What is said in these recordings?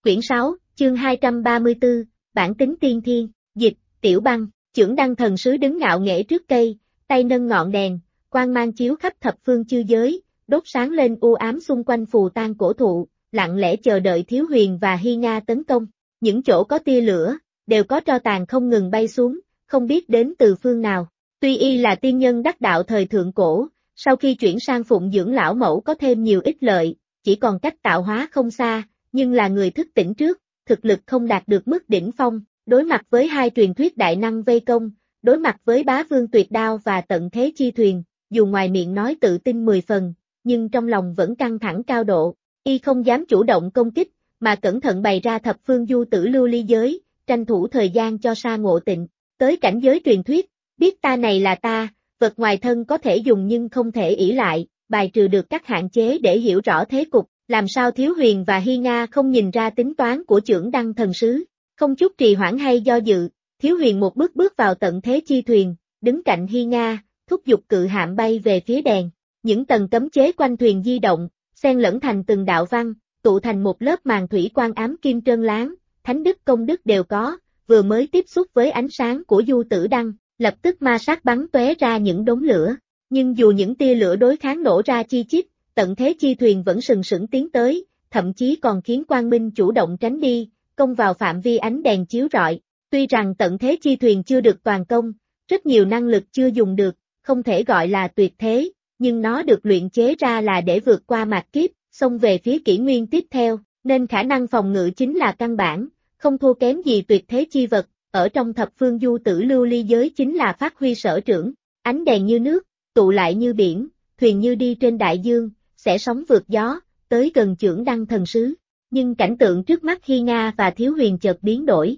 Quyển 6, chương 234, Bản tính tiên thiên, dịch, Tiểu Băng, Chưởng Đăng thần sứ đứng ngạo nghễ trước cây, tay nâng ngọn đèn, quang mang chiếu khắp thập phương chư giới, đốt sáng lên u ám xung quanh phù tang cổ thụ, lặng lẽ chờ đợi Thiếu Huyền và Hy Nga tấn công. Những chỗ có tia lửa, đều có tro tàn không ngừng bay xuống, không biết đến từ phương nào. Tuy y là tiên nhân đắc đạo thời thượng cổ, sau khi chuyển sang phụng dưỡng lão mẫu có thêm nhiều ích lợi, chỉ còn cách tạo hóa không xa, nhưng là người thức tỉnh trước, thực lực không đạt được mức đỉnh phong, đối mặt với hai truyền thuyết đại năng vây công, đối mặt với bá vương tuyệt đao và tận thế chi thuyền, dù ngoài miệng nói tự tin 10 phần, nhưng trong lòng vẫn căng thẳng cao độ, y không dám chủ động công kích, mà cẩn thận bày ra thập phương du tử lưu ly giới, tranh thủ thời gian cho Sa Ngộ Tịnh, tới cảnh giới truyền thuyết, biết ta này là ta, vật ngoài thân có thể dùng nhưng không thể ỷ lại, bài trừ được các hạn chế để hiểu rõ thế cục, làm sao Thiếu Huyền và Hy Nga không nhìn ra tính toán của Chưởng Đăng thần sứ, không chút trì hoãn hay do dự, Thiếu Huyền một bước bước vào tận thế chi thuyền, đứng cạnh Hy Nga, thúc giục cự hạm bay về phía đèn, những tầng cấm chế quanh thuyền di động, xen lẫn thành từng đạo văn, tụ thành một lớp màn thủy quang ám kim trơn láng, thánh đức công đức đều có, vừa mới tiếp xúc với ánh sáng của Du Tử Đăng, lập tức ma sát bắn tóe ra những đống lửa, nhưng dù những tia lửa đối kháng nổ ra chi chít, tận thế chi thuyền vẫn sừng sững tiến tới, thậm chí còn khiến Quang Minh chủ động tránh đi, công vào phạm vi ánh đèn chiếu rọi. Tuy rằng tận thế chi thuyền chưa được toàn công, rất nhiều năng lực chưa dùng được, không thể gọi là tuyệt thế, nhưng nó được luyện chế ra là để vượt qua mạt kiếp, xông về phía kỷ nguyên tiếp theo, nên khả năng phòng ngự chính là căn bản, không thua kém gì tuyệt thế chi vật, ở trong thập phương du tử lưu ly giới chính là phát huy sở trưởng, ánh đèn như nước, tụ lại như biển, thuyền như đi trên đại dương, sẽ sóng vượt gió, tới gần Chưởng Đăng thần sứ. Nhưng cảnh tượng trước mắt Hy Nga và Thiếu Huyền chợt biến đổi.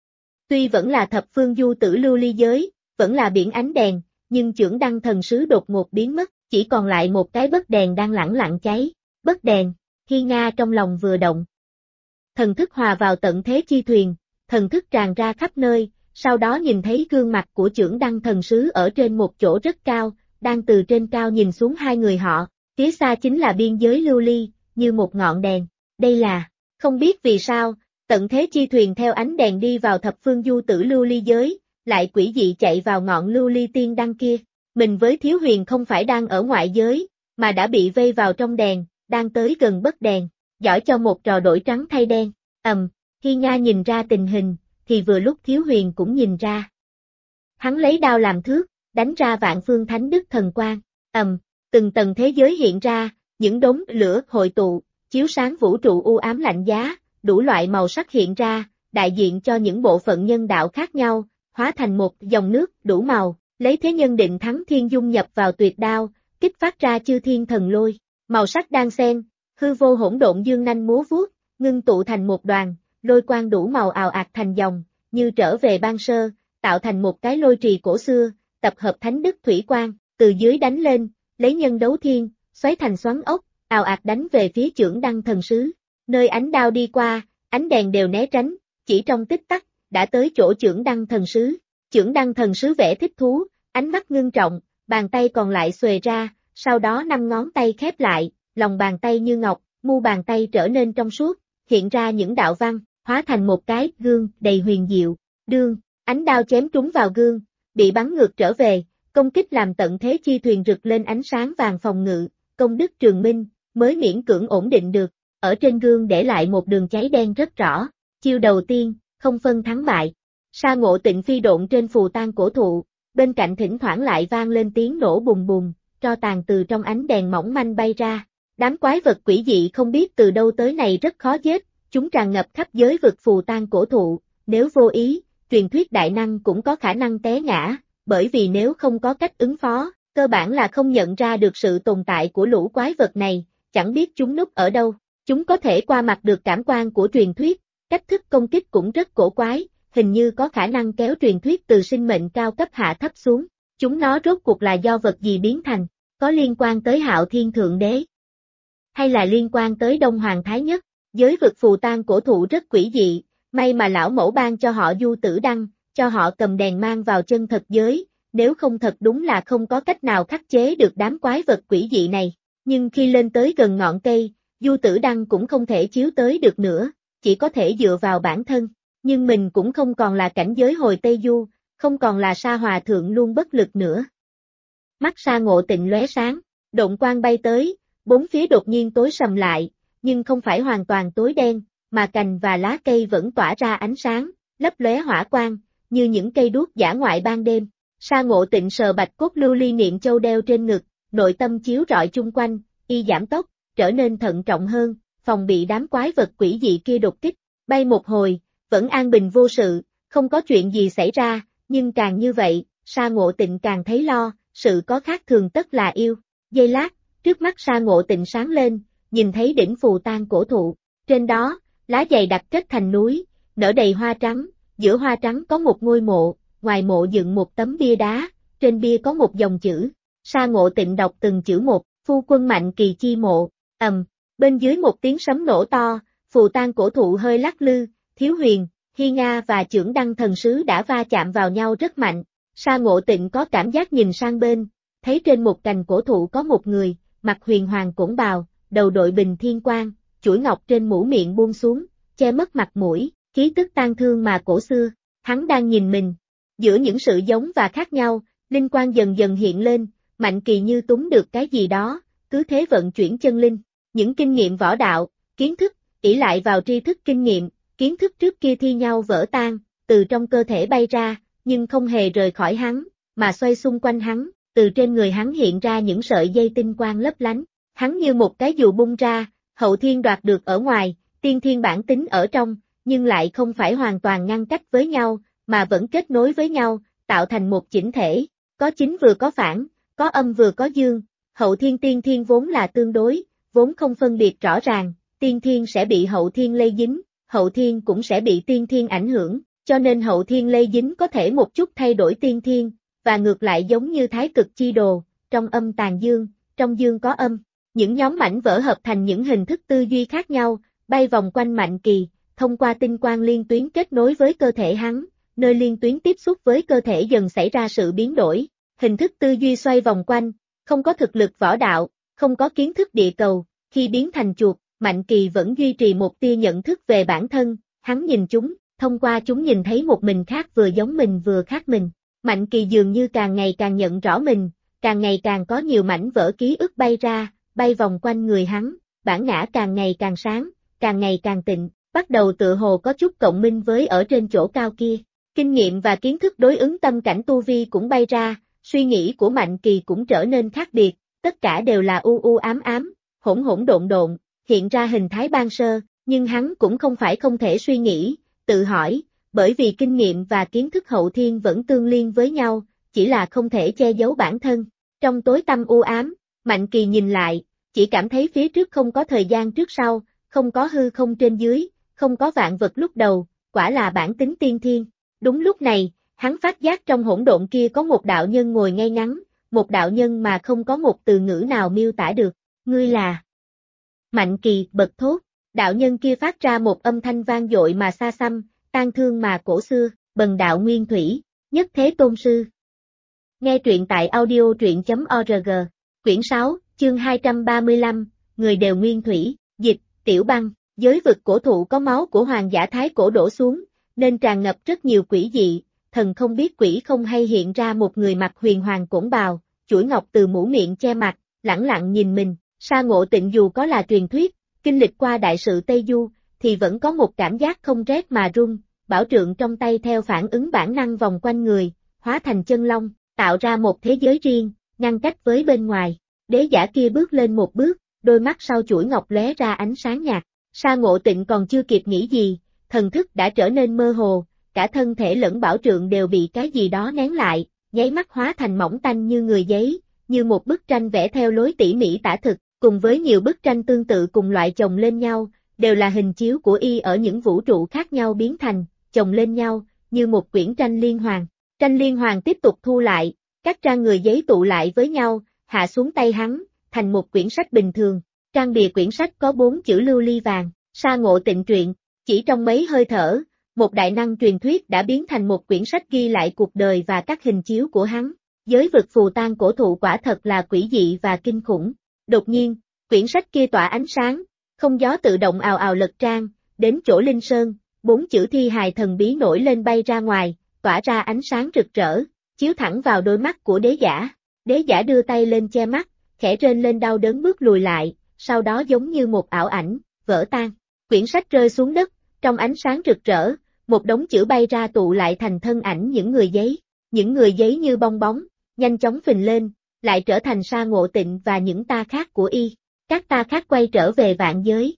Tuy vẫn là thập phương du tử lưu ly giới, vẫn là biển ánh đèn, nhưng Chưởng Đăng thần sứ đột ngột biến mất, chỉ còn lại một cái bất đèn đang lẳng lặng cháy. Bất đèn, Hy Nga trong lòng vừa động. Thần thức hòa vào tận thế chi thuyền, thần thức tràn ra khắp nơi, sau đó nhìn thấy gương mặt của Chưởng Đăng thần sứ ở trên một chỗ rất cao, đang từ trên cao nhìn xuống hai người họ, phía xa chính là biên giới lưu ly, như một ngọn đèn. Đây là, không biết vì sao, tận thế chi thuyền theo ánh đèn đi vào thập phương du tử lưu ly giới, lại quỷ dị chạy vào ngọn lưu ly tiên đăng kia. Mình với Thiếu Huyền không phải đang ở ngoại giới, mà đã bị vây vào trong đèn, đang tới gần bất đèn, giỏi cho một trò đổi trắng thay đen. Hy Nga nhìn ra tình hình, thì vừa lúc Thiếu Huyền cũng nhìn ra. Hắn lấy đao làm thước, đánh ra vạn phương thánh đức thần quang. Từng tầng thế giới hiện ra, những đống lửa hội tụ, chiếu sáng vũ trụ u ám lạnh giá, đủ loại màu sắc hiện ra, đại diện cho những bộ phận nhân đạo khác nhau, hóa thành một dòng nước đủ màu, lấy thế nhân định thắng thiên dung nhập vào tuyệt đao, kích phát ra chư thiên thần lôi, màu sắc đan xen, hư vô hỗn độn dương nanh múa vuốt, ngưng tụ thành một đoàn, lôi quang đủ màu ào ạt thành dòng, như trở về ban sơ, tạo thành một cái lôi trì cổ xưa, tập hợp thánh đức thủy quang, từ dưới đánh lên, lấy nhân đấu thiên, xoáy thành xoắn ốc, ào ạt đánh về phía Chưởng Đăng thần sứ. Nơi ánh đao đi qua, ánh đèn đều né tránh, chỉ trong tích tắc, đã tới chỗ Chưởng Đăng thần sứ. Chưởng Đăng thần sứ vẽ thích thú, ánh mắt ngưng trọng, bàn tay còn lại xuề ra, sau đó 5 ngón tay khép lại, lòng bàn tay như ngọc, mu bàn tay trở nên trong suốt, hiện ra những đạo văn, hóa thành một cái gương đầy huyền diệu. Đương, ánh đao chém trúng vào gương, bị bắn ngược trở về, công kích làm tận thế chi thuyền rực lên ánh sáng vàng phòng ngự, công đức trường minh, mới miễn cưỡng ổn định được, ở trên gương để lại một đường cháy đen rất rõ, chiêu đầu tiên, không phân thắng bại. Sa Ngộ Tịnh phi độn trên phù tang cổ thụ, bên cạnh thỉnh thoảng lại vang lên tiếng nổ bùng bùng, tro tàn từ trong ánh đèn mỏng manh bay ra. Đám quái vật quỷ dị không biết từ đâu tới này rất khó giết, chúng tràn ngập khắp giới vực phù tang cổ thụ, nếu vô ý, truyền thuyết đại năng cũng có khả năng té ngã, bởi vì nếu không có cách ứng phó, cơ bản là không nhận ra được sự tồn tại của lũ quái vật này, chẳng biết chúng núp ở đâu. Chúng có thể qua mặt được cảm quan của truyền thuyết, cách thức công kích cũng rất cổ quái, hình như có khả năng kéo truyền thuyết từ sinh mệnh cao cấp hạ thấp xuống. Chúng nó rốt cuộc là do vật gì biến thành, có liên quan tới Hạo Thiên Thượng Đế, hay là liên quan tới Đông Hoàng Thái Nhất? Giới vực phù tang cổ thụ rất quỷ dị, may mà lão mẫu ban cho họ Du Tử Đăng, cho họ cầm đèn mang vào chân thật giới, nếu không thật đúng là không có cách nào khắc chế được đám quái vật quỷ dị này. Nhưng khi lên tới gần ngọn cây, Du Tử Đăng cũng không thể chiếu tới được nữa, chỉ có thể dựa vào bản thân. Nhưng mình cũng không còn là cảnh giới hồi Tây Du, không còn là Sa Hòa Thượng luôn bất lực nữa. Mắt Sa Ngộ Tịnh lóe sáng, độn quang bay tới, bốn phía đột nhiên tối sầm lại, nhưng không phải hoàn toàn tối đen, mà cành và lá cây vẫn tỏa ra ánh sáng, lấp lóe hỏa quang, như những cây đuốc dã ngoại ban đêm. Sa Ngộ Tịnh sờ bạch cốt lưu ly niệm châu đeo trên ngực, nội tâm chiếu rọi chung quanh, y giảm tốc, trở nên thận trọng hơn, phòng bị đám quái vật quỷ dị kia đột kích. Bay một hồi, vẫn an bình vô sự, không có chuyện gì xảy ra, nhưng càng như vậy, Sa Ngộ Tịnh càng thấy lo, sự có khác thường tất là yêu. Giây lát, trước mắt Sa Ngộ Tịnh sáng lên, nhìn thấy đỉnh phù tang cổ thụ, trên đó, lá dày đặc kết thành núi, nở đầy hoa trắng, giữa hoa trắng có một ngôi mộ, ngoài mộ dựng một tấm bia đá, trên bia có một dòng chữ. Sa Ngộ Tịnh đọc từng chữ một, phu quân Mạnh Kỳ chi mộ, bên dưới một tiếng sấm nổ to, phù tang cổ thụ hơi lắc lư, Thiếu Huyền, Hi Nga và Chưởng Đăng thần sứ đã va chạm vào nhau rất mạnh. Sa Ngộ Tịnh có cảm giác nhìn sang bên, thấy trên một cành cổ thụ có một người, mặc huyền hoàng cổn bào, đầu đội bình thiên quang, chuỗi ngọc trên mũ miệng buông xuống, che mất mặt mũi, khí tức tang thương mà cổ xưa. Hắn đang nhìn mình. Giữa những sự giống và khác nhau, linh quang dần dần hiện lên, Mạnh Kỳ như túng được cái gì đó, cứ thế vận chuyển chân linh. Những kinh nghiệm võ đạo, kiến thức, ỷ lại vào tri thức kinh nghiệm, kiến thức trước kia thi nhau vỡ tan, từ trong cơ thể bay ra, nhưng không hề rời khỏi hắn, mà xoay xung quanh hắn, từ trên người hắn hiện ra những sợi dây tinh quang lấp lánh. Hắn như một cái dù bung ra, hậu thiên đoạt được ở ngoài, tiên thiên bản tính ở trong, nhưng lại không phải hoàn toàn ngăn cách với nhau, mà vẫn kết nối với nhau, tạo thành một chỉnh thể, có chính vừa có phản, có âm vừa có dương. Hậu thiên tiên thiên vốn là tương đối, vốn không phân biệt rõ ràng, tiên thiên sẽ bị hậu thiên lây dính, hậu thiên cũng sẽ bị tiên thiên ảnh hưởng, cho nên hậu thiên lây dính có thể một chút thay đổi tiên thiên, và ngược lại giống như thái cực chi đồ, trong âm tàn dương, trong dương có âm. Những nhóm mảnh vỡ hợp thành những hình thức tư duy khác nhau, bay vòng quanh Mạnh Kỳ, thông qua tinh quang liên tuyến kết nối với cơ thể hắn, nơi liên tuyến tiếp xúc với cơ thể dần xảy ra sự biến đổi, hình thức tư duy xoay vòng quanh, không có thực lực võ đạo, không có kiến thức địa cầu, khi biến thành chuột, Mạnh Kỳ vẫn duy trì một tia nhận thức về bản thân, hắn nhìn chúng, thông qua chúng nhìn thấy một mình khác vừa giống mình vừa khác mình. Mạnh Kỳ dường như càng ngày càng nhận rõ mình, càng ngày càng có nhiều mảnh vỡ ký ức bay ra, bay vòng quanh người hắn, bản ngã càng ngày càng sáng, càng ngày càng tịnh, bắt đầu tựa hồ có chút cộng minh với ở trên chỗ cao kia. Kinh nghiệm và kiến thức đối ứng tâm cảnh tu vi cũng bay ra, suy nghĩ của Mạnh Kỳ cũng trở nên khác biệt, tất cả đều là u u ám ám, hỗn hỗn độn độn, hiện ra hình thái ban sơ, nhưng hắn cũng không phải không thể suy nghĩ, tự hỏi, bởi vì kinh nghiệm và kiến thức hậu thiên vẫn tương liên với nhau, chỉ là không thể che giấu bản thân. Trong tối tăm u ám, Mạnh Kỳ nhìn lại, chỉ cảm thấy phía trước không có thời gian trước sau, không có hư không trên dưới, không có vạn vật lúc đầu, quả là bản tính tiên thiên. Đúng lúc này, hắn phát giác trong hỗn độn kia có một đạo nhân ngồi ngay ngắn, một đạo nhân mà không có một từ ngữ nào miêu tả được. Ngươi là... Mạnh Kỳ bật thốt, đạo nhân kia phát ra một âm thanh vang dội mà xa xăm, tang thương mà cổ xưa, Bần Đạo Nguyên Thủy, Nhất Thế Tôn Sư. Nghe truyện tại audio truyện.org, quyển 6, chương 235, người đều nguyên thủy, dịch, Tiểu Băng. Giới vực cổ thụ có máu của hoàng giả thái cổ đổ xuống, nên tràn ngập rất nhiều quỷ dị, thần không biết quỷ không hay hiện ra một người mặc huyền hoàng cổn bào, chuỗi ngọc từ mũ miệng che mặt, lẳng lặng nhìn mình. Sa Ngộ Tịnh dù có là truyền thuyết, kinh lịch qua đại sự Tây Du, thì vẫn có một cảm giác không rét mà run, bảo trượng trong tay theo phản ứng bản năng vòng quanh người, hóa thành chân long, tạo ra một thế giới riêng, ngăn cách với bên ngoài. Đế giả kia bước lên một bước, đôi mắt sau chuỗi ngọc lóe ra ánh sáng nhạt. Sa Ngộ Tịnh còn chưa kịp nghĩ gì, thần thức đã trở nên mơ hồ, cả thân thể lẫn bảo trượng đều bị cái gì đó nén lại, nháy mắt hóa thành mỏng tanh như người giấy, như một bức tranh vẽ theo lối tỉ mỉ tả thực, cùng với nhiều bức tranh tương tự cùng loại chồng lên nhau, đều là hình chiếu của y ở những vũ trụ khác nhau biến thành, chồng lên nhau, như một quyển tranh liên hoàn. Tranh liên hoàn tiếp tục thu lại, các trang người giấy tụ lại với nhau, hạ xuống tay hắn, thành một quyển sách bình thường. Trang bìa quyển sách có 4 chữ lưu ly vàng, Sa Ngộ Tịnh truyện, chỉ trong mấy hơi thở, một đại năng truyền thuyết đã biến thành một quyển sách ghi lại cuộc đời và các hình chiếu của hắn. Giới vực phù tang cổ thụ quả thật là quỷ dị và kinh khủng. Đột nhiên, quyển sách kia tỏa ánh sáng, không gió tự động ào ào lật trang, đến chỗ Linh Sơn, 4 chữ thi hài thần bí nổi lên bay ra ngoài, tỏa ra ánh sáng rực rỡ, chiếu thẳng vào đôi mắt của đế giả. Đế giả đưa tay lên che mắt, khẽ rên lên đau đớn bước lùi lại, sau đó giống như một ảo ảnh, vỡ tan. Quyển sách rơi xuống đất, trong ánh sáng rực rỡ, một đống chữ bay ra tụ lại thành thân ảnh những người giấy. Những người giấy như bong bóng, nhanh chóng phình lên, lại trở thành Sa Ngộ Tịnh và những ta khác của y. Các ta khác quay trở về vạn giới.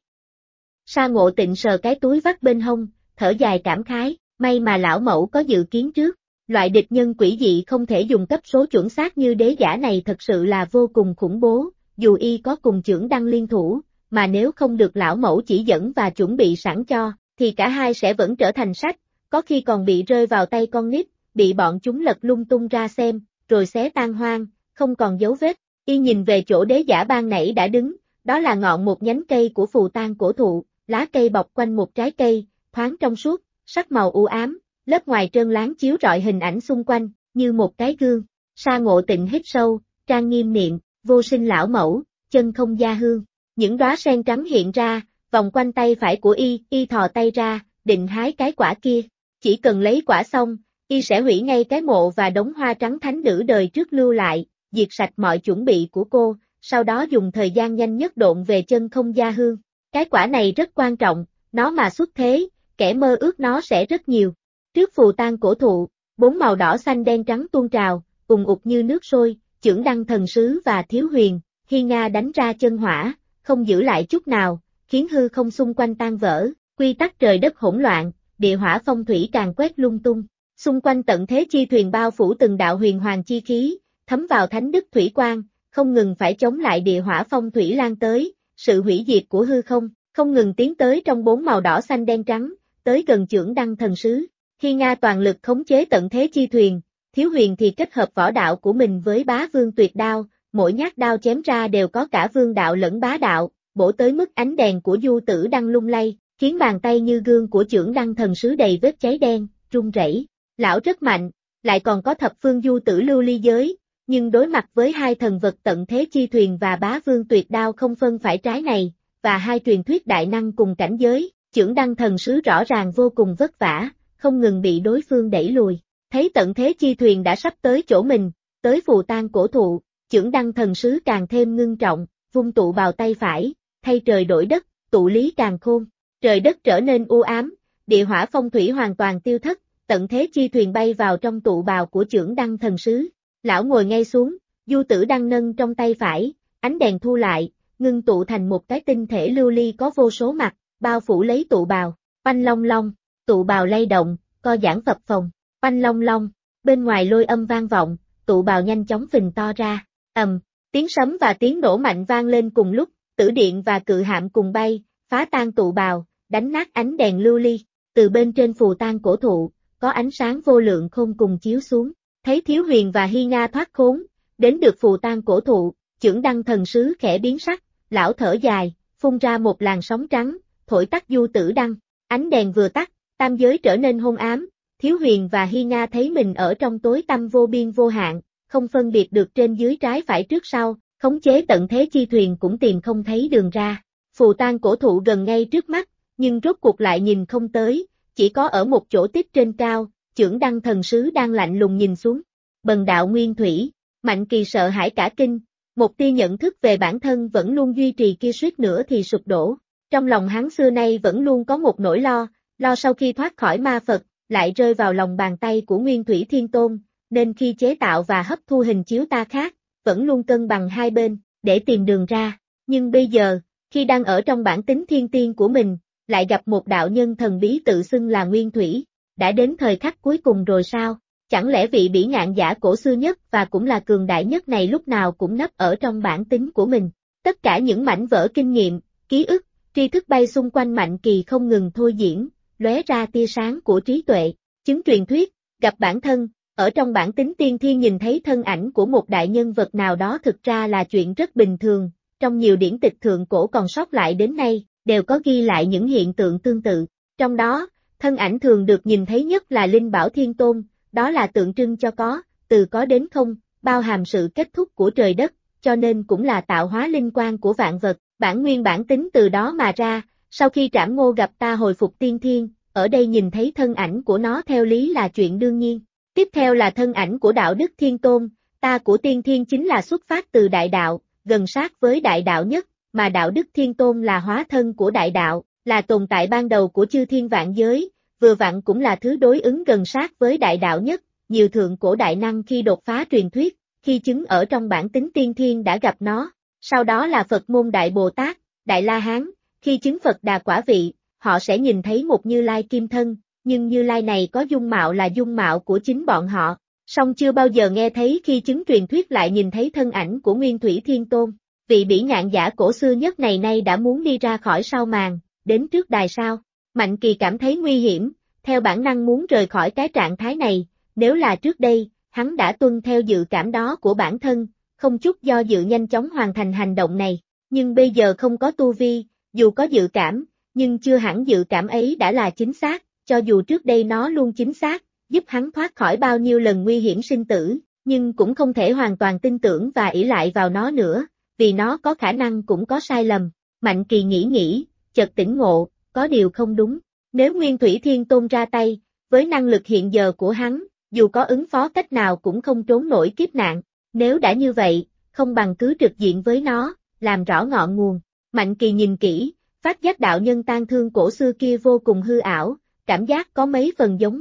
Sa Ngộ Tịnh sờ cái túi vắt bên hông, thở dài cảm khái, may mà lão mẫu có dự kiến trước. Loại địch nhân quỷ dị không thể dùng cấp số chuẩn xác như đế giả này thật sự là vô cùng khủng bố, dù y có cùng chưởng đăng liên thủ, mà nếu không được lão mẫu chỉ dẫn và chuẩn bị sẵn cho, thì cả hai sẽ vẫn trở thành sách, có khi còn bị rơi vào tay con nít, bị bọn chúng lật lung tung ra xem, rồi xé tan hoang, không còn dấu vết. Y nhìn về chỗ đế giả ban nãy đã đứng, đó là ngọn một nhánh cây của phù tang cổ thụ, lá cây bọc quanh một trái cây, thoáng trong suốt, sắc màu u ám, lớp ngoài trơn láng chiếu rọi hình ảnh xung quanh, như một cái gương. Sa Ngộ Tịnh hít sâu, trang nghiêm niệm, vô sinh lão mẫu, chân không gia hương. Những đóa sen trắng hiện ra, vòng quanh tay phải của y thò tay ra, định hái cái quả kia. Chỉ cần lấy quả xong, y sẽ hủy ngay cái mộ và đống hoa trắng thánh nữ đời trước lưu lại, diệt sạch mọi chuẩn bị của cô, sau đó dùng thời gian nhanh nhất độn về chân không gia hương. Cái quả này rất quan trọng, nó mà xuất thế, kẻ mơ ước nó sẽ rất nhiều. Trước phù tang cổ thụ, 4 màu đỏ xanh đen trắng tuôn trào, ùn ụt như nước sôi, chưởng đăng thần sứ và thiếu huyền, Hi Nga đánh ra chân hỏa, không giữ lại chút nào, khiến hư không xung quanh tan vỡ, quy tắc trời đất hỗn loạn, địa hỏa phong thủy càng quét lung tung. Xung quanh tận thế chi thuyền bao phủ từng đạo huyền hoàng chi khí, thấm vào thánh đức thủy quang, không ngừng phải chống lại địa hỏa phong thủy lan tới, sự hủy diệt của hư không ngừng tiến tới trong 4 màu đỏ xanh đen trắng, tới gần chưởng đăng thần sứ. Hi Nga toàn lực khống chế tận thế chi thuyền, Thiếu Huyền thì kết hợp võ đạo của mình với Bá Vương Tuyệt Đao, mỗi nhát đao chém ra đều có cả vương đạo lẫn bá đạo, bổ tới mức ánh đèn của Du Tử Đăng lung lay, khiến bàn tay như gương của chưởng đăng thần sứ đầy vết cháy đen, run rẩy. Lão rất mạnh, lại còn có thập phương du tử lưu ly giới, nhưng đối mặt với hai thần vật tận thế chi thuyền và Bá Vương Tuyệt Đao không phân phải trái này, và hai truyền thuyết đại năng cùng cảnh giới, chưởng đăng thần sứ rõ ràng vô cùng vất vả, không ngừng bị đối phương đẩy lùi. Thấy tận thế chi thuyền đã sắp tới chỗ mình, tới phù tang cổ thụ, chưởng đăng thần sứ càng thêm ngưng trọng, vung tụ bào tay phải, thay trời đổi đất, tụ lý càng khôn. Trời đất trở nên u ám, địa hỏa phong thủy hoàn toàn tiêu thất, tận thế chi thuyền bay vào trong tụ bào của chưởng đăng thần sứ. Lão ngồi ngay xuống, Du Tử Đăng nâng trong tay phải, ánh đèn thu lại, ngưng tụ thành một cái tinh thể lưu ly có vô số mặt, bao phủ lấy tụ bào. Oanh long long, tụ bào lay động, co giãn phập phồng. Oanh long long, bên ngoài lôi âm vang vọng, tụ bào nhanh chóng phình to ra. Tiếng sấm và tiếng nổ mạnh vang lên cùng lúc, tử điện và cự hạm cùng bay, phá tan tụ bào, đánh nát ánh đèn lưu ly. Từ bên trên phù tang cổ thụ, có ánh sáng vô lượng khôn cùng chiếu xuống. Thấy Thiếu Huyền và Hi Nga thoát khốn, đến được phù tang cổ thụ, chưởng đăng thần sứ khẽ biến sắc, lão thở dài, phun ra một làn sóng trắng, thổi tắt Du Tử Đăng. Ánh đèn vừa tắt, tam giới trở nên hôn ám. Thiếu Huyền và Hi Nga thấy mình ở trong tối tăm vô biên vô hạn, không phân biệt được trên dưới trái phải trước sau, khống chế tận thế chi thuyền cũng tìm không thấy đường ra. Phù tang cổ thụ gần ngay trước mắt, nhưng rốt cuộc lại nhìn không tới, chỉ có ở một chỗ tiếp trên cao, chưởng đăng thần sứ đang lạnh lùng nhìn xuống. Bần đạo nguyên thủy, Mạnh Kỳ sợ hãi cả kinh, một tia nhận thức về bản thân vẫn luôn duy trì kia suýt nữa thì sụp đổ. Trong lòng hắn xưa nay vẫn luôn có một nỗi lo sau khi thoát khỏi ma Phật, lại rơi vào lòng bàn tay của Nguyên Thủy Thiên Tôn, nên khi chế tạo và hấp thu hình chiếu ta khác, vẫn luôn cân bằng hai bên, để tìm đường ra. Nhưng bây giờ, khi đang ở trong bản tính thiên tiên của mình, lại gặp một đạo nhân thần bí tự xưng là Nguyên Thủy, đã đến thời khắc cuối cùng rồi sao? Chẳng lẽ vị bỉ ngạn giả cổ xưa nhất và cũng là cường đại nhất này lúc nào cũng nấp ở trong bản tính của mình? Tất cả những mảnh vỡ kinh nghiệm, ký ức, tri thức bay xung quanh Mạnh Kỳ không ngừng thôi diễn, lóe ra tia sáng của trí tuệ, chứng truyền thuyết, gặp bản thân, ở trong bản tính tiên thiên nhìn thấy thân ảnh của một đại nhân vật nào đó thực ra là chuyện rất bình thường, trong nhiều điển tịch thượng cổ còn sót lại đến nay, đều có ghi lại những hiện tượng tương tự. Trong đó, thân ảnh thường được nhìn thấy nhất là Linh Bảo Thiên Tôn, đó là tượng trưng cho có, từ có đến không, bao hàm sự kết thúc của trời đất, cho nên cũng là tạo hóa linh quan của vạn vật, bản nguyên bản tính từ đó mà ra, Sau khi Trảm Ngô gặp ta hồi phục tiên thiên, ở đây nhìn thấy thân ảnh của nó theo lý là chuyện đương nhiên. Tiếp theo là thân ảnh của đạo đức thiên tôn, ta của tiên thiên chính là xuất phát từ đại đạo, gần sát với đại đạo nhất, mà đạo đức thiên tôn là hóa thân của đại đạo, là tồn tại ban đầu của chư thiên vạn giới, vừa vặn cũng là thứ đối ứng gần sát với đại đạo nhất. Nhiều thượng cổ đại năng khi đột phá truyền thuyết, khi chứng ở trong bản tính tiên thiên đã gặp nó, sau đó là Phật môn Đại Bồ Tát, Đại La Hán, khi chứng Phật đà quả vị, họ sẽ nhìn thấy một Như Lai kim thân, nhưng Như Lai này có dung mạo là dung mạo của chính bọn họ, song chưa bao giờ nghe thấy khi chứng truyền thuyết lại nhìn thấy thân ảnh của Nguyên Thủy Thiên Tôn. Vị bỉ ngạn giả cổ xưa nhất này nay đã muốn đi ra khỏi sao màn, đến trước đài sao. Mạnh Kỳ cảm thấy nguy hiểm, theo bản năng muốn rời khỏi cái trạng thái này, nếu là trước đây, hắn đã tuân theo dự cảm đó của bản thân, không chút do dự nhanh chóng hoàn thành hành động này, nhưng bây giờ không có tu vi, dù có dự cảm, nhưng chưa hẳn dự cảm ấy đã là chính xác, cho dù trước đây nó luôn chính xác, giúp hắn thoát khỏi bao nhiêu lần nguy hiểm sinh tử, nhưng cũng không thể hoàn toàn tin tưởng và ỷ lại vào nó nữa, vì nó có khả năng cũng có sai lầm. Mạnh Kỳ nghĩ, chợt tỉnh ngộ, có điều không đúng, nếu Nguyên Thủy Thiên Tôn ra tay, với năng lực hiện giờ của hắn, dù có ứng phó cách nào cũng không trốn nổi kiếp nạn, nếu đã như vậy, không bằng cứ trực diện với nó, làm rõ ngọn nguồn. Mạnh Kỳ nhìn kỹ, phát giác đạo nhân tang thương cổ xưa kia vô cùng hư ảo, cảm giác có mấy phần giống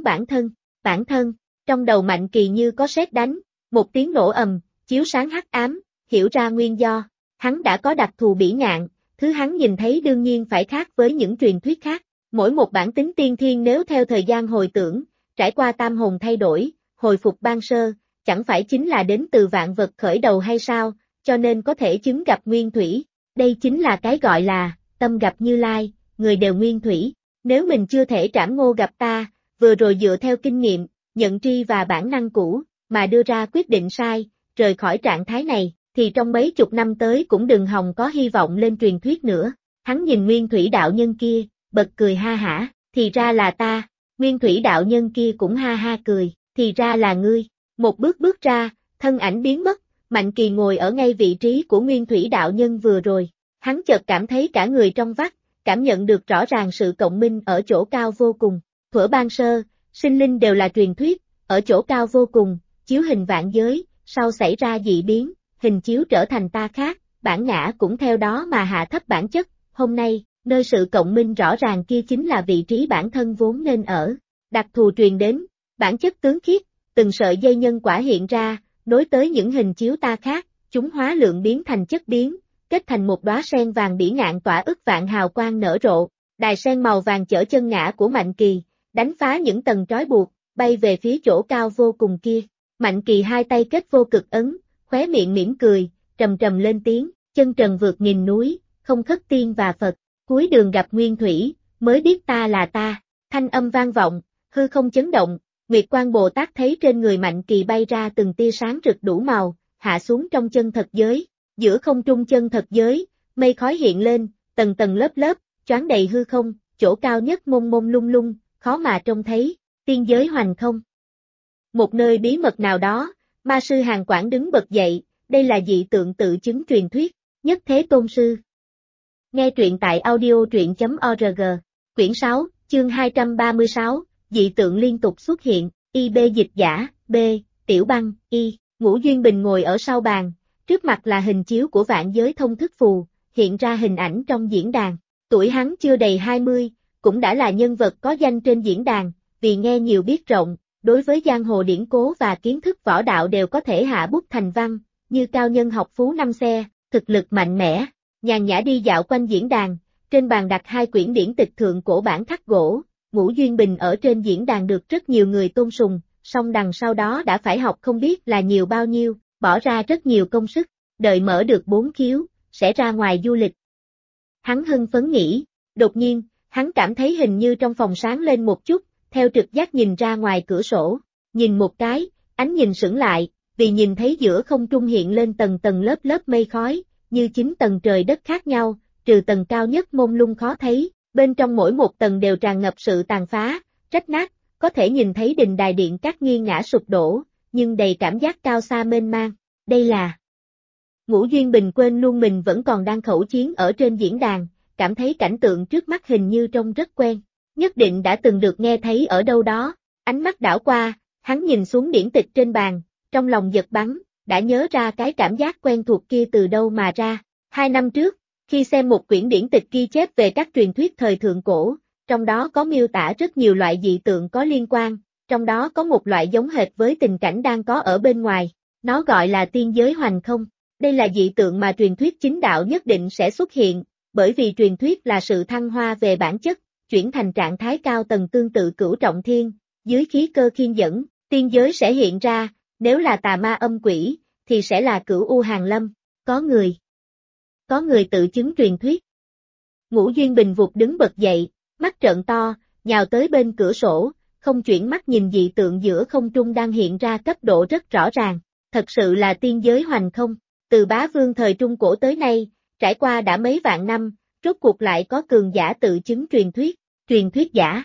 bản thân, trong đầu Mạnh Kỳ như có sét đánh, một tiếng nổ ầm, chiếu sáng hắc ám, hiểu ra nguyên do, hắn đã có đặc thù bỉ ngạn, thứ hắn nhìn thấy đương nhiên phải khác với những truyền thuyết khác, mỗi một bản tính tiên thiên nếu theo thời gian hồi tưởng, trải qua tam hồn thay đổi, hồi phục ban sơ, chẳng phải chính là đến từ vạn vật khởi đầu hay sao, cho nên có thể chứng gặp nguyên thủy, đây chính là cái gọi là, tâm gặp Như Lai, người đều nguyên thủy, nếu mình chưa thể Trảm Ngô gặp ta, vừa rồi dựa theo kinh nghiệm, nhận tri và bản năng cũ, mà đưa ra quyết định sai, rời khỏi trạng thái này, thì trong mấy chục năm tới cũng đừng hòng có hy vọng lên truyền thuyết nữa. Hắn nhìn Nguyên Thủy đạo nhân kia, bật cười ha hả, thì ra là ta. Nguyên Thủy đạo nhân kia cũng ha ha cười, thì ra là ngươi. Một bước ra, thân ảnh biến mất, Mạnh Kỳ ngồi ở ngay vị trí của Nguyên Thủy đạo nhân vừa rồi. Hắn chợt cảm thấy cả người trong vắt, cảm nhận được rõ ràng sự cộng minh ở chỗ cao vô cùng. Thuở ban sơ, sinh linh đều là truyền thuyết, ở chỗ cao vô cùng, chiếu hình vạn giới, sau xảy ra dị biến, hình chiếu trở thành ta khác, bản ngã cũng theo đó mà hạ thấp bản chất. Hôm nay, nơi sự cộng minh rõ ràng kia chính là vị trí bản thân vốn nên ở. Đặc thù truyền đến, bản chất tướng khiết, từng sợi dây nhân quả hiện ra, nối tới những hình chiếu ta khác, chúng hóa lượng biến thành chất biến, kết thành một đóa sen vàng bỉ ngạn tỏa ức vạn hào quang nở rộ. Đài sen màu vàng chở chân ngã của Mạnh Kỳ, đánh phá những tầng trói buộc, bay về phía chỗ cao vô cùng kia. Mạnh Kỳ hai tay kết vô cực ấn, khóe miệng mỉm cười, trầm trầm lên tiếng, chân trần vượt nghìn núi, không khất tiên và Phật, cuối đường gặp Nguyên Thủy, mới biết ta là ta. Thanh âm vang vọng, hư không chấn động, Nguyệt Quang Bồ Tát thấy trên người Mạnh Kỳ bay ra từng tia sáng rực đủ màu, hạ xuống trong chân thật giới. Giữa không trung chân thật giới, mây khói hiện lên, tầng tầng lớp lớp, choáng đầy hư không, chỗ cao nhất mông mông lung lung, khó mà trông thấy, tiên giới hoành không. Một nơi bí mật nào đó, ma sư Hàn Quảng đứng bật dậy, đây là dị tượng tự chứng truyền thuyết, Nhất Thế Tôn Sư. Nghe truyện tại audio.truyện.org, quyển 6, chương 236, dị tượng liên tục xuất hiện, IB dịch giả, B, Tiểu Băng, Y, Ngũ Duyên Bình ngồi ở sau bàn, trước mặt là hình chiếu của vạn giới thông thức phù, hiện ra hình ảnh trong diễn đàn, tuổi hắn chưa đầy 20, cũng đã là nhân vật có danh trên diễn đàn, vì nghe nhiều biết rộng, đối với giang hồ điển cố và kiến thức võ đạo đều có thể hạ bút thành văn, như cao nhân học phú năm xe, thực lực mạnh mẽ, nhàn nhã đi dạo quanh diễn đàn, trên bàn đặt hai quyển điển tịch thượng cổ bản khắc gỗ, Ngũ Duyên Bình ở trên diễn đàn được rất nhiều người tôn sùng, song đằng sau đó đã phải học không biết là nhiều bao nhiêu, bỏ ra rất nhiều công sức, đợi mở được 4 khiếu, sẽ ra ngoài du lịch. Hắn hưng phấn nghĩ, đột nhiên, hắn cảm thấy hình như trong phòng sáng lên một chút, theo trực giác nhìn ra ngoài cửa sổ, nhìn một cái, ánh nhìn sững lại, vì nhìn thấy giữa không trung hiện lên tầng tầng lớp lớp mây khói, như 9 tầng trời đất khác nhau, trừ tầng cao nhất mông lung khó thấy, bên trong mỗi một tầng đều tràn ngập sự tàn phá, rách nát, có thể nhìn thấy đình đài điện các nghiêng ngã sụp đổ, nhưng đầy cảm giác cao xa mênh mang. Đây là Ngũ Duyên Bình quên luôn mình vẫn còn đang khẩu chiến ở trên diễn đàn, cảm thấy cảnh tượng trước mắt hình như trông rất quen. Nhất định đã từng được nghe thấy ở đâu đó. Ánh mắt đảo qua, hắn nhìn xuống điển tịch trên bàn, trong lòng giật bắn, đã nhớ ra cái cảm giác quen thuộc kia từ đâu mà ra. 2 năm trước, khi xem một quyển điển tịch ghi chép về các truyền thuyết thời thượng cổ, trong đó có miêu tả rất nhiều loại dị tượng có liên quan, trong đó có một loại giống hệt với tình cảnh đang có ở bên ngoài, nó gọi là tiên giới hoành không. Đây là dị tượng mà truyền thuyết chính đạo nhất định sẽ xuất hiện, bởi vì truyền thuyết là sự thăng hoa về bản chất, chuyển thành trạng thái cao tầng tương tự cửu trọng thiên, dưới khí cơ khiên dẫn, tiên giới sẽ hiện ra, nếu là tà ma âm quỷ, thì sẽ là cửu u hàng lâm, có người tự chứng truyền thuyết. Ngũ Duyên Bình vụt đứng bật dậy, mắt trợn to, nhào tới bên cửa sổ, không chuyển mắt nhìn dị tượng giữa không trung đang hiện ra cấp độ rất rõ ràng, thật sự là tiên giới hoành không, từ bá vương thời Trung Cổ tới nay, trải qua đã mấy vạn năm, rốt cuộc lại có cường giả tự chứng truyền thuyết giả.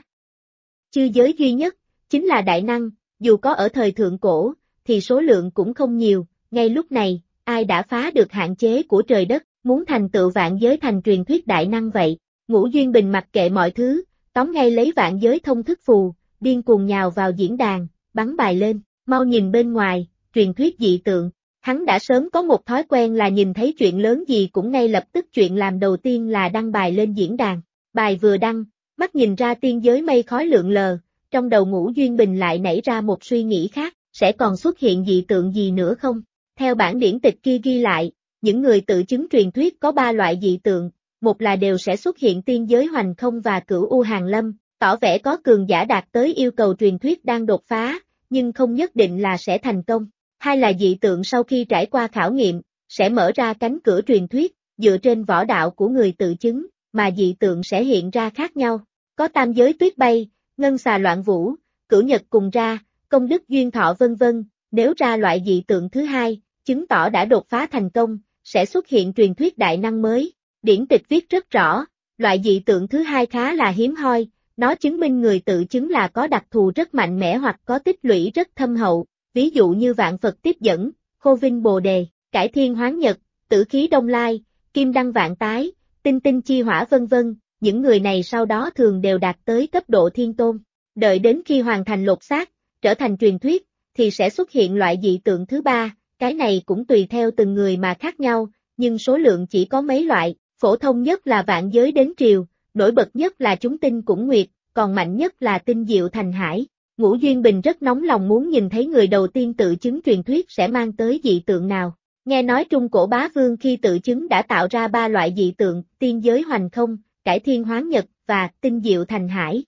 Chư giới duy nhất, chính là đại năng, dù có ở thời thượng cổ, thì số lượng cũng không nhiều, ngay lúc này, ai đã phá được hạn chế của trời đất, muốn thành tựu vạn giới thành truyền thuyết đại năng vậy. Ngũ Duyên Bình mặc kệ mọi thứ, tóm ngay lấy vạn giới thông thức phù, điên cuồng nhào vào diễn đàn, bắn bài lên, mau nhìn bên ngoài, truyền thuyết dị tượng. Hắn đã sớm có một thói quen là nhìn thấy chuyện lớn gì cũng ngay lập tức chuyện làm đầu tiên là đăng bài lên diễn đàn. Bài vừa đăng, mắt nhìn ra tiên giới mây khói lượn lờ, trong đầu Ngũ Duyên Bình lại nảy ra một suy nghĩ khác, sẽ còn xuất hiện dị tượng gì nữa không? Theo bản điển tịch kia ghi lại, những người tự chứng truyền thuyết có 3 loại dị tượng, một là đều sẽ xuất hiện tiên giới hoành không và cửu u hàng lâm, tỏ vẻ có cường giả đạt tới yêu cầu truyền thuyết đang đột phá, nhưng không nhất định là sẽ thành công. Hai là dị tượng sau khi trải qua khảo nghiệm, sẽ mở ra cánh cửa truyền thuyết, dựa trên võ đạo của người tự chứng, mà dị tượng sẽ hiện ra khác nhau. Có tam giới tuyết bay, ngân xà loạn vũ, cửu nhật cùng ra, công đức duyên thọ vân vân, nếu ra loại dị tượng thứ hai, chứng tỏ đã đột phá thành công, sẽ xuất hiện truyền thuyết đại năng mới. Điển tịch viết rất rõ, loại dị tượng thứ hai khá là hiếm hoi, nó chứng minh người tự chứng là có đặc thù rất mạnh mẽ hoặc có tích lũy rất thâm hậu, ví dụ như vạn Phật tiếp dẫn, khô vinh bồ đề, cải thiên hoán nhật, tử khí đông lai, kim đăng vạn tái, tinh tinh chi hỏa vân vân, những người này sau đó thường đều đạt tới cấp độ thiên tôn. Đợi đến khi hoàn thành lột xác, trở thành truyền thuyết, thì sẽ xuất hiện loại dị tượng thứ ba, cái này cũng tùy theo từng người mà khác nhau, nhưng số lượng chỉ có mấy loại, phổ thông nhất là vạn giới đến triều, nổi bật nhất là chúng tinh cũng nguyệt, còn mạnh nhất là tinh diệu thành hải. Ngũ Duyên Bình rất nóng lòng muốn nhìn thấy người đầu tiên tự chứng truyền thuyết sẽ mang tới dị tượng nào. Nghe nói Trung Cổ Bá Vương khi tự chứng đã tạo ra 3 loại dị tượng, tiên giới hoành không, cải thiên hoán nhật và tinh diệu thành hải.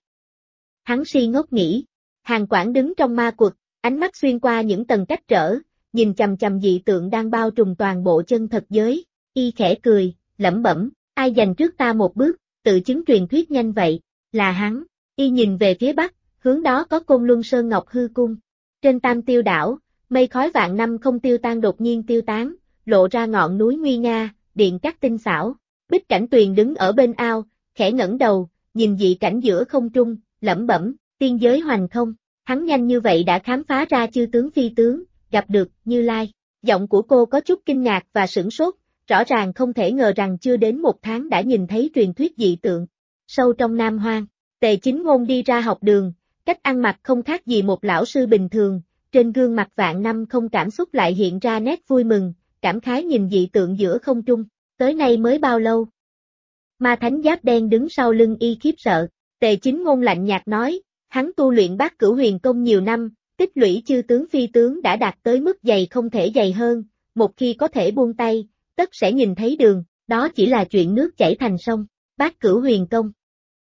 Hắn si ngốc nghĩ, Hàn Quảng đứng trong ma quật, ánh mắt xuyên qua những tầng cách trở, nhìn chằm chằm dị tượng đang bao trùm toàn bộ chân thật giới, y khẽ cười, lẩm bẩm, ai giành trước ta một bước, tự chứng truyền thuyết nhanh vậy, là hắn, y nhìn về phía bắc, hướng đó có Côn Luân Sơn Ngọc Hư Cung. Trên Tam Tiêu đảo, mây khói vạn năm không tiêu tan đột nhiên tiêu tán, lộ ra ngọn núi nguy nga, điện cát tinh xảo. Bích Cảnh Tuyền đứng ở bên ao, khẽ ngẩng đầu, nhìn dị cảnh giữa không trung, lẩm bẩm, tiên giới hoành không. Hắn nhanh như vậy đã khám phá ra chư tướng phi tướng, gặp được Như Lai. Giọng của cô có chút kinh ngạc và sửng sốt, rõ ràng không thể ngờ rằng chưa đến 1 tháng đã nhìn thấy truyền thuyết dị tượng. Sâu trong Nam Hoang, Tề Chính Ngôn đi ra học đường, cách ăn mặc không khác gì một lão sư bình thường, trên gương mặt vạn năm không cảm xúc lại hiện ra nét vui mừng, cảm khái nhìn dị tượng giữa không trung, tới nay mới bao lâu. Ma Thánh Giáp Đen đứng sau lưng y khiếp sợ, Tề Chính Ngôn lạnh nhạt nói, hắn tu luyện Bát Cửu Huyền Công nhiều năm, tích lũy chư tướng phi tướng đã đạt tới mức dày không thể dày hơn, một khi có thể buông tay, tất sẽ nhìn thấy đường, đó chỉ là chuyện nước chảy thành sông, Bát Cửu Huyền Công.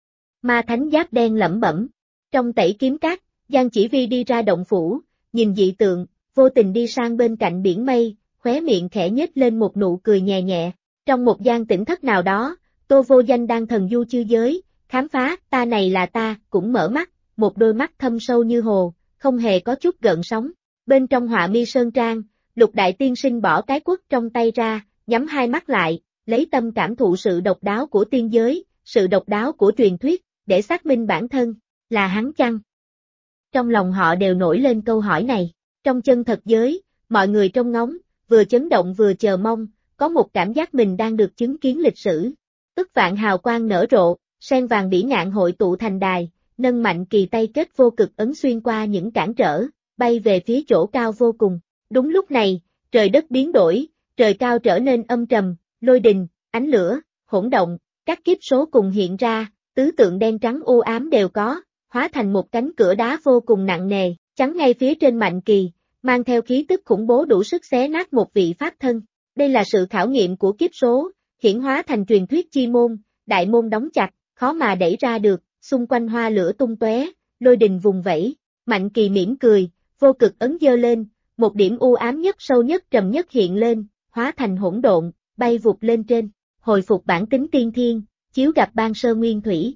Ma Thánh Giáp Đen lẩm bẩm, trong tẩy kiếm cát, Giang Chỉ Vi đi ra động phủ, nhìn dị tượng, vô tình đi sang bên cạnh biển mây, khóe miệng khẽ nhếch lên một nụ cười nhẹ nhẹ, trong một gian tỉnh thất nào đó, Tô Vô Danh đang thần du chư giới, khám phá, ta này là ta, cũng mở mắt, một đôi mắt thâm sâu như hồ, không hề có chút gợn sóng. Bên trong họa mi sơn trang, Lục Đại Tiên Sinh bỏ cái quất trong tay ra, nhắm hai mắt lại, lấy tâm cảm thụ sự độc đáo của tiên giới, sự độc đáo của truyền thuyết, để xác minh bản thân, là hắn chăng? Trong lòng họ đều nổi lên câu hỏi này. Trong chân thật giới, mọi người trông ngóng, vừa chấn động vừa chờ mong, có một cảm giác mình đang được chứng kiến lịch sử. ức vạn hào quang nở rộ, sen vàng bỉ ngạn hội tụ thành đài, nâng mạnh kỳ tay kết vô cực ấn xuyên qua những cản trở, bay về phía chỗ cao vô cùng. Đúng lúc này, trời đất biến đổi, trời cao trở nên âm trầm, lôi đình, ánh lửa, hỗn động, các kiếp số cùng hiện ra, tứ tượng đen trắng u ám đều có, hóa thành một cánh cửa đá vô cùng nặng nề, chắn ngay phía trên Mạnh Kỳ, mang theo khí tức khủng bố đủ sức xé nát một vị pháp thân. Đây là sự khảo nghiệm của kiếp số, hiển hóa thành truyền thuyết chi môn, đại môn đóng chặt, khó mà đẩy ra được, xung quanh hoa lửa tung tóe, lôi đình vùng vẫy. Mạnh Kỳ mỉm cười, vô cực ấn giơ lên, một điểm u ám nhất sâu nhất trầm nhất hiện lên, hóa thành hỗn độn, bay vụt lên trên, hồi phục bản tính tiên thiên, chiếu gặp ban sơ nguyên thủy.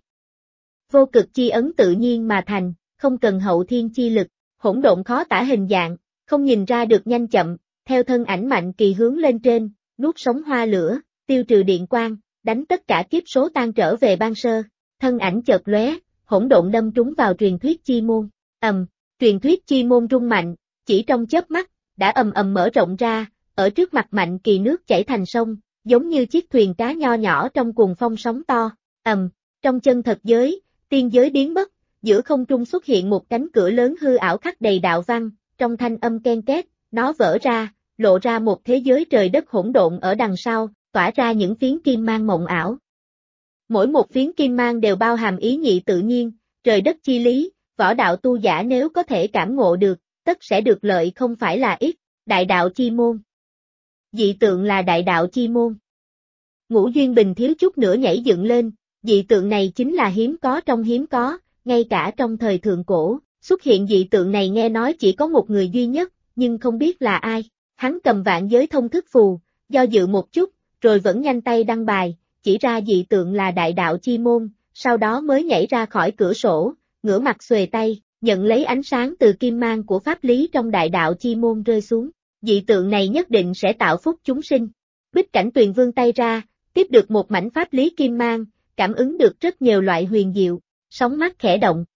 Vô cực chi ấn tự nhiên mà thành, không cần hậu thiên chi lực, hỗn độn khó tả hình dạng, không nhìn ra được nhanh chậm, theo thân ảnh Mạnh Kỳ hướng lên trên, nuốt sống hoa lửa, tiêu trừ điện quang, đánh tất cả kiếp số tan trở về ban sơ, thân ảnh chợt lóe, hỗn độn đâm trúng vào truyền thuyết chi môn, truyền thuyết chi môn rung mạnh, chỉ trong chớp mắt, đã ầm ầm mở rộng ra, ở trước mặt Mạnh Kỳ nước chảy thành sông, giống như chiếc thuyền cá nho nhỏ trong cuồng phong sóng to, trong chân thật giới, tiên giới biến mất, giữa không trung xuất hiện một cánh cửa lớn hư ảo khắc đầy đạo văn, trong thanh âm ken két, nó vỡ ra, lộ ra một thế giới trời đất hỗn độn ở đằng sau, tỏa ra những phiến kim mang mộng ảo. Mỗi một phiến kim mang đều bao hàm ý nhị tự nhiên, trời đất chi lý, võ đạo tu giả nếu có thể cảm ngộ được, tất sẽ được lợi không phải là ít, đại đạo chi môn. Dị tượng là đại đạo chi môn. Ngũ Duyên Bình thiếu chút nữa nhảy dựng lên, dị tượng này chính là hiếm có trong hiếm có, ngay cả trong thời thượng cổ, xuất hiện dị tượng này nghe nói chỉ có một người duy nhất, nhưng không biết là ai. Hắn cầm vạn giới thông thức phù, do dự một chút, rồi vẫn nhanh tay đăng bài, chỉ ra dị tượng là đại đạo chi môn, sau đó mới nhảy ra khỏi cửa sổ, ngửa mặt xuề tay, nhận lấy ánh sáng từ kim mang của pháp lý trong đại đạo chi môn rơi xuống. Dị tượng này nhất định sẽ tạo phúc chúng sinh. Bích Cảnh Tuyền vươn tay ra, tiếp được một mảnh pháp lý kim mang, cảm ứng được rất nhiều loại huyền diệu, sóng mắt khẽ động.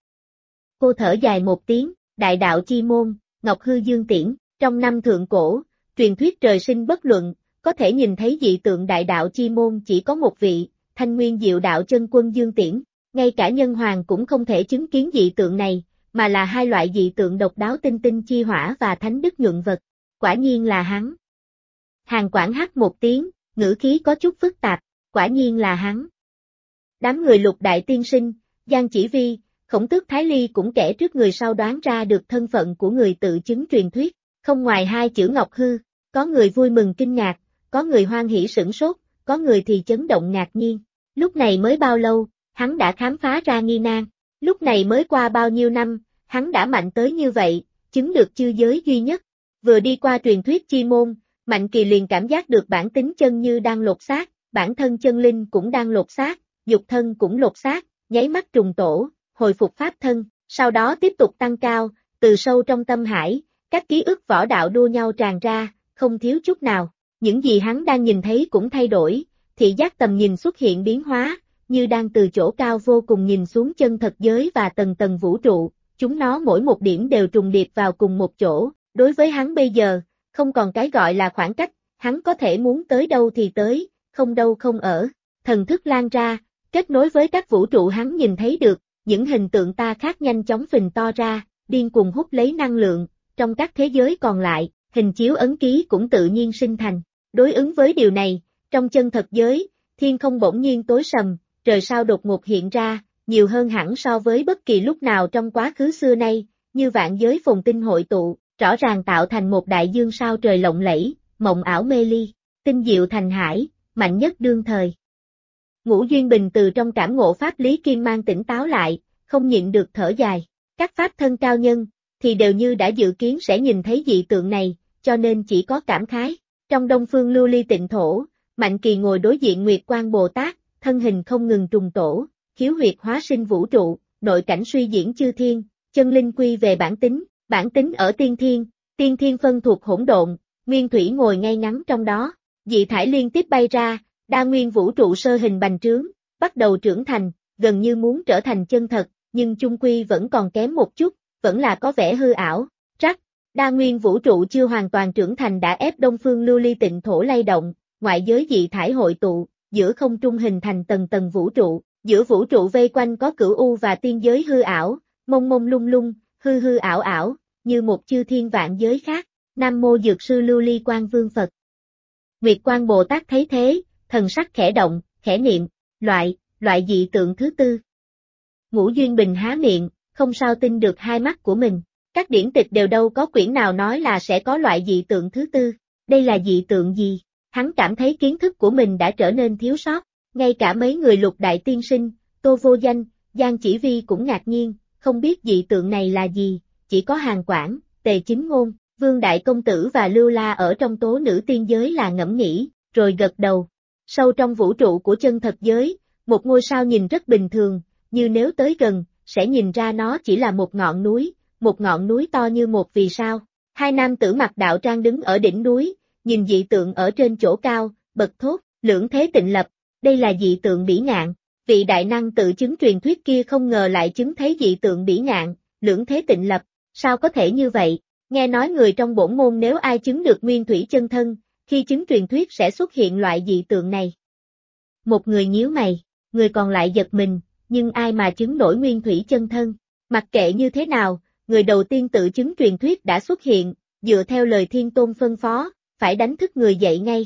Cô thở dài một tiếng, đại đạo chi môn, Ngọc Hư Dương Tiễn, trong năm thượng cổ, truyền thuyết trời sinh bất luận, có thể nhìn thấy dị tượng đại đạo chi môn chỉ có một vị, Thanh Nguyên Diệu Đạo Chân Quân Dương Tiễn, ngay cả nhân hoàng cũng không thể chứng kiến dị tượng này, mà là hai loại dị tượng độc đáo tinh tinh chi hỏa và thánh đức nhuận vật. Quả nhiên là hắn. Hàn Quảng hắt một tiếng, ngữ khí có chút phức tạp, quả nhiên là hắn. Đám người Lục Đại Tiên Sinh, Giang Chỉ Vi, Khổng Tước Thái Ly cũng kẻ trước người sau đoán ra được thân phận của người tự chứng truyền thuyết, không ngoài hai chữ Ngọc Hư, có người vui mừng kinh ngạc, có người hoan hỉ sửng sốt, có người thì chấn động ngạc nhiên. Lúc này mới bao lâu, hắn đã khám phá ra nghi nan, lúc này mới qua bao nhiêu năm, hắn đã mạnh tới như vậy, chứng được chư giới duy nhất. Vừa đi qua truyền thuyết chi môn, Mạnh Kỳ liền cảm giác được bản tính chân như đang lột xác, bản thân chân linh cũng đang lột xác, dục thân cũng lột xác, nháy mắt trùng tổ, hồi phục pháp thân, sau đó tiếp tục tăng cao, từ sâu trong tâm hải, các ký ức võ đạo đua nhau tràn ra, không thiếu chút nào. Những gì hắn đang nhìn thấy cũng thay đổi, thị giác tầm nhìn xuất hiện biến hóa, như đang từ chỗ cao vô cùng nhìn xuống chân thật giới và tầng tầng vũ trụ, chúng nó mỗi một điểm đều trùng điệp vào cùng một chỗ. Đối với hắn bây giờ, không còn cái gọi là khoảng cách, hắn có thể muốn tới đâu thì tới, không đâu không ở. Thần thức lan ra, kết nối với các vũ trụ hắn nhìn thấy được, những hình tượng ta khác nhanh chóng phình to ra, điên cuồng hút lấy năng lượng, trong các thế giới còn lại, hình chiếu ấn ký cũng tự nhiên sinh thành. Đối ứng với điều này, trong chân thật giới, thiên không bỗng nhiên tối sầm, trời sao đột ngột hiện ra, nhiều hơn hẳn so với bất kỳ lúc nào trong quá khứ xưa nay, như vạn giới phồn tinh hội tụ, rõ ràng tạo thành một đại dương sao trời lộng lẫy, mộng ảo mê ly, tinh diệu thành hải, mạnh nhất đương thời. Ngũ Duyên Bình từ trong cảm ngộ pháp lý kim mang tỉnh táo lại, không nhịn được thở dài. Các pháp thân cao nhân, thì đều như đã dự kiến sẽ nhìn thấy dị tượng này, cho nên chỉ có cảm khái. Trong Đông Phương Lưu Ly Tịnh Thổ, Mạnh Kỳ ngồi đối diện Nguyệt Quang Bồ Tát, thân hình không ngừng trùng tổ, khiếu huyệt hóa sinh vũ trụ, nội cảnh suy diễn chư thiên, chân linh quy về bản tính ở tiên thiên phân thuộc hỗn độn, nguyên thủy ngồi ngay ngắn trong đó, dị thải liên tiếp bay ra, đa nguyên vũ trụ sơ hình bành trướng, bắt đầu trưởng thành, gần như muốn trở thành chân thật, nhưng chung quy vẫn còn kém một chút, vẫn là có vẻ hư ảo. Rắc, đa nguyên vũ trụ chưa hoàn toàn trưởng thành đã ép Đông Phương Lưu Ly Tịnh Thổ lay động, ngoại giới dị thải hội tụ, giữa không trung hình thành tầng tầng vũ trụ, giữa vũ trụ vây quanh có cửu u và tiên giới hư ảo, mông mông lung lung, hư hư ảo ảo, như một chư thiên vạn giới khác. Nam mô Dược sư Lưu Ly Quang Vương Phật. Nguyệt Quang Bồ Tát thấy thế, thần sắc khẽ động, khẽ niệm, loại dị tượng thứ tư. Ngũ Duyên Bình há miệng, không sao tin được hai mắt của mình. Các điển tịch đều đâu có quyển nào nói là sẽ có loại dị tượng thứ tư. Đây là dị tượng gì? Hắn cảm thấy kiến thức của mình đã trở nên thiếu sót. Ngay cả mấy người Lục Đại Tiên Sinh, Tô Vô Danh, Giang Chỉ Vi cũng ngạc nhiên, không biết dị tượng này là gì, chỉ có Hàn Quảng, Tề Chính Ngôn, Vương Đại Công Tử và Lưu La ở trong tố nữ tiên giới là ngẫm nghĩ, rồi gật đầu. Sâu trong vũ trụ của chân thật giới, một ngôi sao nhìn rất bình thường, như nếu tới gần, sẽ nhìn ra nó chỉ là một ngọn núi to như một vì sao. Hai nam tử mặc đạo trang đứng ở đỉnh núi, nhìn dị tượng ở trên chỗ cao, bật thốt, Lưỡng Thế Tịnh Lập, đây là dị tượng bỉ ngạn. Vị đại năng tự chứng truyền thuyết kia không ngờ lại chứng thấy dị tượng bỉ ngạn, Lưỡng Thế Tịnh Lập, sao có thể như vậy? Nghe nói người trong bổn môn nếu ai chứng được nguyên thủy chân thân, khi chứng truyền thuyết sẽ xuất hiện loại dị tượng này. Một người nhíu mày, người còn lại giật mình, nhưng ai mà chứng nổi nguyên thủy chân thân? Mặc kệ như thế nào, người đầu tiên tự chứng truyền thuyết đã xuất hiện, dựa theo lời Thiên Tôn phân phó, phải đánh thức người dậy ngay.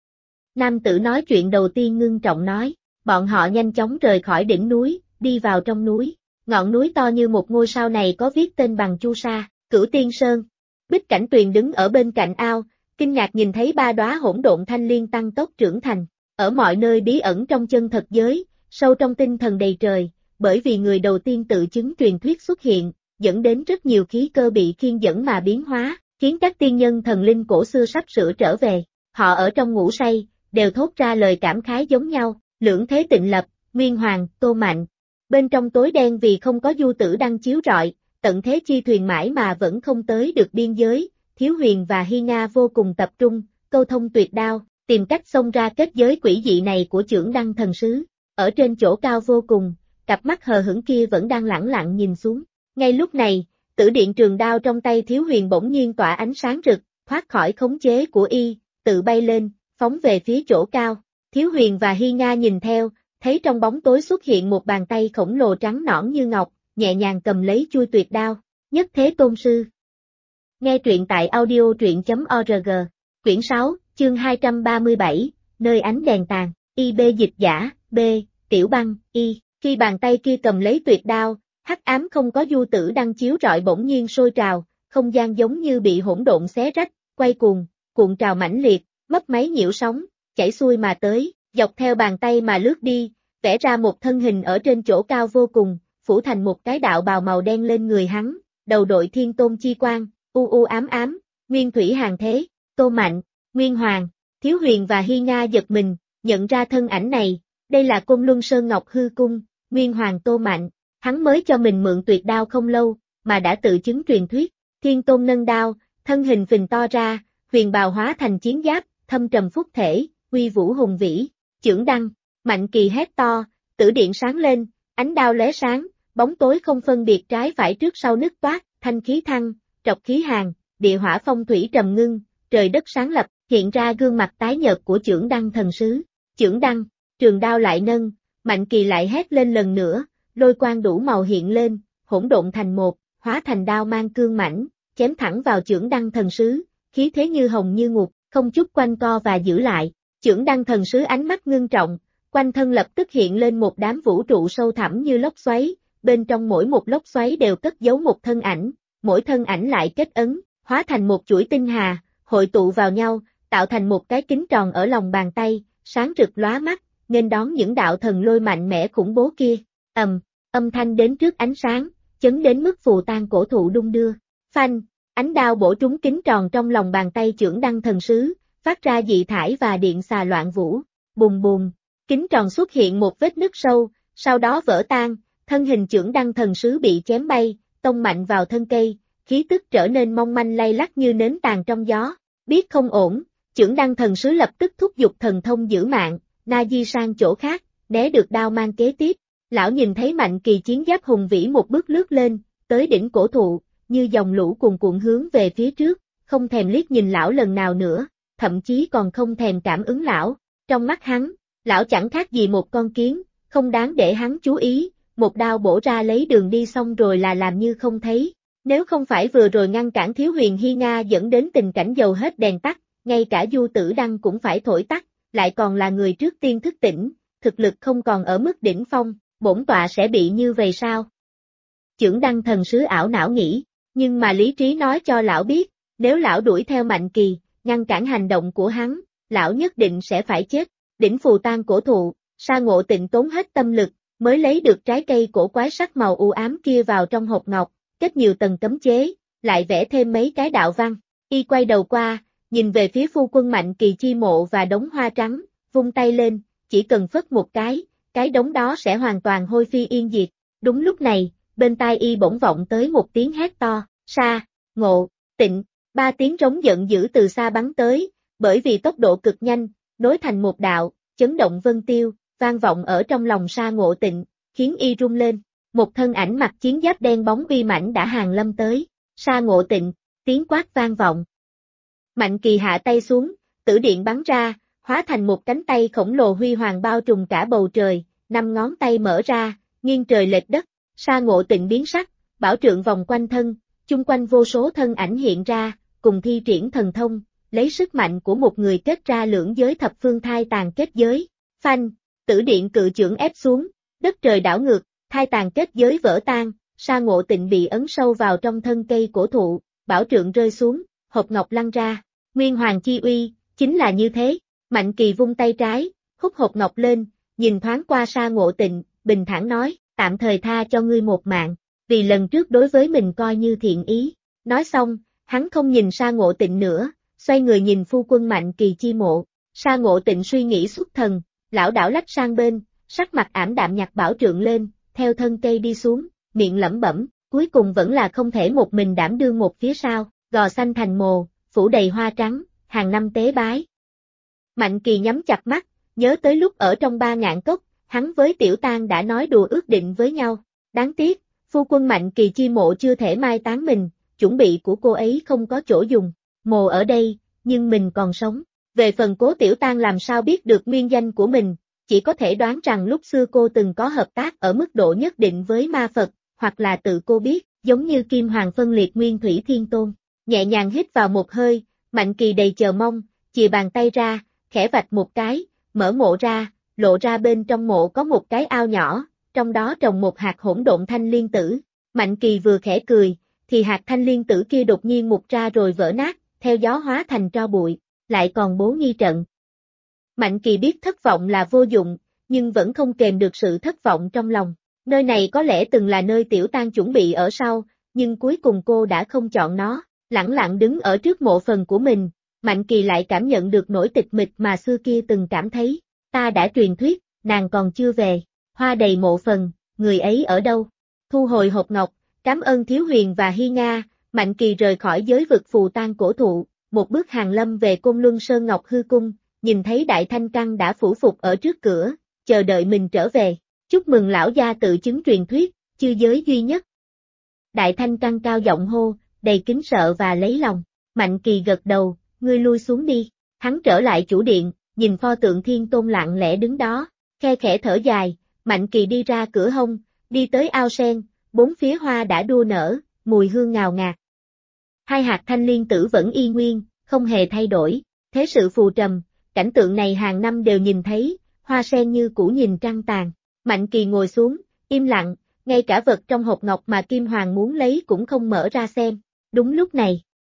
Nam tử nói chuyện đầu tiên ngưng trọng nói, bọn họ nhanh chóng rời khỏi đỉnh núi, đi vào trong núi. Ngọn núi to như một ngôi sao này có viết tên bằng chu sa, Cửu Tiên Sơn. Bích Cảnh Tuyền đứng ở bên cạnh ao, kinh ngạc nhìn thấy ba đóa hỗn độn thanh liên tăng tốc trưởng thành. Ở mọi nơi bí ẩn trong chân thật giới, sâu trong tinh thần đầy trời, bởi vì người đầu tiên tự chứng truyền thuyết xuất hiện, dẫn đến rất nhiều khí cơ bị khiên dẫn mà biến hóa, khiến các tiên nhân thần linh cổ xưa sắp sửa trở về. Họ ở trong ngủ say, đều thốt ra lời cảm khái giống nhau, Lưỡng Thế Tịnh Lập, Nguyên Hoàng, Tô Mạnh. Bên trong tối đen vì không có du tử đăng chiếu rọi, tận thế chi thuyền mãi mà vẫn không tới được biên giới, Thiếu Huyền và Hy Nga vô cùng tập trung, câu thông tuyệt đao, tìm cách xông ra kết giới quỷ dị này của Chưởng Đăng Thần Sứ. Ở trên chỗ cao vô cùng, cặp mắt hờ hững kia vẫn đang lẳng lặng nhìn xuống. Ngay lúc này, tử điện trường đao trong tay Thiếu Huyền bỗng nhiên tỏa ánh sáng rực, thoát khỏi khống chế của y, tự bay lên, phóng về phía chỗ cao. Thiếu Huyền và Hy Nga nhìn theo, thấy trong bóng tối xuất hiện một bàn tay khổng lồ trắng nõn như ngọc, nhẹ nhàng cầm lấy chuôi tuyệt đao. Nhất Thế Tôn Sư. Nghe truyện tại audio.org. Quyển 6, chương 237, nơi ánh đèn tàn. IB dịch giả, B, Tiểu Băng, Y. Khi bàn tay kia cầm lấy tuyệt đao, hắc ám không có du tử đăng chiếu rọi bỗng nhiên sôi trào, không gian giống như bị hỗn độn xé rách, quay cuộn trào mãnh liệt, mấp máy nhiễu sóng, chảy xuôi mà tới, dọc theo bàn tay mà lướt đi, vẽ ra một thân hình ở trên chỗ cao vô cùng, phủ thành một cái đạo bào màu đen lên người hắn, đầu đội Thiên Tôn chi quang, u u ám ám, nguyên thủy hàng thế, Tô Mạnh, Nguyên Hoàng. Thiếu Huyền và Hy Nga giật mình, nhận ra thân ảnh này, đây là Côn Luân Sơn Ngọc Hư Cung, Nguyên Hoàng Tô Mạnh. Hắn mới cho mình mượn tuyệt đao không lâu, mà đã tự chứng truyền thuyết. Thiên Tôn nâng đao, thân hình phình to ra, huyền bào hóa thành chiến giáp, thâm trầm phúc thể, uy vũ hùng vĩ. Chưởng Đăng, Mạnh Kỳ hét to, tử điện sáng lên, ánh đao lóe sáng, bóng tối không phân biệt trái phải trước sau nứt toát, thanh khí thăng, trọc khí hàng, địa hỏa phong thủy trầm ngưng, trời đất sáng lập, hiện ra gương mặt tái nhợt của Chưởng Đăng Thần Sứ. Chưởng Đăng, trường đao lại nâng, Mạnh Kỳ lại hét lên lần nữa, lôi quang đủ màu hiện lên, hỗn độn thành một, hóa thành đao mang cương mãnh, chém thẳng vào Chưởng Đăng Thần Sứ, khí thế như hồng như ngục, không chút quanh co và giữ lại. Chưởng Đăng Thần Sứ ánh mắt ngưng trọng, quanh thân lập tức hiện lên một đám vũ trụ sâu thẳm như lốc xoáy, bên trong mỗi một lốc xoáy đều cất giấu một thân ảnh, mỗi thân ảnh lại kết ấn, hóa thành một chuỗi tinh hà, hội tụ vào nhau, tạo thành một cái kính tròn ở lòng bàn tay, sáng rực lóa mắt, nên đón những đạo thần lôi mạnh mẽ khủng bố kia. Âm thanh đến trước ánh sáng, chấn đến mức phù tang cổ thụ đung đưa. Phanh, ánh đao bổ trúng kính tròn trong lòng bàn tay Chưởng Đăng Thần Sứ, phát ra dị thải và điện xà loạn vũ. Bùng bùng, kính tròn xuất hiện một vết nứt sâu, sau đó vỡ tan, thân hình Chưởng Đăng Thần Sứ bị chém bay, tông mạnh vào thân cây, khí tức trở nên mong manh lay lắc như nến tàn trong gió. Biết không ổn, Chưởng Đăng Thần Sứ lập tức thúc giục thần thông giữ mạng, na di sang chỗ khác, né được đao mang kế tiếp. Lão nhìn thấy Mạnh Kỳ chiến giáp hùng vĩ một bước lướt lên, tới đỉnh cổ thụ, như dòng lũ cuồn cuộn hướng về phía trước, không thèm liếc nhìn lão lần nào nữa, thậm chí còn không thèm cảm ứng lão. Trong mắt hắn, Lão chẳng khác gì một con kiến, không đáng để hắn chú ý, một đao bổ ra lấy đường đi xong rồi là làm như không thấy. Nếu không phải vừa rồi ngăn cản Thiếu Huyền Hy Nga dẫn đến tình cảnh dầu hết đèn tắt, ngay cả Du Tử Đăng cũng phải thổi tắt, lại còn là người trước tiên thức tỉnh, thực lực không còn ở mức đỉnh phong, bổn tọa sẽ bị như vậy sao? Chưởng Đăng thần sứ ảo não nghĩ, nhưng mà lý trí nói cho lão biết, nếu lão đuổi theo Mạnh Kỳ, ngăn cản hành động của hắn, lão nhất định sẽ phải chết. Đỉnh phù tang cổ thụ, Sa Ngộ Tịnh tốn hết tâm lực, mới lấy được trái cây cổ quái sắc màu u ám kia vào trong hộp ngọc, kết nhiều tầng cấm chế, lại vẽ thêm mấy cái đạo văn. Y quay đầu qua, nhìn về phía phu quân Mạnh Kỳ chi mộ và đống hoa trắng, vung tay lên, chỉ cần phất một cái đống đó sẽ hoàn toàn hôi phi yên diệt. Đúng lúc này, bên tai y bỗng vọng tới một tiếng hét to, Sa Ngộ Tịnh, 3 tiếng trống giận dữ từ xa bắn tới, bởi vì tốc độ cực nhanh, nối thành một đạo, chấn động vân tiêu, vang vọng ở trong lòng Sa Ngộ Tịnh, khiến y rung lên. Một thân ảnh mặc chiến giáp đen bóng uy mãnh đã hàng lâm tới. Sa Ngộ Tịnh, tiếng quát vang vọng. Mạnh Kỳ hạ tay xuống, tử điện bắn ra, hóa thành một cánh tay khổng lồ huy hoàng bao trùm cả bầu trời, 5 ngón tay mở ra, nghiêng trời lệch đất. Sa Ngộ Tịnh biến sắc, bảo trượng vòng quanh thân, chung quanh vô số thân ảnh hiện ra, cùng thi triển thần thông, lấy sức mạnh của một người kết ra lưỡng giới thập phương thai tàn kết giới. Phanh, tử điện cự chưởng ép xuống, đất trời đảo ngược, thai tàn kết giới vỡ tan, Sa Ngộ Tịnh bị ấn sâu vào trong thân cây cổ thụ, bảo trượng rơi xuống, hộp ngọc lăn ra. Nguyên Hoàng chi uy, chính là như thế. Mạnh Kỳ vung tay trái, hút hộp ngọc lên, nhìn thoáng qua Sa Ngộ Tịnh, bình thản nói, tạm thời tha cho ngươi một mạng, vì lần trước đối với mình coi như thiện ý. Nói xong, hắn không nhìn Sa Ngộ Tịnh nữa, xoay người nhìn phu quân Mạnh Kỳ chi mộ. Sa Ngộ Tịnh suy nghĩ xuất thần, lão đảo lách sang bên, sắc mặt ảm đạm nhặt bảo trượng lên, theo thân cây đi xuống, miệng lẩm bẩm, cuối cùng vẫn là không thể một mình đảm đương một phía sau, gò xanh thành mồ, phủ đầy hoa trắng, hàng năm tế bái. Mạnh Kỳ nhắm chặt mắt, nhớ tới lúc ở trong 3 ngạn cốc, hắn với Tiểu Tang đã nói đùa ước định với nhau. Đáng tiếc, phu quân Mạnh Kỳ chi mộ chưa thể mai táng mình, chuẩn bị của cô ấy không có chỗ dùng. Mồ ở đây, nhưng mình còn sống. Về phần Cố Tiểu Tang làm sao biết được nguyên danh của mình, chỉ có thể đoán rằng lúc xưa cô từng có hợp tác ở mức độ nhất định với ma Phật, hoặc là tự cô biết, giống như Kim Hoàng phân liệt Nguyên Thủy Thiên Tôn. Nhẹ nhàng hít vào một hơi, Mạnh Kỳ đầy chờ mong, chìa bàn tay ra, khẽ vạch một cái, mở mộ ra, lộ ra bên trong mộ có một cái ao nhỏ, trong đó trồng một hạt hỗn độn thanh liên tử. Mạnh Kỳ vừa khẽ cười, thì hạt thanh liên tử kia đột nhiên mục ra rồi vỡ nát, theo gió hóa thành tro bụi, lại còn bố nghi trận. Mạnh Kỳ biết thất vọng là vô dụng, nhưng vẫn không kềm được sự thất vọng trong lòng. Nơi này có lẽ từng là nơi Tiểu Tang chuẩn bị ở sau, nhưng cuối cùng cô đã không chọn nó. Lẳng lặng đứng ở trước mộ phần của mình, Mạnh Kỳ lại cảm nhận được nỗi tịch mịch mà xưa kia từng cảm thấy. Ta đã truyền thuyết, nàng còn chưa về, hoa đầy mộ phần, người ấy ở đâu? Thu hồi hộp ngọc, cảm ơn Thiếu Huyền và Hy Nga, Mạnh Kỳ rời khỏi giới vực phù tang cổ thụ, một bước hàng lâm về Côn Luân Sơn Ngọc Hư Cung, nhìn thấy Đại Thanh Căn đã phủ phục ở trước cửa, chờ đợi mình trở về. Chúc mừng lão gia tự chứng truyền thuyết, chư giới duy nhất. Đại Thanh Căn cao giọng hô, đầy kính sợ và lấy lòng. Mạnh Kỳ gật đầu, ngươi lui xuống đi. Hắn trở lại chủ điện, nhìn pho tượng Thiên Tôn lặng lẽ đứng đó, khe khẽ thở dài. Mạnh Kỳ đi ra cửa hông, đi tới ao sen, 4 phía hoa đã đua nở, mùi hương ngào ngạt. 2 hạt thanh liên tử vẫn y nguyên, không hề thay đổi. Thế sự phù trầm, cảnh tượng này hàng năm đều nhìn thấy, hoa sen như cũ nhìn trăng tàn. Mạnh Kỳ ngồi xuống, im lặng, ngay cả vật trong hộp ngọc mà Kim Hoàng muốn lấy cũng không mở ra xem. Đúng lúc này,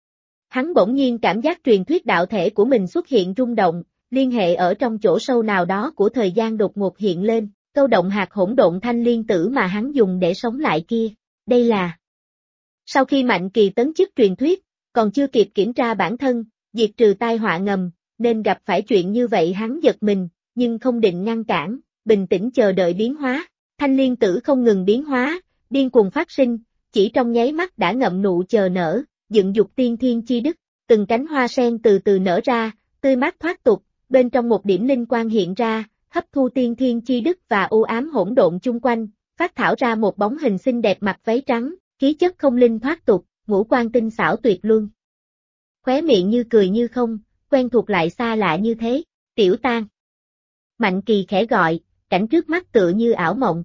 hắn bỗng nhiên cảm giác truyền thuyết đạo thể của mình xuất hiện rung động, liên hệ ở trong chỗ sâu nào đó của thời gian đột ngột hiện lên, câu động hạt hỗn độn thanh liên tử mà hắn dùng để sống lại kia. Đây là... Sau khi Mạnh Kỳ tấn chức truyền thuyết, còn chưa kịp kiểm tra bản thân, diệt trừ tai họa ngầm, nên gặp phải chuyện như vậy hắn giật mình, nhưng không định ngăn cản, bình tĩnh chờ đợi biến hóa. Thanh liên tử không ngừng biến hóa, điên cuồng phát sinh, chỉ trong nháy mắt đã ngậm nụ chờ nở, dựng dục tiên thiên chi đức, từng cánh hoa sen từ từ nở ra, tươi mát thoát tục, bên trong một điểm linh quang hiện ra, hấp thu tiên thiên chi đức và u ám hỗn độn chung quanh, phát thảo ra một bóng hình xinh đẹp mặc váy trắng, khí chất không linh thoát tục, ngũ quan tinh xảo tuyệt luân. Khóe miệng như cười như không, quen thuộc lại xa lạ như thế. Tiểu Tang. Mạnh Kỳ khẽ gọi, cảnh trước mắt tựa như ảo mộng.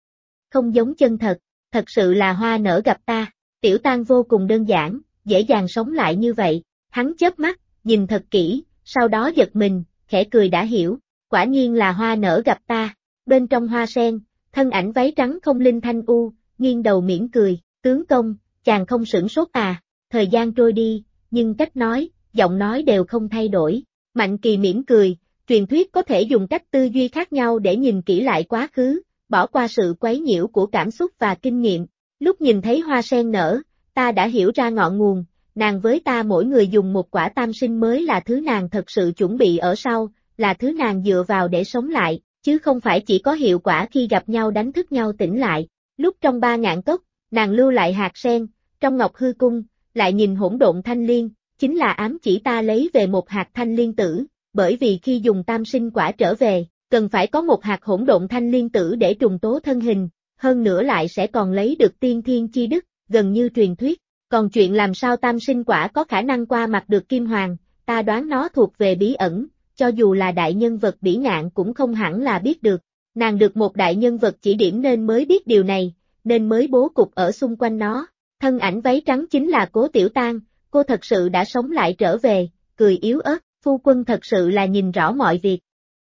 Không giống chân thật sự là hoa nở gặp ta, Tiểu Tang vô cùng đơn giản, dễ dàng sống lại như vậy, hắn chớp mắt, nhìn thật kỹ, sau đó giật mình, khẽ cười đã hiểu, quả nhiên là hoa nở gặp ta, bên trong hoa sen, thân ảnh váy trắng không linh thanh u, nghiêng đầu mỉm cười, tướng công, chàng không sửng sốt à, thời gian trôi đi, nhưng cách nói, giọng nói đều không thay đổi, Mạnh Kỳ mỉm cười, truyền thuyết có thể dùng cách tư duy khác nhau để nhìn kỹ lại quá khứ, bỏ qua sự quấy nhiễu của cảm xúc và kinh nghiệm, lúc nhìn thấy hoa sen nở, ta đã hiểu ra ngọn nguồn, nàng với ta mỗi người dùng một quả tam sinh mới là thứ nàng thật sự chuẩn bị ở sau, là thứ nàng dựa vào để sống lại, chứ không phải chỉ có hiệu quả khi gặp nhau đánh thức nhau tỉnh lại. Lúc trong 3 ngạn cốc, nàng lưu lại hạt sen, trong ngọc hư cung, lại nhìn hỗn độn thanh liên, chính là ám chỉ ta lấy về một hạt thanh liên tử, bởi vì khi dùng tam sinh quả trở về, cần phải có một hạt hỗn độn thanh liên tử để trùng tố thân hình, hơn nữa lại sẽ còn lấy được tiên thiên chi đức, gần như truyền thuyết. Còn chuyện làm sao tam sinh quả có khả năng qua mặt được Kim Hoàng, ta đoán nó thuộc về bí ẩn, cho dù là đại nhân vật Bỉ Ngạn cũng không hẳn là biết được. Nàng được một đại nhân vật chỉ điểm nên mới biết điều này, nên mới bố cục ở xung quanh nó. Thân ảnh váy trắng chính là Cố Tiểu Tang, cô thật sự đã sống lại trở về, cười yếu ớt, phu quân thật sự là nhìn rõ mọi việc.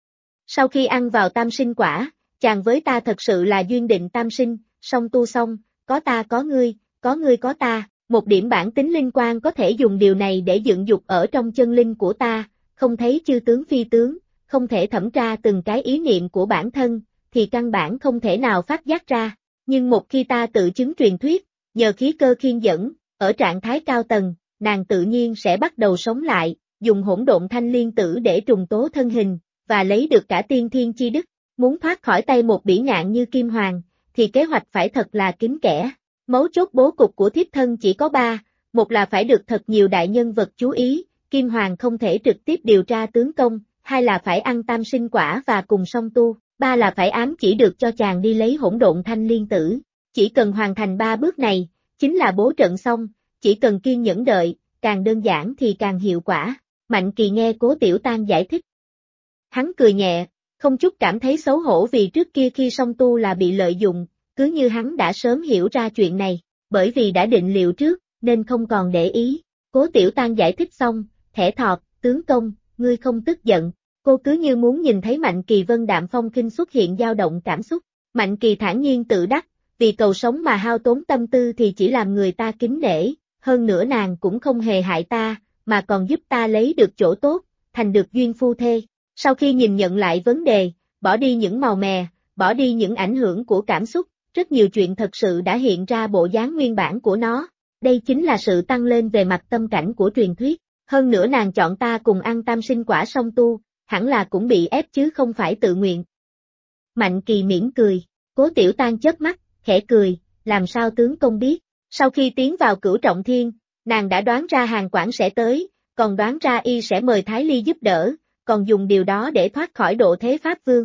Sau khi ăn vào tam sinh quả, chàng với ta thật sự là duyên định tam sinh, song tu song, có ta có ngươi có ta, một điểm bản tính linh quan có thể dùng điều này để dựng dục ở trong chân linh của ta, không thấy chư tướng phi tướng, không thể thẩm tra từng cái ý niệm của bản thân, thì căn bản không thể nào phát giác ra, nhưng một khi ta tự chứng truyền thuyết, nhờ khí cơ khiên dẫn, ở trạng thái cao tầng, nàng tự nhiên sẽ bắt đầu sống lại, dùng hỗn độn thanh liên tử để trùng tố thân hình, và lấy được cả tiên thiên chi đức, muốn thoát khỏi tay một Bỉ Ngạn như Kim Hoàng, thì kế hoạch phải thật là kín kẽ. Mấu chốt bố cục của thiếp thân chỉ có 3, một là phải được thật nhiều đại nhân vật chú ý, Kim Hoàng không thể trực tiếp điều tra tướng công, 2 là phải ăn tam sinh quả và cùng song tu, 3 là phải ám chỉ được cho chàng đi lấy hỗn độn thanh liên tử. Chỉ cần hoàn thành 3 bước này, chính là bố trận xong, chỉ cần kiên nhẫn đợi, càng đơn giản thì càng hiệu quả. Mạnh Kỳ nghe Cố Tiểu Tang giải thích. Hắn cười nhẹ, không chút cảm thấy xấu hổ vì trước kia khi song tu là bị lợi dụng, cứ như hắn đã sớm hiểu ra chuyện này, bởi vì đã định liệu trước, nên không còn để ý. Cố Tiểu Tang giải thích xong, thẻ thọt, tướng công, ngươi không tức giận, cô cứ như muốn nhìn thấy Mạnh Kỳ vân đạm phong khinh xuất hiện dao động cảm xúc. Mạnh Kỳ thản nhiên tự đắc, vì cầu sống mà hao tốn tâm tư thì chỉ làm người ta kính nể, hơn nữa nàng cũng không hề hại ta, mà còn giúp ta lấy được chỗ tốt, thành được duyên phu thê. Sau khi nhìn nhận lại vấn đề, bỏ đi những màu mè, bỏ đi những ảnh hưởng của cảm xúc, rất nhiều chuyện thật sự đã hiện ra bộ dáng nguyên bản của nó. Đây chính là sự tăng lên về mặt tâm cảnh của truyền thuyết. Hơn nữa nàng chọn ta cùng ăn tam sinh quả song tu, hẳn là cũng bị ép chứ không phải tự nguyện. Mạnh Kỳ mỉm cười, Cố Tiểu Tang chớp mắt, khẽ cười, làm sao tướng công biết. Sau khi tiến vào Cửu Trọng Thiên, nàng đã đoán ra Hàn Quảng sẽ tới, còn đoán ra y sẽ mời Thái Ly giúp đỡ, còn dùng điều đó để thoát khỏi độ thế Pháp Vương.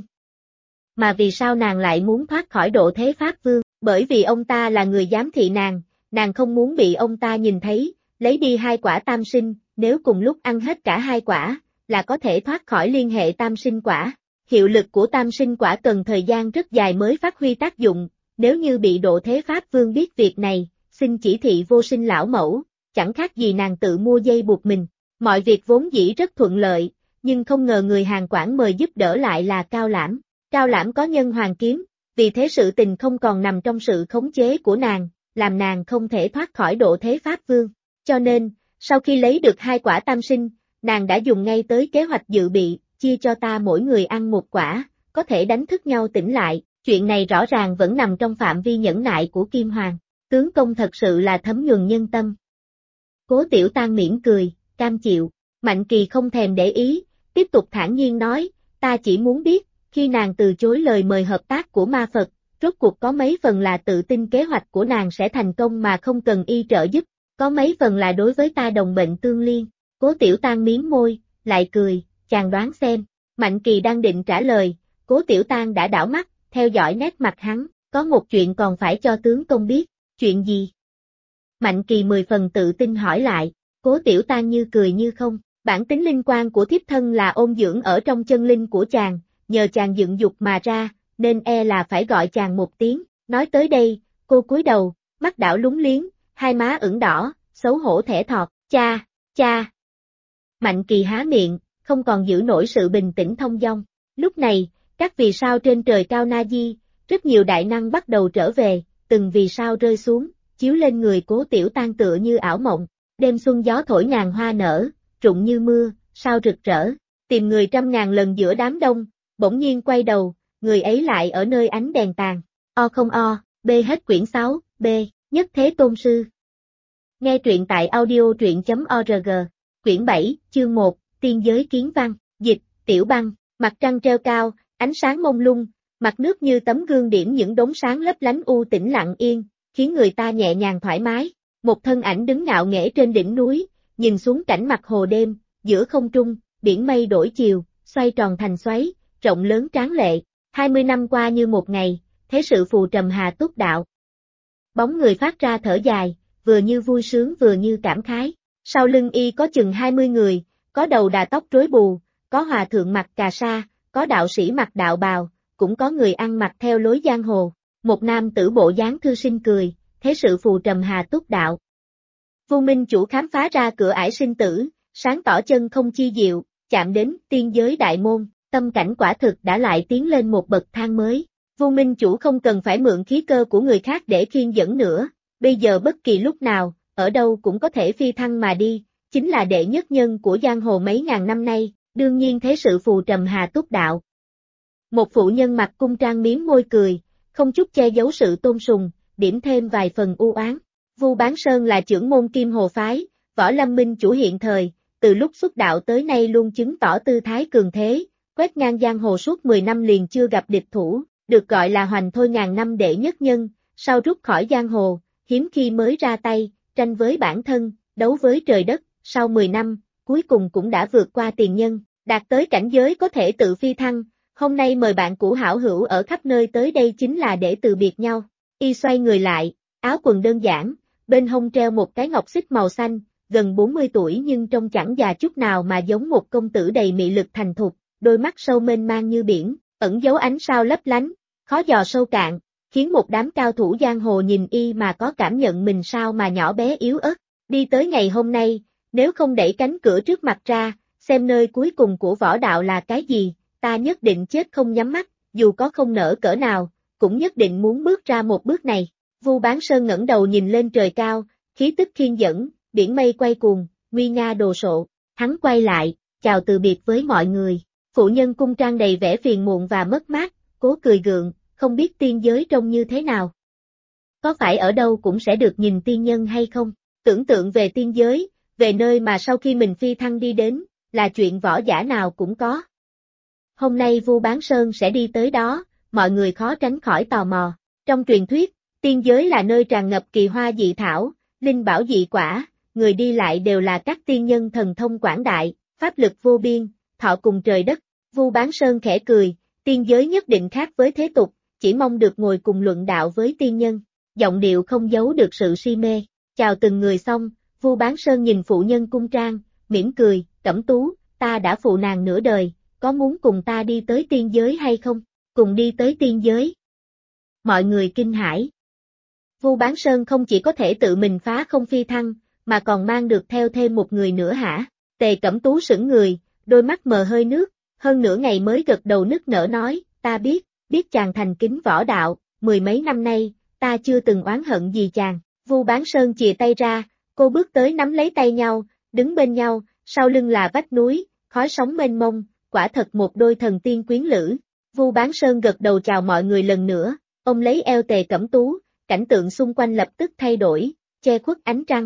Mà vì sao nàng lại muốn thoát khỏi độ thế Pháp Vương? Bởi vì ông ta là người giám thị nàng không muốn bị ông ta nhìn thấy, lấy đi 2 quả tam sinh, nếu cùng lúc ăn hết cả 2 quả, là có thể thoát khỏi liên hệ tam sinh quả. Hiệu lực của tam sinh quả cần thời gian rất dài mới phát huy tác dụng, nếu như bị độ thế Pháp Vương biết việc này, xin chỉ thị vô sinh lão mẫu, chẳng khác gì nàng tự mua dây buộc mình. Mọi việc vốn dĩ rất thuận lợi, nhưng không ngờ người Hàn Quảng mời giúp đỡ lại là Cao Lãm. Cao Lãm có nhân hoàng kiếm, vì thế sự tình không còn nằm trong sự khống chế của nàng, làm nàng không thể thoát khỏi độ thế Pháp Vương. Cho nên, sau khi lấy được 2 quả tam sinh, nàng đã dùng ngay tới kế hoạch dự bị, chia cho ta mỗi người ăn 1 quả, có thể đánh thức nhau tỉnh lại. Chuyện này rõ ràng vẫn nằm trong phạm vi nhẫn nại của Kim Hoàng. Tướng công thật sự là thấm nhuần nhân tâm. Cố Tiểu Tang mỉm cười, cam chịu. Mạnh Kỳ không thèm để ý, tiếp tục thản nhiên nói, ta chỉ muốn biết, khi nàng từ chối lời mời hợp tác của ma Phật, rốt cuộc có mấy phần là tự tin kế hoạch của nàng sẽ thành công mà không cần y trợ giúp, có mấy phần là đối với ta đồng bệnh tương liên. Cố Tiểu Tang miếm môi, lại cười, chàng đoán xem. Mạnh Kỳ đang định trả lời, Cố Tiểu Tang đã đảo mắt, theo dõi nét mặt hắn, có một chuyện còn phải cho tướng công biết. Chuyện gì? Mạnh Kỳ 10 phần tự tin hỏi lại, Cố Tiểu Tang như cười như không, bản tính linh quan của thiếp thân là ôn dưỡng ở trong chân linh của chàng, nhờ chàng dựng dục mà ra, nên e là phải gọi chàng một tiếng. Nói tới đây, cô cúi đầu, mắt đảo lúng liếng, hai má ửng đỏ, xấu hổ thẻ thọt, cha, cha. Mạnh Kỳ há miệng, không còn giữ nổi sự bình tĩnh thông dong. Lúc này, các vì sao trên trời cao Na Di, rất nhiều đại năng bắt đầu trở về, từng vì sao rơi xuống, chiếu lên người Cố Tiểu Tan tựa như ảo mộng. Đêm xuân gió thổi ngàn hoa nở, rụng như mưa, sao rực rỡ, tìm người trăm ngàn lần giữa đám đông, bỗng nhiên quay đầu, người ấy lại ở nơi ánh đèn tàn. O không o, B hết quyển 6, B, Nhất Thế Tôn Sư. Nghe truyện tại audio truyện.org, quyển 7, chương 1, Tiên giới kiến văn, dịch, Tiểu Băng, mặt trăng treo cao, ánh sáng mông lung, mặt nước như tấm gương điểm những đốm sáng lấp lánh u tĩnh lặng yên, khiến người ta nhẹ nhàng thoải mái. Một thân ảnh đứng ngạo nghễ trên đỉnh núi, nhìn xuống cảnh mặt hồ đêm, giữa không trung, biển mây đổi chiều, xoay tròn thành xoáy, rộng lớn tráng lệ. 20 năm qua như một ngày, thế sự phù trầm hà túc đạo. Bóng người phát ra thở dài, vừa như vui sướng vừa như cảm khái. Sau lưng y có chừng 20 người, có đầu đà tóc rối bù, có hòa thượng mặc cà sa, có đạo sĩ mặc đạo bào, cũng có người ăn mặc theo lối giang hồ. Một nam tử bộ dáng thư sinh cười, thế sự phù trầm hà túc đạo. Vô Minh Chủ khám phá ra cửa ải sinh tử, sáng tỏ chân không chi diệu, chạm đến tiên giới đại môn, tâm cảnh quả thực đã lại tiến lên một bậc thang mới. Vô Minh Chủ không cần phải mượn khí cơ của người khác để khiên dẫn nữa, bây giờ bất kỳ lúc nào, ở đâu cũng có thể phi thăng mà đi, chính là đệ nhất nhân của giang hồ mấy ngàn năm nay, đương nhiên thế sự phù trầm hà túc đạo. Một phụ nhân mặc cung trang miếm môi cười, không chút che giấu sự tôn sùng, điểm thêm vài phần u oán. Vu Bán Sơn là trưởng môn Kim Hồ phái, Võ Lâm Minh Chủ hiện thời, từ lúc xuất đạo tới nay luôn chứng tỏ tư thái cường thế, quét ngang giang hồ suốt 10 năm liền chưa gặp địch thủ, được gọi là hoành thôi ngàn năm đệ nhất nhân, sau rút khỏi giang hồ, hiếm khi mới ra tay, tranh với bản thân, đấu với trời đất, sau 10 năm, cuối cùng cũng đã vượt qua tiền nhân, đạt tới cảnh giới có thể tự phi thăng. Hôm nay mời bạn cũ hảo hữu ở khắp nơi tới đây chính là để từ biệt nhau. Y xoay người lại, áo quần đơn giản, bên hông treo một cái ngọc xích màu xanh, gần 40 tuổi nhưng trông chẳng già chút nào mà giống một công tử đầy mị lực thành thục, đôi mắt sâu mênh mang như biển, ẩn dấu ánh sao lấp lánh, khó dò sâu cạn, khiến một đám cao thủ giang hồ nhìn y mà có cảm nhận mình sao mà nhỏ bé yếu ớt. Đi tới ngày hôm nay, nếu không đẩy cánh cửa trước mặt ra, xem nơi cuối cùng của võ đạo là cái gì, ta nhất định chết không nhắm mắt, dù có không nỡ cỡ nào, cũng nhất định muốn bước ra một bước này. Vu Bán Sơn ngẩng đầu nhìn lên trời cao, khí tức khiên dẫn, biển mây quay cuồng, nguy nga đồ sộ. Hắn quay lại, chào từ biệt với mọi người. Phụ nhân cung trang đầy vẻ phiền muộn và mất mát, cố cười gượng, không biết tiên giới trông như thế nào. Có phải ở đâu cũng sẽ được nhìn tiên nhân hay không? Tưởng tượng về tiên giới, về nơi mà sau khi mình phi thăng đi đến, là chuyện võ giả nào cũng có. Hôm nay Vu Bán Sơn sẽ đi tới đó, mọi người khó tránh khỏi tò mò. Trong truyền thuyết, tiên giới là nơi tràn ngập kỳ hoa dị thảo, linh bảo dị quả, người đi lại đều là các tiên nhân thần thông quảng đại, pháp lực vô biên, thọ cùng trời đất. Vu Bán Sơn khẽ cười, tiên giới nhất định khác với thế tục, chỉ mong được ngồi cùng luận đạo với tiên nhân. Giọng điệu không giấu được sự si mê. Chào từng người xong, Vu Bán Sơn nhìn phụ nhân cung trang, mỉm cười, Cẩm Tú, ta đã phụ nàng nửa đời, có muốn cùng ta đi tới tiên giới hay không? Cùng đi tới tiên giới. Mọi người kinh hãi. Vu Bán Sơn không chỉ có thể tự mình phá không phi thăng, mà còn mang được theo thêm một người nữa hả? Tề Cẩm Tú sững người, đôi mắt mờ hơi nước, hơn nửa ngày mới gật đầu nức nở nói, ta biết chàng thành kính võ đạo, 10 mấy năm nay, ta chưa từng oán hận gì chàng. Vu Bán Sơn chìa tay ra, cô bước tới nắm lấy tay nhau, đứng bên nhau, sau lưng là vách núi, khói sóng mênh mông, quả thật một đôi thần tiên quyến lữ. Vu Bán Sơn gật đầu chào mọi người lần nữa, ông lấy eo Tề Cẩm Tú, cảnh tượng xung quanh lập tức thay đổi, che khuất ánh trăng.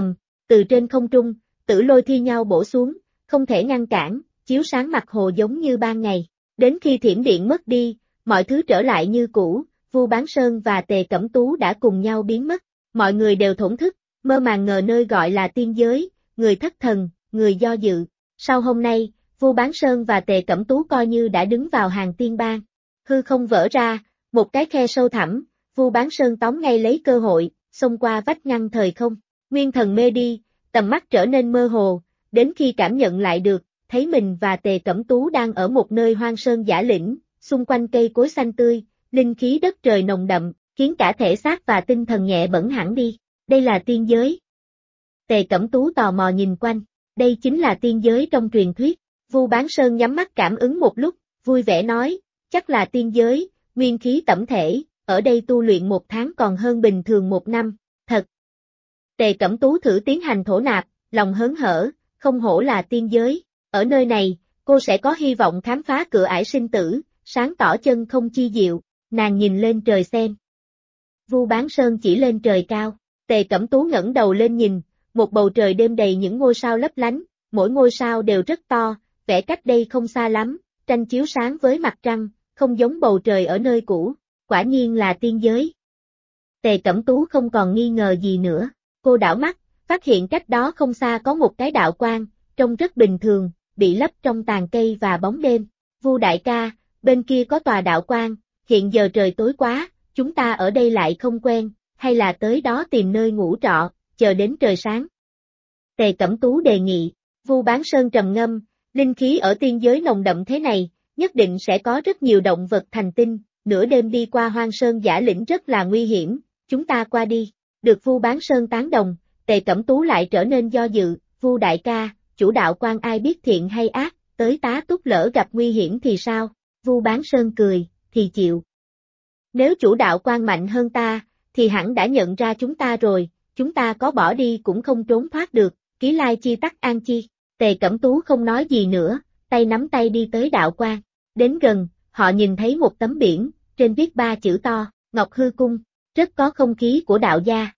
Từ trên không trung, tử lôi thi nhau bổ xuống, không thể ngăn cản, chiếu sáng mặt hồ giống như ban ngày. Đến khi thiểm điện mất đi, mọi thứ trở lại như cũ, Vu Bán Sơn và Tề Cẩm Tú đã cùng nhau biến mất. Mọi người đều thổn thức, mơ màng ngờ nơi gọi là tiên giới, người thất thần, người do dự. Sau hôm nay, Vu Bán Sơn và Tề Cẩm Tú coi như đã đứng vào hàng tiên bang. Hư không vỡ ra, một cái khe sâu thẳm, Vu Bán Sơn tóm ngay lấy cơ hội, xông qua vách ngăn thời không. Nguyên thần mê đi, tầm mắt trở nên mơ hồ, đến khi cảm nhận lại được, thấy mình và Tề Cẩm Tú đang ở một nơi hoang sơn dã lĩnh, xung quanh cây cối xanh tươi, linh khí đất trời nồng đậm, khiến cả thể xác và tinh thần nhẹ bẫng hẳn đi. Đây là tiên giới. Tề Cẩm Tú tò mò nhìn quanh, đây chính là tiên giới trong truyền thuyết. Vu Bán Sơn nhắm mắt cảm ứng một lúc, vui vẻ nói, chắc là tiên giới, nguyên khí tẩm thể, ở đây tu luyện 1 tháng còn hơn bình thường 1 năm, thật. Tề Cẩm Tú thử tiến hành thổ nạp, lòng hớn hở, không hổ là tiên giới, ở nơi này, cô sẽ có hy vọng khám phá cửa ải sinh tử, sáng tỏ chân không chi diệu, nàng nhìn lên trời xem. Vu Bán Sơn chỉ lên trời cao, Tề Cẩm Tú ngẩng đầu lên nhìn, một bầu trời đêm đầy những ngôi sao lấp lánh, mỗi ngôi sao đều rất to, vẻ cách đây không xa lắm, tranh chiếu sáng với mặt trăng, không giống bầu trời ở nơi cũ, quả nhiên là tiên giới. Tề Cẩm Tú không còn nghi ngờ gì nữa, cô đảo mắt, phát hiện cách đó không xa có một cái đạo quang, trông rất bình thường, bị lấp trong tàn cây và bóng đêm. Vu đại ca, bên kia có tòa đạo quang, hiện giờ trời tối quá, chúng ta ở đây lại không quen, hay là tới đó tìm nơi ngủ trọ, chờ đến trời sáng. Tề Cẩm Tú đề nghị, Vu Bán Sơn trầm ngâm, linh khí ở tiên giới nồng đậm thế này, nhất định sẽ có rất nhiều động vật thành tinh, nửa đêm đi qua hoang sơn dã lĩnh rất là nguy hiểm, chúng ta qua đi. Được Vu Bán Sơn tán đồng, Tề Cẩm Tú lại trở nên do dự, Vu đại ca, chủ đạo quan ai biết thiện hay ác, tới tá túc lỡ gặp nguy hiểm thì sao? Vu Bán Sơn cười, thì chịu. Nếu chủ đạo quan mạnh hơn ta, thì hẳn đã nhận ra chúng ta rồi, chúng ta có bỏ đi cũng không trốn thoát được, ký lai chi tắc an chi. Tề Cẩm Tú không nói gì nữa, tay nắm tay đi tới đạo quan. Đến gần, họ nhìn thấy một tấm biển, trên viết 3 chữ to, Ngọc Hư Cung, rất có không khí của đạo gia.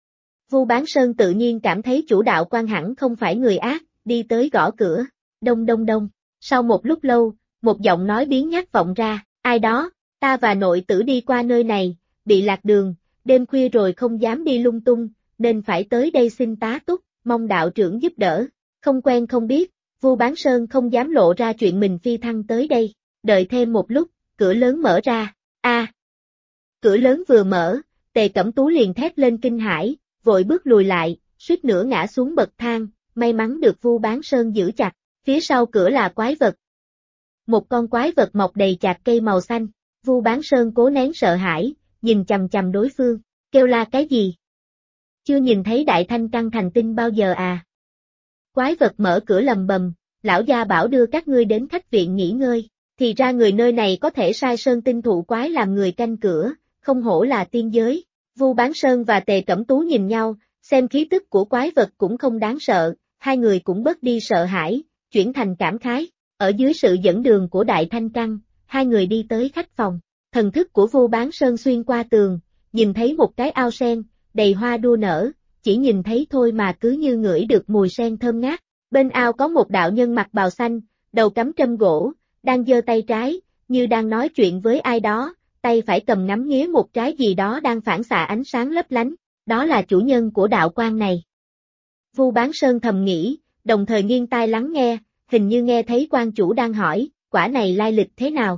Vu Bán Sơn tự nhiên cảm thấy chủ đạo quan hẳn không phải người ác, đi tới gõ cửa, đông đông đông. Sau một lúc lâu, một giọng nói biến nhát vọng ra, ai đó, ta và nội tử đi qua nơi này, bị lạc đường, đêm khuya rồi không dám đi lung tung, nên phải tới đây xin tá túc, mong đạo trưởng giúp đỡ. Không quen không biết, Vu Bán Sơn không dám lộ ra chuyện mình phi thăng tới đây, đợi thêm một lúc, cửa lớn mở ra, cửa lớn vừa mở, Tề Cẩm Tú liền thét lên kinh hãi, vội bước lùi lại, suýt nữa ngã xuống bậc thang, may mắn được Vu Bán Sơn giữ chặt, phía sau cửa là quái vật. Một con quái vật mọc đầy chạc cây màu xanh, Vu Bán Sơn cố nén sợ hãi, nhìn chằm chằm đối phương, kêu la cái gì? Chưa nhìn thấy đại thanh căn thành tinh bao giờ à? Quái vật mở cửa lầm bầm, lão gia bảo đưa các ngươi đến khách viện nghỉ ngơi, thì ra người nơi này có thể sai sơn tinh thụ quái làm người canh cửa, không hổ là tiên giới. Vu Bán Sơn và Tề Cẩm Tú nhìn nhau, xem khí tức của quái vật cũng không đáng sợ, hai người cũng bớt đi sợ hãi, chuyển thành cảm khái. Ở dưới sự dẫn đường của Đại Thanh Căn, hai người đi tới khách phòng. Thần thức của Vu Bán Sơn xuyên qua tường, nhìn thấy một cái ao sen, đầy hoa đua nở, chỉ nhìn thấy thôi mà cứ như ngửi được mùi sen thơm ngát. Bên ao có một đạo nhân mặc bào xanh, đầu cắm trâm gỗ, đang giơ tay trái, như đang nói chuyện với ai đó, tay phải cầm nắm nghía một trái gì đó đang phản xạ ánh sáng lấp lánh, đó là chủ nhân của đạo quan này. Vu Bán Sơn thầm nghĩ, đồng thời nghiêng tai lắng nghe, hình như nghe thấy quan chủ đang hỏi, quả này lai lịch thế nào?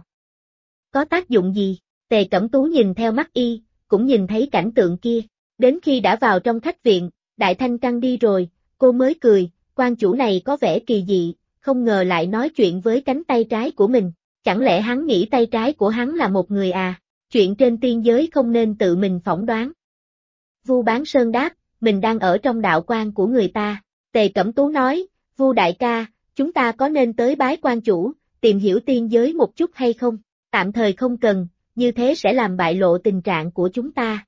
Có tác dụng gì? Tề Cẩm Tú nhìn theo mắt y, cũng nhìn thấy cảnh tượng kia. Đến khi đã vào trong khách viện, Đại Thanh Căn đi rồi, cô mới cười, quan chủ này có vẻ kỳ dị, không ngờ lại nói chuyện với cánh tay trái của mình. Chẳng lẽ hắn nghĩ tay trái của hắn là một người à? Chuyện trên tiên giới không nên tự mình phỏng đoán. Vu Bán Sơn đáp, mình đang ở trong đạo quan của người ta. Tề Cẩm Tú nói, Vu đại ca, chúng ta có nên tới bái quan chủ, tìm hiểu tiên giới một chút hay không? Tạm thời không cần, như thế sẽ làm bại lộ tình trạng của chúng ta.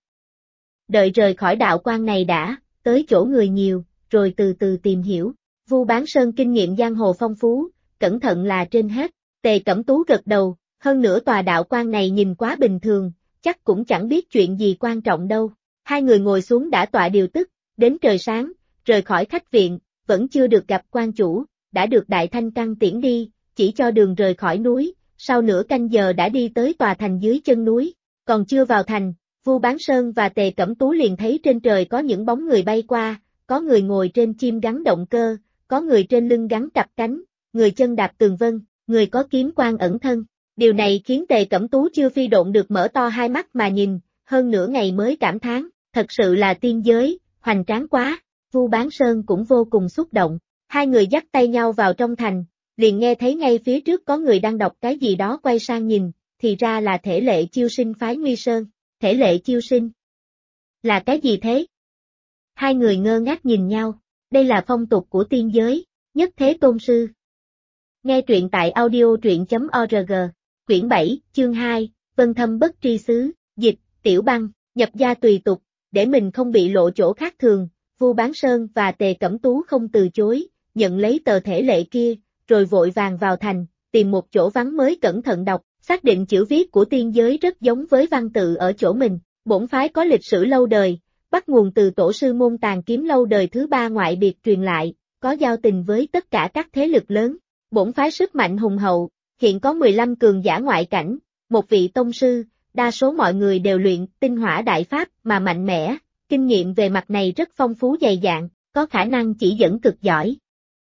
Đợi rời khỏi đạo quan này đã, tới chỗ người nhiều, rồi từ từ tìm hiểu. Vu Bán Sơn kinh nghiệm giang hồ phong phú, cẩn thận là trên hết. Tề Cẩm Tú gật đầu, hơn nữa tòa đạo quan này nhìn quá bình thường, chắc cũng chẳng biết chuyện gì quan trọng đâu. Hai người ngồi xuống đã tọa điều tức, đến trời sáng, rời khỏi khách viện, vẫn chưa được gặp quan chủ, đã được Đại Thanh Căn tiễn đi, chỉ cho đường rời khỏi núi, sau nửa canh giờ đã đi tới tòa thành dưới chân núi. Còn chưa vào thành, Vu Bán Sơn và Tề Cẩm Tú liền thấy trên trời có những bóng người bay qua, có người ngồi trên chim gắn động cơ, có người trên lưng gắn cặp cánh, người chân đạp tường vân, người có kiếm quan ẩn thân. Điều này khiến Tề Cẩm Tú chưa phi độn được mở to hai mắt mà nhìn, hơn nửa ngày mới cảm thán, thật sự là tiên giới, hoành tráng quá. Vu Bán Sơn cũng vô cùng xúc động. Hai người dắt tay nhau vào trong thành, liền nghe thấy ngay phía trước có người đang đọc cái gì đó, quay sang nhìn, thì ra là Thể Lệ Chiêu Sinh phái Nguy Sơn. Thể Lệ Chiêu Sinh? Là cái gì thế? Hai người ngơ ngác nhìn nhau, đây là phong tục của tiên giới, Nhất Thế Tôn Sư. Nghe truyện tại audio truyện.org, quyển 7, chương 2, Vân Thâm Bất Tri Xứ, dịch, Tiểu Băng, nhập gia tùy tục, để mình không bị lộ chỗ khác thường, Vu Bán Sơn và Tề Cẩm Tú không từ chối, nhận lấy tờ thể lệ kia, rồi vội vàng vào thành, tìm một chỗ vắng mới cẩn thận đọc, xác định chữ viết của tiên giới rất giống với văn tự ở chỗ mình. Bổn phái có lịch sử lâu đời, bắt nguồn từ tổ sư môn Tàn Kiếm lâu đời thứ 3 ngoại biệt truyền lại, có giao tình với tất cả các thế lực lớn. Bổn phái sức mạnh hùng hậu, hiện có 15 cường giả ngoại cảnh, một vị tông sư, đa số mọi người đều luyện tinh hỏa đại pháp mà mạnh mẽ, kinh nghiệm về mặt này rất phong phú dày dạn, có khả năng chỉ dẫn cực giỏi.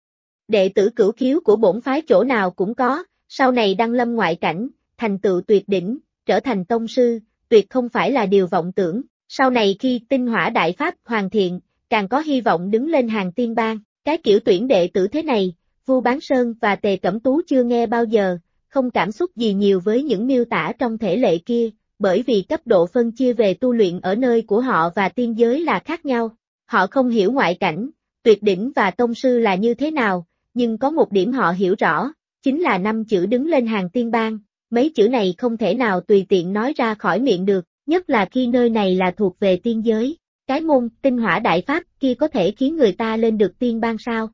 Đệ tử cửu khiếu của bổn phái chỗ nào cũng có, sau này đăng lâm ngoại cảnh, thành tựu tuyệt đỉnh, trở thành tông sư, tuyệt không phải là điều vọng tưởng, sau này khi tinh hỏa đại pháp hoàn thiện, càng có hy vọng đứng lên hàng tiên bang. Cái kiểu tuyển đệ tử thế này, Vu Bán Sơn và Tề Cẩm Tú chưa nghe bao giờ, không cảm xúc gì nhiều với những miêu tả trong thể lệ kia, bởi vì cấp độ phân chia về tu luyện ở nơi của họ và tiên giới là khác nhau. Họ không hiểu ngoại cảnh, tuyệt đỉnh và tông sư là như thế nào, nhưng có một điểm họ hiểu rõ, chính là 5 chữ đứng lên hàng tiên bang. Mấy chữ này không thể nào tùy tiện nói ra khỏi miệng được, nhất là khi nơi này là thuộc về tiên giới. Cái môn tinh hỏa đại pháp kia có thể khiến người ta lên được tiên bang sao?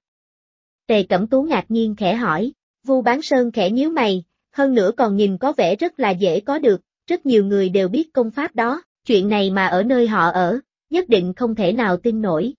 Tề Cẩm Tú ngạc nhiên khẽ hỏi. Vu Bán Sơn khẽ nhíu mày, hơn nữa còn nhìn có vẻ rất là dễ có được, rất nhiều người đều biết công pháp đó, chuyện này mà ở nơi họ ở, nhất định không thể nào tin nổi.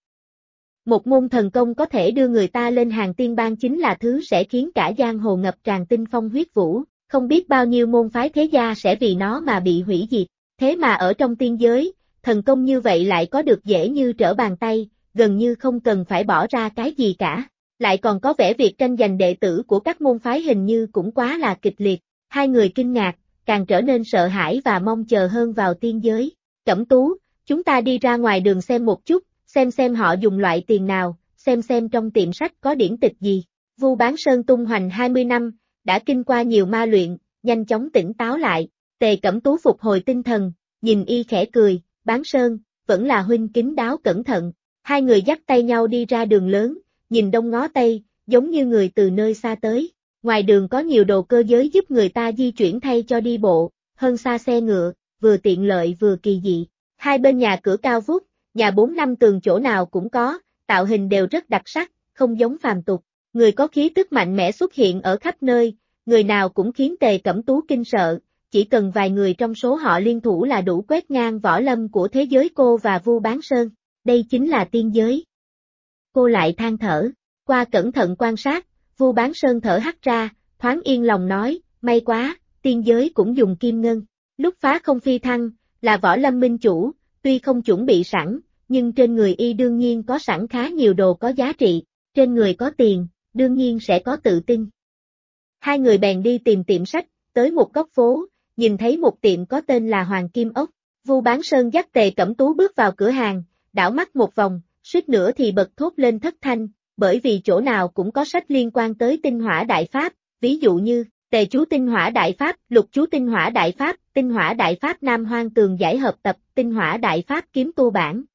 Một môn thần công có thể đưa người ta lên hàng tiên bang chính là thứ sẽ khiến cả giang hồ ngập tràn tinh phong huyết vũ, không biết bao nhiêu môn phái thế gia sẽ vì nó mà bị hủy diệt, thế mà ở trong tiên giới, thần công như vậy lại có được dễ như trở bàn tay, gần như không cần phải bỏ ra cái gì cả. Lại còn có vẻ việc tranh giành đệ tử của các môn phái hình như cũng quá là kịch liệt. Hai người kinh ngạc, càng trở nên sợ hãi và mong chờ hơn vào tiên giới. Cẩm Tú, chúng ta đi ra ngoài đường xem một chút, xem họ dùng loại tiền nào, xem trong tiệm sách có điển tịch gì. Vu Bán Sơn tung hoành 20 năm, đã kinh qua nhiều ma luyện, nhanh chóng tỉnh táo lại. Tề Cẩm Tú phục hồi tinh thần, nhìn y khẽ cười. Bán Sơn, vẫn là huynh kín đáo cẩn thận. Hai người dắt tay nhau đi ra đường lớn, nhìn đông ngó tây, giống như người từ nơi xa tới. Ngoài đường có nhiều đồ cơ giới giúp người ta di chuyển thay cho đi bộ, hơn xa xe ngựa, vừa tiện lợi vừa kỳ dị. Hai bên nhà cửa cao vút, nhà 4-5 tường chỗ nào cũng có, tạo hình đều rất đặc sắc, không giống phàm tục. Người có khí tức mạnh mẽ xuất hiện ở khắp nơi, người nào cũng khiến Tề Cẩm Tú kinh sợ. Chỉ cần vài người trong số họ liên thủ là đủ quét ngang võ lâm của thế giới cô và Vu Bán Sơn. Đây chính là tiên giới. Cô lại than thở, qua cẩn thận quan sát, Vu Bán Sơn thở hắt ra, thoáng yên lòng nói, may quá, tiên giới cũng dùng kim ngân. Lúc phá không phi thăng, là võ lâm minh chủ, tuy không chuẩn bị sẵn, nhưng trên người y đương nhiên có sẵn khá nhiều đồ có giá trị, trên người có tiền, đương nhiên sẽ có tự tin. Hai người bèn đi tìm tiệm sách, tới một góc phố, nhìn thấy một tiệm có tên là Hoàng Kim Ốc. Vu Bán Sơn dắt Tề Cẩm Tú bước vào cửa hàng, đảo mắt một vòng, suýt nữa thì bật thốt lên thất thanh, bởi vì chỗ nào cũng có sách liên quan tới tinh hỏa đại pháp, ví dụ như Tề chú tinh hỏa đại pháp, Lục chú tinh hỏa đại pháp, tinh hỏa đại pháp Nam Hoang Tường giải hợp tập, tinh hỏa đại pháp kiếm tu bản.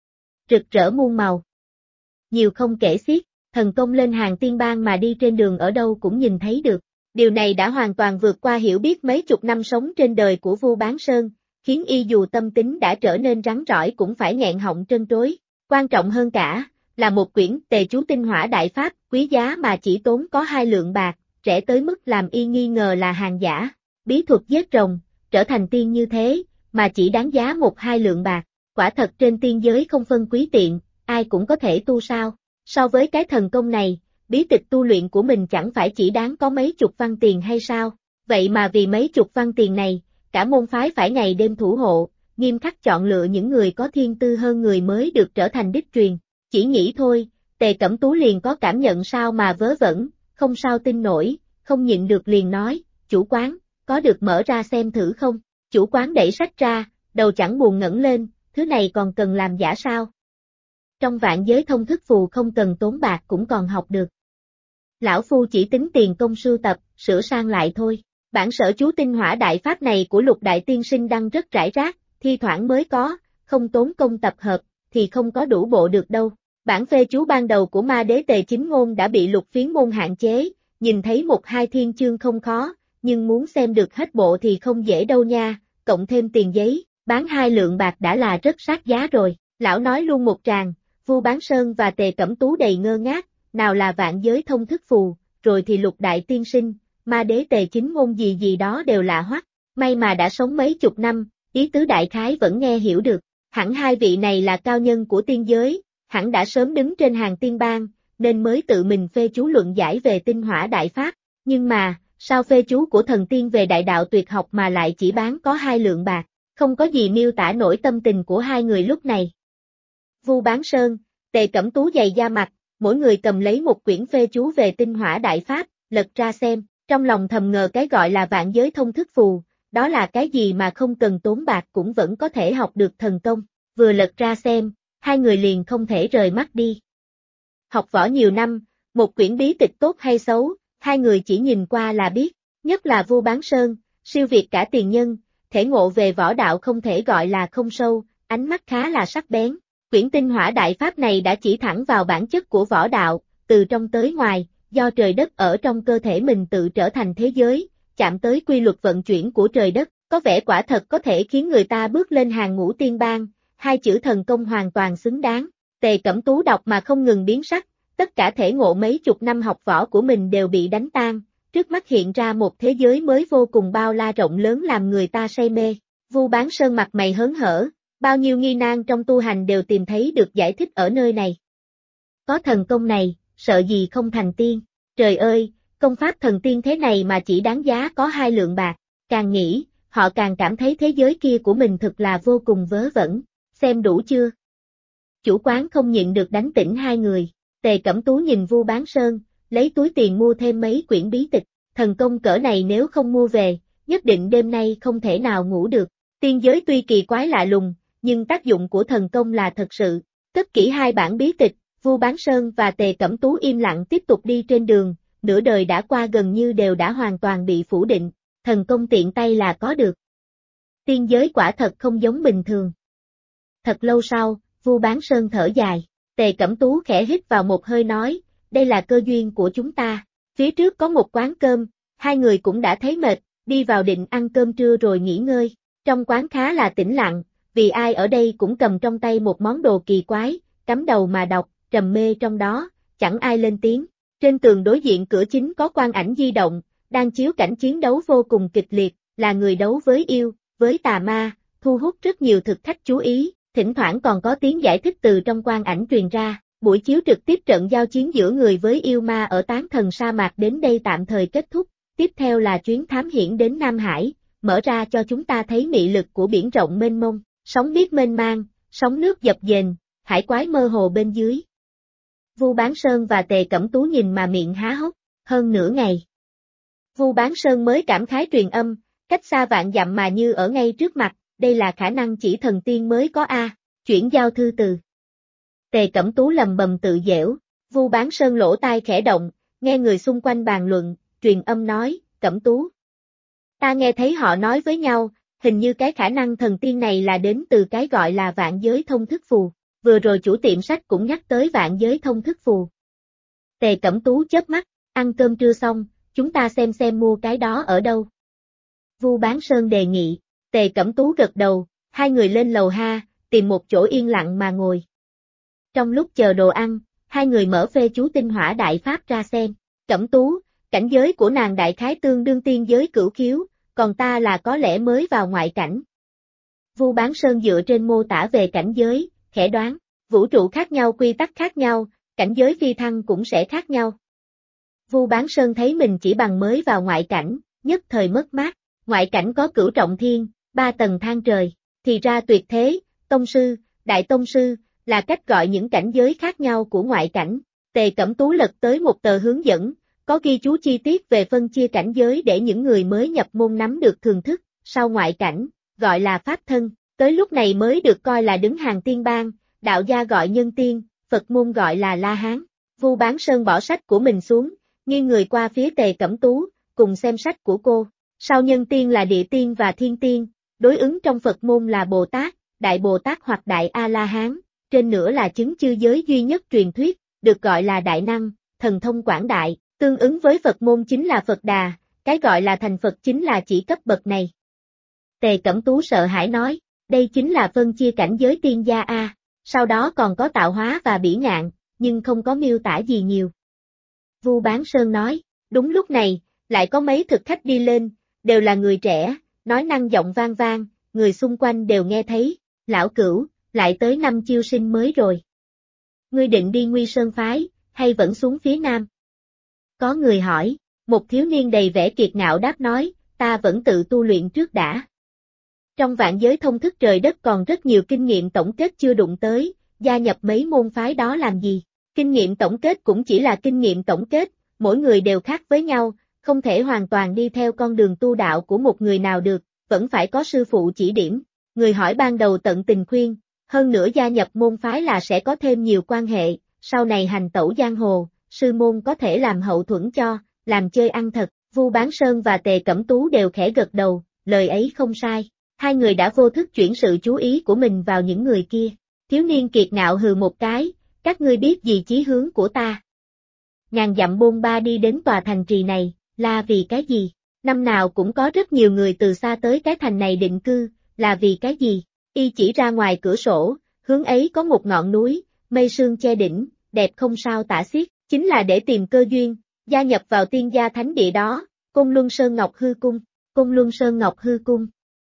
Rực rỡ muôn màu. Nhiều không kể xiết, thần công lên hàng tiên bang mà đi trên đường ở đâu cũng nhìn thấy được. Điều này đã hoàn toàn vượt qua hiểu biết mấy chục năm sống trên đời của Vu Bán Sơn, khiến y dù tâm tính đã trở nên rắn rỏi cũng phải nghẹn họng trân trối. Quan trọng hơn cả, là một quyển Tề chú tinh hỏa đại pháp, quý giá mà chỉ tốn có 2 lượng bạc, rẻ tới mức làm y nghi ngờ là hàng giả. Bí thuật giết rồng, trở thành tiên như thế, mà chỉ đáng giá 1-2 lượng bạc. Quả thật trên tiên giới không phân quý tiện, ai cũng có thể tu sao. So với cái thần công này, bí tịch tu luyện của mình chẳng phải chỉ đáng có mấy chục văn tiền hay sao? Vậy mà vì mấy chục văn tiền này, cả môn phái phải ngày đêm thủ hộ, nghiêm khắc chọn lựa những người có thiên tư hơn người mới được trở thành đích truyền. Chỉ nghĩ thôi, Tề Cẩm Tú liền có cảm nhận sao mà vớ vẩn, không sao tin nổi, không nhịn được liền nói, chủ quán, có được mở ra xem thử không? Chủ quán đẩy sách ra, đầu chẳng buồn ngẩng lên, thứ này còn cần làm giả sao? Trong vạn giới thông thức phù không cần tốn bạc cũng còn học được. Lão Phu chỉ tính tiền công sưu tập, sửa sang lại thôi. Bản sở chú tinh hỏa đại pháp này của Lục Đại Tiên Sinh đăng rất rải rác, thi thoảng mới có, không tốn công tập hợp, thì không có đủ bộ được đâu. Bản phê chú ban đầu của Ma Đế Tề Chính Ngôn đã bị Lục Phiến Môn hạn chế, nhìn thấy 1-2 thiên chương không khó, nhưng muốn xem được hết bộ thì không dễ đâu nha, cộng thêm tiền giấy, bán 2 lượng bạc đã là rất sát giá rồi. Lão nói luôn một tràng, Vu Bán Sơn và Tề Cẩm Tú đầy ngơ ngác, nào là vạn giới thông thức phù, rồi thì Lục Đại Tiên Sinh, Ma Đế Tề Chính Ngôn gì gì đó đều lạ hoắc. May mà đã sống mấy chục năm, ý tứ đại khái vẫn nghe hiểu được. Hẳn hai vị này là cao nhân của tiên giới, hẳn đã sớm đứng trên hàng tiên bang, nên mới tự mình phê chú luận giải về tinh hỏa đại pháp. Nhưng mà, sao phê chú của thần tiên về đại đạo tuyệt học mà lại chỉ bán có 2 lượng bạc, không có gì miêu tả nổi tâm tình của hai người lúc này. Vu Bán Sơn, Tề Cẩm Tú dày da mặt, mỗi người cầm lấy một quyển phê chú về tinh hỏa đại pháp, lật ra xem, trong lòng thầm ngờ cái gọi là vạn giới thông thức phù, đó là cái gì mà không cần tốn bạc cũng vẫn có thể học được thần công. Vừa lật ra xem, hai người liền không thể rời mắt đi. Học võ nhiều năm, một quyển bí tịch tốt hay xấu, hai người chỉ nhìn qua là biết, nhất là Vu Bán Sơn, siêu việt cả tiền nhân, thể ngộ về võ đạo không thể gọi là không sâu, ánh mắt khá là sắc bén. Quyển tinh hỏa đại pháp này đã chỉ thẳng vào bản chất của võ đạo, từ trong tới ngoài, do trời đất ở trong cơ thể mình tự trở thành thế giới, chạm tới quy luật vận chuyển của trời đất, có vẻ quả thật có thể khiến người ta bước lên hàng ngũ tiên bang, hai chữ thần công hoàn toàn xứng đáng. Tề Cẩm Tú đọc mà không ngừng biến sắc, tất cả thể ngộ mấy chục năm học võ của mình đều bị đánh tan, trước mắt hiện ra một thế giới mới vô cùng bao la rộng lớn làm người ta say mê. Vu Bán Sơn mặt mày hớn hở, bao nhiêu nghi nan trong tu hành đều tìm thấy được giải thích ở nơi này. Có thần công này, sợ gì không thành tiên, trời ơi, công pháp thần tiên thế này mà chỉ đáng giá có 2 lượng bạc, càng nghĩ, họ càng cảm thấy thế giới kia của mình thực là vô cùng vớ vẩn, xem đủ chưa? Chủ quán không nhịn được đánh tỉnh hai người, Tề Cẩm Tú nhìn Vu Bán Sơn, lấy túi tiền mua thêm mấy quyển bí tịch, thần công cỡ này nếu không mua về, nhất định đêm nay không thể nào ngủ được. Tiên giới tuy kỳ quái lạ lùng, nhưng tác dụng của thần công là thật sự. Cất kỹ 2 bản bí tịch, Vu Bán Sơn và Tề Cẩm Tú im lặng tiếp tục đi trên đường, nửa đời đã qua gần như đều đã hoàn toàn bị phủ định, thần công tiện tay là có được. Tiên giới quả thật không giống bình thường. Thật lâu sau, Vu Bán Sơn thở dài, Tề Cẩm Tú khẽ hít vào một hơi nói, đây là cơ duyên của chúng ta. Phía trước có một quán cơm, hai người cũng đã thấy mệt, đi vào định ăn cơm trưa rồi nghỉ ngơi. Trong quán khá là tĩnh lặng, vì ai ở đây cũng cầm trong tay một món đồ kỳ quái, cắm đầu mà đọc, trầm mê trong đó, chẳng ai lên tiếng. Trên tường đối diện cửa chính có quang ảnh di động, đang chiếu cảnh chiến đấu vô cùng kịch liệt, là người đấu với yêu, với tà ma, thu hút rất nhiều thực khách chú ý, thỉnh thoảng còn có tiếng giải thích từ trong quang ảnh truyền ra. Buổi chiếu trực tiếp trận giao chiến giữa người với yêu ma ở Tán Thần sa mạc đến đây tạm thời kết thúc, tiếp theo là chuyến thám hiểm đến Nam Hải, mở ra cho chúng ta thấy mị lực của biển rộng mênh mông, sóng biếc mênh mang, sóng nước dập dềnh, hải quái mơ hồ bên dưới. Vu Bán Sơn và Tề Cẩm Tú nhìn mà miệng há hốc, hơn nửa ngày. Vu Bán Sơn mới cảm khái truyền âm, cách xa vạn dặm mà như ở ngay trước mặt, đây là khả năng chỉ thần tiên mới có chuyển giao thư từ. Tề Cẩm Tú lầm bầm tự dẻo, Vu Bán Sơn lỗ tai khẽ động, nghe người xung quanh bàn luận, truyền âm nói, Cẩm Tú. Ta nghe thấy họ nói với nhau, hình như cái khả năng thần tiên này là đến từ cái gọi là vạn giới thông thức phù, vừa rồi chủ tiệm sách cũng nhắc tới vạn giới thông thức phù. Tề Cẩm Tú chớp mắt, ăn cơm trưa xong, chúng ta xem mua cái đó ở đâu. Vu Bán Sơn đề nghị, Tề Cẩm Tú gật đầu, hai người lên lầu ha, tìm một chỗ yên lặng mà ngồi. Trong lúc chờ đồ ăn, hai người mở phê chú tinh hỏa đại pháp ra xem. Cẩm Tú, cảnh giới của nàng đại khái tương đương tiên giới cửu khiếu, còn ta là có lẽ mới vào ngoại cảnh. Vu Bán Sơn dựa trên mô tả về cảnh giới, khẽ đoán, vũ trụ khác nhau quy tắc khác nhau, cảnh giới phi thăng cũng sẽ khác nhau. Vu Bán Sơn thấy mình chỉ bằng mới vào ngoại cảnh, nhất thời mất mát, ngoại cảnh có cửu trọng thiên, 3 tầng thang trời, thì ra tuyệt thế, tông sư, đại tông sư, là cách gọi những cảnh giới khác nhau của ngoại cảnh. Tề Cẩm Tú lật tới một tờ hướng dẫn, có ghi chú chi tiết về phân chia cảnh giới để những người mới nhập môn nắm được thường thức, sau ngoại cảnh, gọi là pháp thân, tới lúc này mới được coi là đứng hàng tiên bang, đạo gia gọi nhân tiên, Phật môn gọi là La Hán. Vu Bán Sơn bỏ sách của mình xuống, nghiêng người qua phía Tề Cẩm Tú, cùng xem sách của cô. Sau nhân tiên là địa tiên và thiên tiên, đối ứng trong Phật môn là Bồ Tát, Đại Bồ Tát hoặc Đại A-la-hán, trên nữa là chứng chư giới duy nhất truyền thuyết, được gọi là đại năng, thần thông quảng đại, tương ứng với Phật môn chính là Phật Đà, cái gọi là thành Phật chính là chỉ cấp bậc này. Tề Cẩm Tú sợ hãi nói, đây chính là phân chia cảnh giới tiên gia a, sau đó còn có tạo hóa và bỉ ngạn, nhưng không có miêu tả gì nhiều. Vu Bán Sơn nói, đúng lúc này, lại có mấy thực khách đi lên, đều là người trẻ, nói năng giọng vang vang, người xung quanh đều nghe thấy, lão Cửu, lại tới năm chiêu sinh mới rồi. Ngươi định đi Nguy Sơn phái, hay vẫn xuống phía nam? Có người hỏi, một thiếu niên đầy vẻ kiệt ngạo đáp nói, ta vẫn tự tu luyện trước đã. Trong vạn giới thông thức trời đất còn rất nhiều kinh nghiệm tổng kết chưa đụng tới, gia nhập mấy môn phái đó làm gì? Kinh nghiệm tổng kết cũng chỉ là kinh nghiệm tổng kết, mỗi người đều khác với nhau, không thể hoàn toàn đi theo con đường tu đạo của một người nào được, vẫn phải có sư phụ chỉ điểm. Người hỏi ban đầu tận tình khuyên, hơn nữa gia nhập môn phái là sẽ có thêm nhiều quan hệ, sau này hành tẩu giang hồ, sư môn có thể làm hậu thuẫn cho, làm chơi ăn thật. Vu Bán Sơn và Tề Cẩm Tú đều khẽ gật đầu, lời ấy không sai. Hai người đã vô thức chuyển sự chú ý của mình vào những người kia. Thiếu niên kiệt ngạo hừ một cái, các ngươi biết gì chí hướng của ta? Ngàn dặm bôn ba đi đến tòa thành trì này, là vì cái gì? Năm nào cũng có rất nhiều người từ xa tới cái thành này định cư, là vì cái gì? Y chỉ ra ngoài cửa sổ, hướng ấy có một ngọn núi, mây sương che đỉnh, đẹp không sao tả xiết, chính là để tìm cơ duyên, gia nhập vào tiên gia thánh địa đó, Côn Luân Sơn Ngọc Hư Cung, Côn Luân Sơn Ngọc Hư Cung.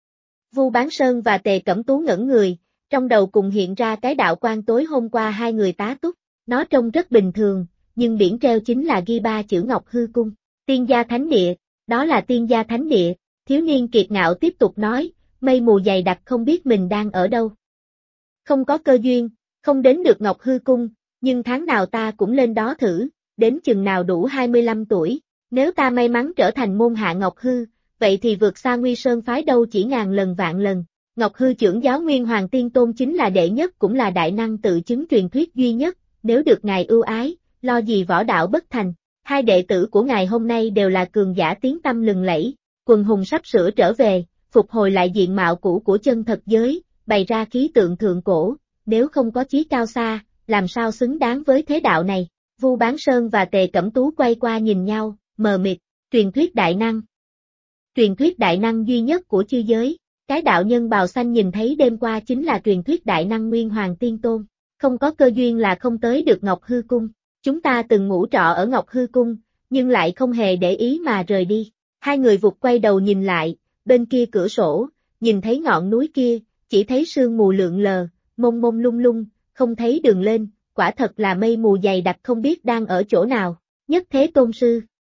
Vu Bán Sơn và Tề Cẩm Tú ngẩn người, trong đầu cùng hiện ra cái đạo quan tối hôm qua hai người tá túc, nó trông rất bình thường, nhưng biển treo chính là ghi ba chữ Ngọc Hư Cung, tiên gia thánh địa, đó là tiên gia thánh địa. Thiếu niên kiệt ngạo tiếp tục nói, mây mù dày đặc không biết mình đang ở đâu. Không có cơ duyên, không đến được Ngọc Hư Cung, nhưng tháng nào ta cũng lên đó thử, đến chừng nào đủ 25 tuổi, nếu ta may mắn trở thành môn hạ Ngọc Hư, vậy thì vượt xa Nguy Sơn phái đâu chỉ ngàn lần vạn lần. Ngọc Hư trưởng giáo Nguyên Hoàng Tiên Tôn chính là đệ nhất cũng là đại năng tự chứng truyền thuyết duy nhất, nếu được ngài ưu ái, lo gì võ đạo bất thành. Hai đệ tử của ngài hôm nay đều là cường giả tiếng tăm lừng lẫy, quần hùng sắp sửa trở về, phục hồi lại diện mạo cũ của chân thật giới, bày ra khí tượng thượng cổ, nếu không có chí cao xa, làm sao xứng đáng với thế đạo này. Vu Bán Sơn và Tề Cẩm Tú quay qua nhìn nhau, mờ mịt, truyền thuyết đại năng. Truyền thuyết đại năng duy nhất của chư giới, cái đạo nhân bào xanh nhìn thấy đêm qua chính là truyền thuyết đại năng Nguyên Hoàng Tiên Tôn, không có cơ duyên là không tới được Ngọc Hư Cung. Chúng ta từng ngủ trọ ở Ngọc Hư Cung, nhưng lại không hề để ý mà rời đi. Hai người vụt quay đầu nhìn lại, bên kia cửa sổ, nhìn thấy ngọn núi kia, chỉ thấy sương mù lượn lờ, mông mông lung lung, không thấy đường lên, quả thật là mây mù dày đặc không biết đang ở chỗ nào. Nhất Thế Tôn Sư.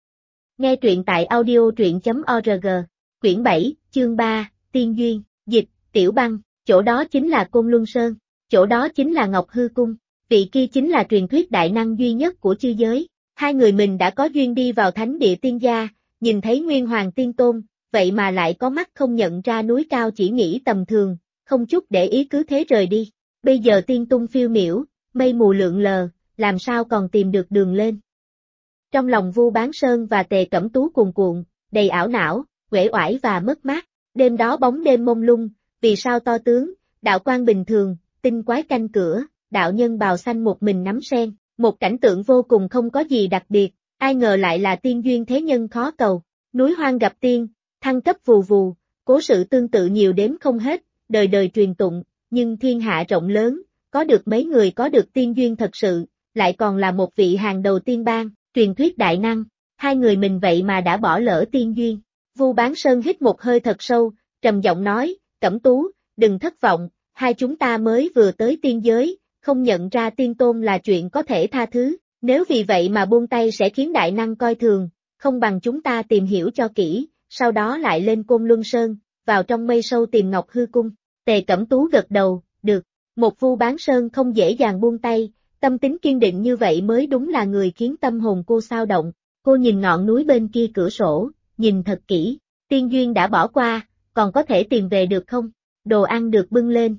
Nghe truyện tại audio.org, quyển 7, chương 3, Tiên Duyên, dịch, Tiểu Băng, chỗ đó chính là Côn Luân Sơn, chỗ đó chính là Ngọc Hư Cung. Vị kia chính là truyền thuyết đại năng duy nhất của chư giới. Hai người mình đã có duyên đi vào thánh địa tiên gia, nhìn thấy Nguyên Hoàng Tiên Tôn, vậy mà lại có mắt không nhận ra núi cao chỉ nghĩ tầm thường, không chút để ý cứ thế rời đi. Bây giờ tiên tung phiêu miểu, mây mù lượn lờ, làm sao còn tìm được đường lên. Trong lòng Vu Bán Sơn và Tề Cẩm Tú cuồn cuộn, đầy ảo não, uể oải và mất mát. Đêm đó bóng đêm mông lung, vì sao to tướng, đạo quan bình thường, tinh quái canh cửa. Đạo nhân bào xanh một mình nắm sen, một cảnh tượng vô cùng không có gì đặc biệt, ai ngờ lại là tiên duyên thế nhân khó cầu. Núi hoang gặp tiên, thăng cấp vù vù, cố sự tương tự nhiều đếm không hết, đời đời truyền tụng, nhưng thiên hạ rộng lớn, có được mấy người có được tiên duyên thật sự, lại còn là một vị hàng đầu tiên bang, truyền thuyết đại năng, hai người mình vậy mà đã bỏ lỡ tiên duyên. Vu Bán Sơn hít một hơi thật sâu, trầm giọng nói, Cẩm Tú, đừng thất vọng, hai chúng ta mới vừa tới tiên giới. Không nhận ra tiên tôn là chuyện có thể tha thứ, nếu vì vậy mà buông tay sẽ khiến đại năng coi thường, không bằng chúng ta tìm hiểu cho kỹ, sau đó lại lên Côn Luân Sơn, vào trong mây sâu tìm Ngọc Hư Cung. Tề Cẩm Tú gật đầu, được, một Vu Bán Sơn không dễ dàng buông tay, tâm tính kiên định như vậy mới đúng là người khiến tâm hồn cô xao động. Cô nhìn ngọn núi bên kia cửa sổ, nhìn thật kỹ, tiên duyên đã bỏ qua, còn có thể tìm về được không? Đồ ăn được bưng lên.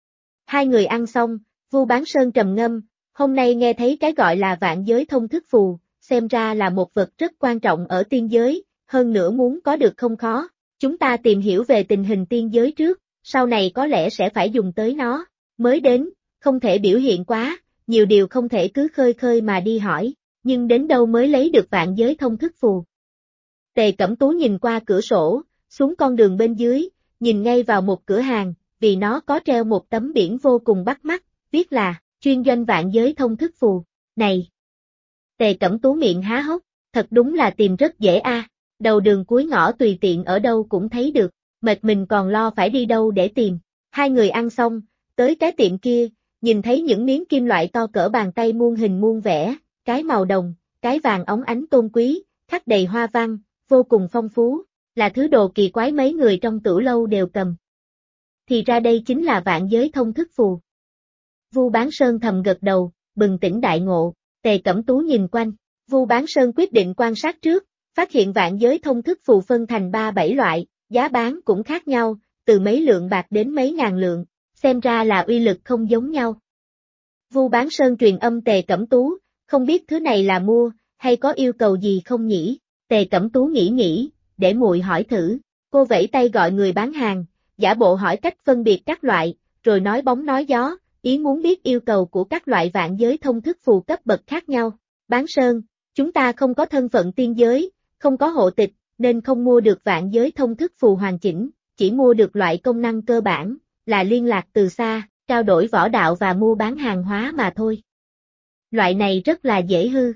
Hai người ăn xong, Vu Bán Sơn trầm ngâm, hôm nay nghe thấy cái gọi là vạn giới thông thức phù, xem ra là một vật rất quan trọng ở tiên giới, hơn nữa muốn có được không khó. Chúng ta tìm hiểu về tình hình tiên giới trước, sau này có lẽ sẽ phải dùng tới nó. Mới đến, không thể biểu hiện quá, nhiều điều không thể cứ khơi khơi mà đi hỏi, nhưng đến đâu mới lấy được vạn giới thông thức phù. Tề Cẩm Tú nhìn qua cửa sổ, xuống con đường bên dưới, nhìn ngay vào một cửa hàng, vì nó có treo một tấm biển vô cùng bắt mắt, viết là, chuyên doanh vạn giới thông thức phù. Này! Tề Cẩm Tú miệng há hốc, thật đúng là tìm rất dễ a. Đầu đường cuối ngõ tùy tiện ở đâu cũng thấy được, mệt mình còn lo phải đi đâu để tìm. Hai người ăn xong, tới cái tiệm kia, nhìn thấy những miếng kim loại to cỡ bàn tay muôn hình muôn vẻ, cái màu đồng, cái vàng óng ánh tôn quý, khắc đầy hoa văn, vô cùng phong phú, là thứ đồ kỳ quái mấy người trong tửu lâu đều cầm. Thì ra đây chính là vạn giới thông thức phù. Vu Bán Sơn thầm gật đầu, bừng tỉnh đại ngộ. Tề Cẩm Tú nhìn quanh, Vu Bán Sơn quyết định quan sát trước, phát hiện vạn giới thông thức phù phân thành 3-7 loại, giá bán cũng khác nhau, từ mấy lượng bạc đến mấy ngàn lượng, xem ra là uy lực không giống nhau. Vu Bán Sơn truyền âm Tề Cẩm Tú, không biết thứ này là mua, hay có yêu cầu gì không nhỉ? Tề Cẩm Tú nghĩ, để muội hỏi thử, cô vẫy tay gọi người bán hàng, giả bộ hỏi cách phân biệt các loại, rồi nói bóng nói gió, ý muốn biết yêu cầu của các loại vạn giới thông thức phù cấp bậc khác nhau. Bán Sơn, chúng ta không có thân phận tiên giới, không có hộ tịch, nên không mua được vạn giới thông thức phù hoàn chỉnh, chỉ mua được loại công năng cơ bản, là liên lạc từ xa, trao đổi võ đạo và mua bán hàng hóa mà thôi. Loại này rất là dễ hư.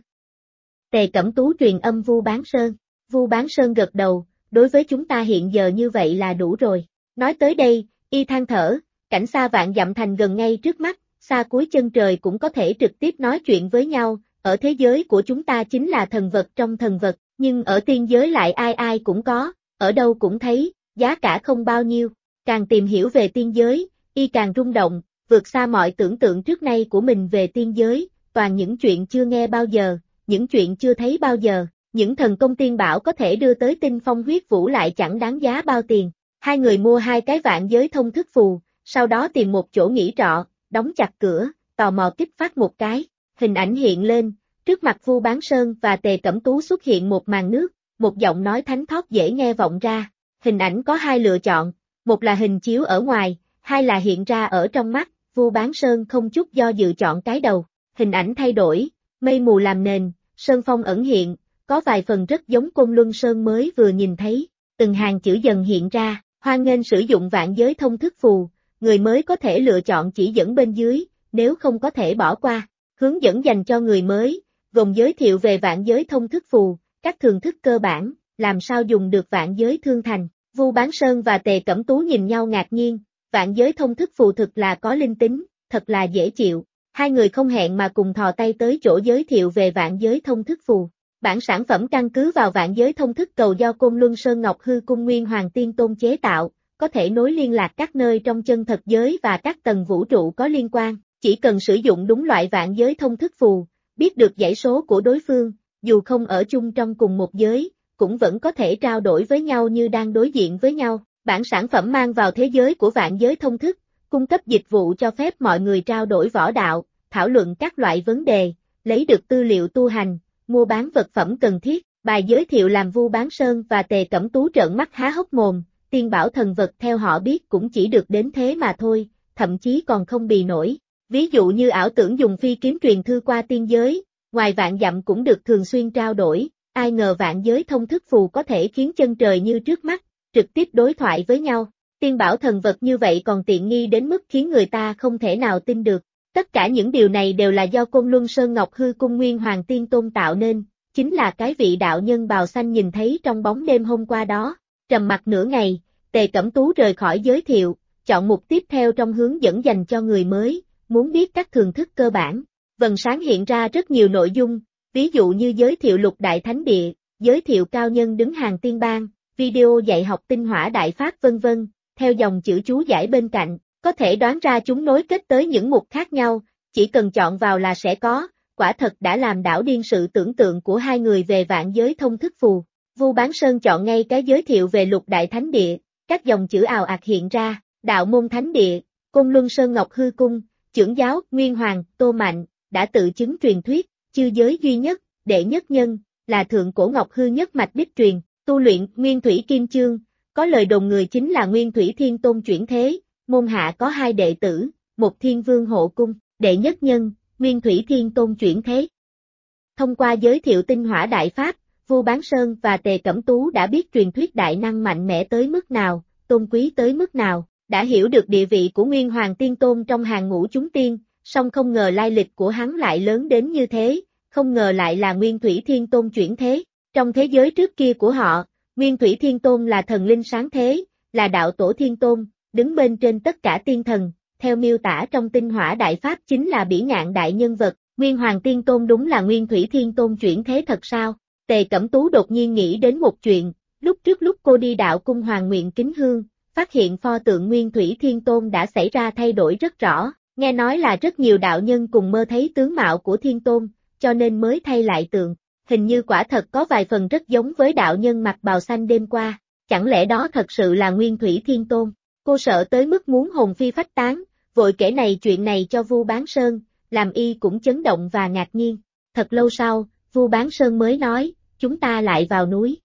Tề Cẩm Tú truyền âm Vu Bán Sơn. Vu Bán Sơn gật đầu, đối với chúng ta hiện giờ như vậy là đủ rồi. Nói tới đây, y than thở, cảnh xa vạn dặm thành gần ngay trước mắt, xa cuối chân trời cũng có thể trực tiếp nói chuyện với nhau, ở thế giới của chúng ta chính là thần vật trong thần vật, nhưng ở tiên giới lại ai ai cũng có, ở đâu cũng thấy, giá cả không bao nhiêu. Càng tìm hiểu về tiên giới, y càng rung động, vượt xa mọi tưởng tượng trước nay của mình về tiên giới, toàn những chuyện chưa nghe bao giờ, những chuyện chưa thấy bao giờ, những thần công tiên bảo có thể đưa tới tinh phong huyết vũ lại chẳng đáng giá bao tiền. Hai người mua 2 cái vạn giới thông thức phù, sau đó tìm một chỗ nghỉ trọ, đóng chặt cửa, tò mò kích phát một cái, hình ảnh hiện lên, trước mặt Vu Bán Sơn và Tề Cẩm Tú xuất hiện một màn nước, một giọng nói thánh thót dễ nghe vọng ra, hình ảnh có 2 lựa chọn, một là hình chiếu ở ngoài, 2 là hiện ra ở trong mắt, Vu Bán Sơn không chút do dự chọn cái đầu, hình ảnh thay đổi, mây mù làm nền, sơn phong ẩn hiện, có vài phần rất giống Côn Luân Sơn mới vừa nhìn thấy, từng hàng chữ dần hiện ra, hoan nghênh sử dụng vạn giới thông thức phù, người mới có thể lựa chọn chỉ dẫn bên dưới, nếu không có thể bỏ qua, hướng dẫn dành cho người mới, gồm giới thiệu về vạn giới thông thức phù, các thường thức cơ bản, làm sao dùng được vạn giới thương thành. Vu Bán Sơn và Tề Cẩm Tú nhìn nhau ngạc nhiên, vạn giới thông thức phù thực là có linh tính, thật là dễ chịu. Hai người không hẹn mà cùng thò tay tới chỗ giới thiệu về vạn giới thông thức phù. Bản sản phẩm căn cứ vào vạn giới thông thức cầu do Côn Luân Sơn Ngọc Hư Cung Nguyên Hoàng Tiên Tôn chế tạo, có thể nối liên lạc các nơi trong chân thật giới và các tầng vũ trụ có liên quan. Chỉ cần sử dụng đúng loại vạn giới thông thức phù, biết được dãy số của đối phương, dù không ở chung trong cùng một giới, cũng vẫn có thể trao đổi với nhau như đang đối diện với nhau. Bản sản phẩm mang vào thế giới của vạn giới thông thức, cung cấp dịch vụ cho phép mọi người trao đổi võ đạo, thảo luận các loại vấn đề, lấy được tư liệu tu hành, mua bán vật phẩm cần thiết. Bài giới thiệu làm Vu Bán Sơn và Tề Cẩm Tú trợn mắt há hốc mồm, tiên bảo thần vật theo họ biết cũng chỉ được đến thế mà thôi, thậm chí còn không bì nổi. Ví dụ như ảo tưởng dùng phi kiếm truyền thư qua tiên giới, ngoài vạn dặm cũng được thường xuyên trao đổi, ai ngờ vạn giới thông thức phù có thể khiến chân trời như trước mắt, trực tiếp đối thoại với nhau. Tiên bảo thần vật như vậy còn tiện nghi đến mức khiến người ta không thể nào tin được. Tất cả những điều này đều là do Côn Luân Sơn Ngọc Hư Cung Nguyên Hoàng Tiên Tôn tạo nên, chính là cái vị đạo nhân bào xanh nhìn thấy trong bóng đêm hôm qua đó. Trầm mặc nửa ngày, Tề Cẩm Tú rời khỏi giới thiệu, chọn mục tiếp theo trong hướng dẫn dành cho người mới, muốn biết các thường thức cơ bản. Vầng sáng hiện ra rất nhiều nội dung, ví dụ như giới thiệu lục đại thánh địa, giới thiệu cao nhân đứng hàng tiên bang, video dạy học tinh hỏa đại pháp vân vân, theo dòng chữ chú giải bên cạnh, có thể đoán ra chúng nối kết tới những mục khác nhau, chỉ cần chọn vào là sẽ có, quả thật đã làm đảo điên sự tưởng tượng của hai người về vạn giới thông thức phù. Vu Bán Sơn chọn ngay cái giới thiệu về lục đại thánh địa, các dòng chữ ào ạt hiện ra, đạo môn thánh địa, Côn Luân Sơn Ngọc Hư Cung, Chưởng giáo, Nguyên Hoàng, Tô Mạnh, đã tự chứng truyền thuyết, chư giới duy nhất, đệ nhất nhân, là thượng cổ Ngọc Hư nhất mạch đích truyền, tu luyện Nguyên Thủy Kim Chương, có lời đồn người chính là Nguyên Thủy Thiên Tôn chuyển thế, môn hạ có 2 đệ tử, một Thiên Vương hộ cung, đệ nhất nhân, Nguyên Thủy Thiên Tôn chuyển thế. Thông qua giới thiệu tinh hỏa đại pháp, Vu Bán Sơn và Tề Cẩm Tú đã biết truyền thuyết đại năng mạnh mẽ tới mức nào, tôn quý tới mức nào, đã hiểu được địa vị của Nguyên Hoàng Tiên Tôn trong hàng ngũ chúng tiên, song không ngờ lai lịch của hắn lại lớn đến như thế, không ngờ lại là Nguyên Thủy Thiên Tôn chuyển thế. Trong thế giới trước kia của họ, Nguyên Thủy Thiên Tôn là thần linh sáng thế, là đạo tổ Thiên Tôn, đứng bên trên tất cả tiên thần, theo miêu tả trong tinh hỏa đại pháp chính là bỉ ngạn đại nhân vật, Nguyên Hoàng Tiên Tôn đúng là Nguyên Thủy Thiên Tôn chuyển thế thật sao? Tề Cẩm Tú đột nhiên nghĩ đến một chuyện, lúc trước lúc cô đi đạo cung Hoàng Nguyện Kính Hương, phát hiện pho tượng Nguyên Thủy Thiên Tôn đã xảy ra thay đổi rất rõ, nghe nói là rất nhiều đạo nhân cùng mơ thấy tướng mạo của Thiên Tôn, cho nên mới thay lại tượng, hình như quả thật có vài phần rất giống với đạo nhân mặc bào xanh đêm qua, chẳng lẽ đó thật sự là Nguyên Thủy Thiên Tôn? Cô sợ tới mức muốn hồn phi phách tán, vội kể chuyện này cho Vu Bán Sơn, làm y cũng chấn động và ngạc nhiên. Thật lâu sau, Vu Bán Sơn mới nói, chúng ta lại vào núi.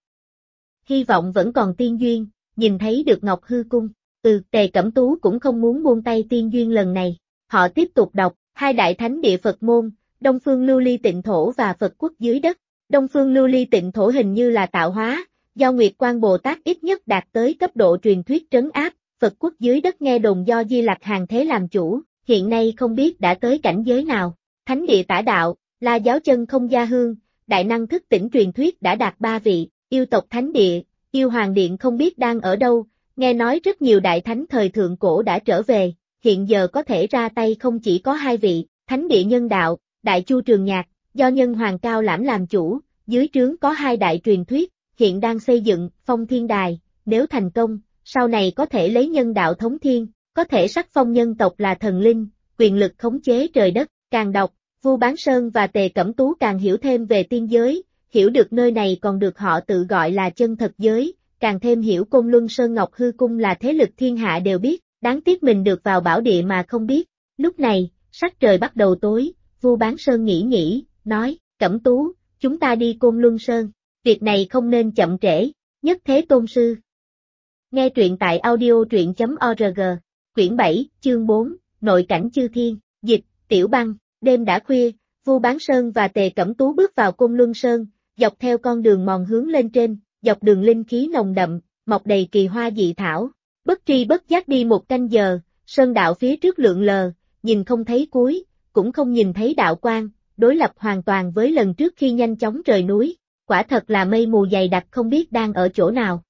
Hy vọng vẫn còn tiên duyên, nhìn thấy được Ngọc Hư Cung. Tề Cẩm Tú cũng không muốn buông tay tiên duyên lần này. Họ tiếp tục đọc, 2 đại thánh địa Phật môn, Đông Phương Lưu Ly Tịnh Thổ và Phật Quốc dưới đất. Đông Phương Lưu Ly Tịnh Thổ hình như là tạo hóa, do Nguyệt Quang Bồ Tát ít nhất đạt tới cấp độ truyền thuyết trấn áp, Phật Quốc dưới đất nghe đồn do Di Lặc hàng thế làm chủ, hiện nay không biết đã tới cảnh giới nào. Thánh địa Tả Đạo, La Giáo Chân Không Gia Hương, đại năng thức tỉnh truyền thuyết đã đạt 3 vị, yêu tộc thánh địa, yêu hoàng điện không biết đang ở đâu, nghe nói rất nhiều đại thánh thời thượng cổ đã trở về, hiện giờ có thể ra tay không chỉ có 2 vị, thánh địa Nhân Đạo, Đại Chu Trường Nhạc, do Nhân Hoàng Cao Lãm làm chủ, dưới trướng có 2 đại truyền thuyết, hiện đang xây dựng Phong Thiên Đài, nếu thành công, sau này có thể lấy nhân đạo thống thiên, có thể sắc phong nhân tộc là thần linh, quyền lực khống chế trời đất, càng đọc, Vu Bán Sơn và Tề Cẩm Tú càng hiểu thêm về tiên giới, hiểu được nơi này còn được họ tự gọi là chân thật giới, càng thêm hiểu Côn Luân Sơn Ngọc Hư Cung là thế lực thiên hạ đều biết, đáng tiếc mình được vào bảo địa mà không biết. Lúc này, sắc trời bắt đầu tối, Vu Bán Sơn nghĩ, nói, Cẩm Tú, chúng ta đi Côn Luân Sơn, việc này không nên chậm trễ, nhất thế tôn sư. Nghe truyện tại audio truyện.org, quyển 7, chương 4, Nội cảnh chư thiên, dịch, Tiểu Băng, đêm đã khuya, Vu Bán Sơn và Tề Cẩm Tú bước vào Côn Luân Sơn, dọc theo con đường mòn hướng lên trên, dọc đường linh khí nồng đậm, mọc đầy kỳ hoa dị thảo, bất tri bất giác đi 1 canh giờ, sơn đạo phía trước lượn lờ, nhìn không thấy cuối, cũng không nhìn thấy đạo quang, đối lập hoàn toàn với lần trước khi nhanh chóng rời núi, quả thật là mây mù dày đặc không biết đang ở chỗ nào.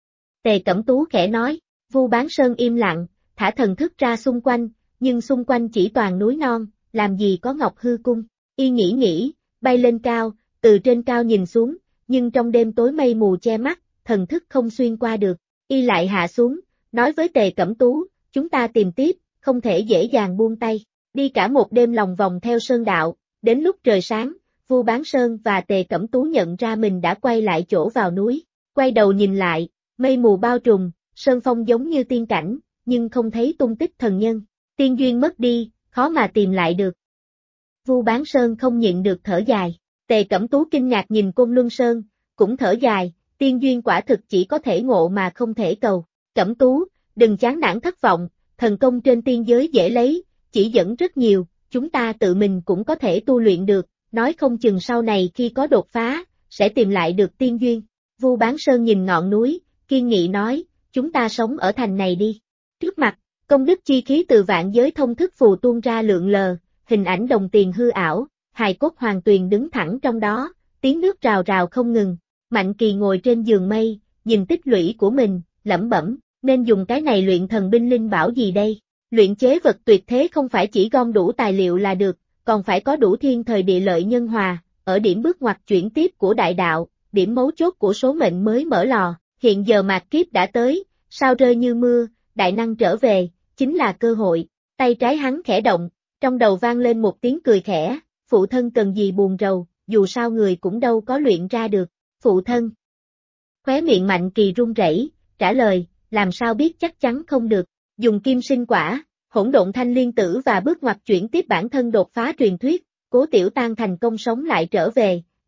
Tề Cẩm Tú khẽ nói, Vu Bán Sơn im lặng, thả thần thức ra xung quanh, nhưng xung quanh chỉ toàn núi non, làm gì có Ngọc Hư Cung, y nghĩ, bay lên cao, từ trên cao nhìn xuống, nhưng trong đêm tối mây mù che mắt, thần thức không xuyên qua được, y lại hạ xuống, nói với Tề Cẩm Tú, chúng ta tìm tiếp, không thể dễ dàng buông tay, đi cả một đêm lòng vòng theo sơn đạo, đến lúc trời sáng, Vu Bán Sơn và Tề Cẩm Tú nhận ra mình đã quay lại chỗ vào núi, quay đầu nhìn lại, mây mù bao trùm, sơn phong giống như tiên cảnh, nhưng không thấy tung tích thần nhân, tiên duyên mất đi, khó mà tìm lại được. Vu Bán Sơn không nhịn được thở dài, Tề Cẩm Tú kinh ngạc nhìn Côn Luân Sơn, cũng thở dài, tiên duyên quả thực chỉ có thể ngộ mà không thể cầu. Cẩm Tú, đừng chán nản thất vọng, thần công trên tiên giới dễ lấy, chỉ dẫn rất nhiều, chúng ta tự mình cũng có thể tu luyện được, nói không chừng sau này khi có đột phá, sẽ tìm lại được tiên duyên. Vu Bán Sơn nhìn ngọn núi, kiên nghị nói, chúng ta sống ở thành này đi. Trước mặt, công đức chi khí từ vạn giới thông thức phù tuôn ra lượn lờ, hình ảnh đồng tiền hư ảo, hài cốt hoàng tuyền đứng thẳng trong đó, tiếng nước rào rào không ngừng. Mạnh Kỳ ngồi trên giường mây, nhìn tích lũy của mình, lẩm bẩm, nên dùng cái này luyện thần binh linh bảo gì đây? Luyện chế vật tuyệt thế không phải chỉ gom đủ tài liệu là được, còn phải có đủ thiên thời địa lợi nhân hòa, ở điểm bước ngoặt chuyển tiếp của đại đạo, điểm mấu chốt của số mệnh mới mở lò, hiện giờ mạt kiếp đã tới, sao rơi như mưa, đại năng trở về, chính là cơ hội, tay trái hắn khẽ động, trong đầu vang lên một tiếng cười khẽ, phụ thân cần gì buồn rầu, dù sao người cũng đâu có luyện ra được, phụ thân. Khóe miệng Mạnh Kỳ run rẩy, trả lời, làm sao biết chắc chắn không được, dùng kim sinh quả, hỗn độn thanh liên tử và bước ngoặt chuyển tiếp bản thân đột phá truyền thuyết, Cố Tiểu Tan thành công sống lại trở về,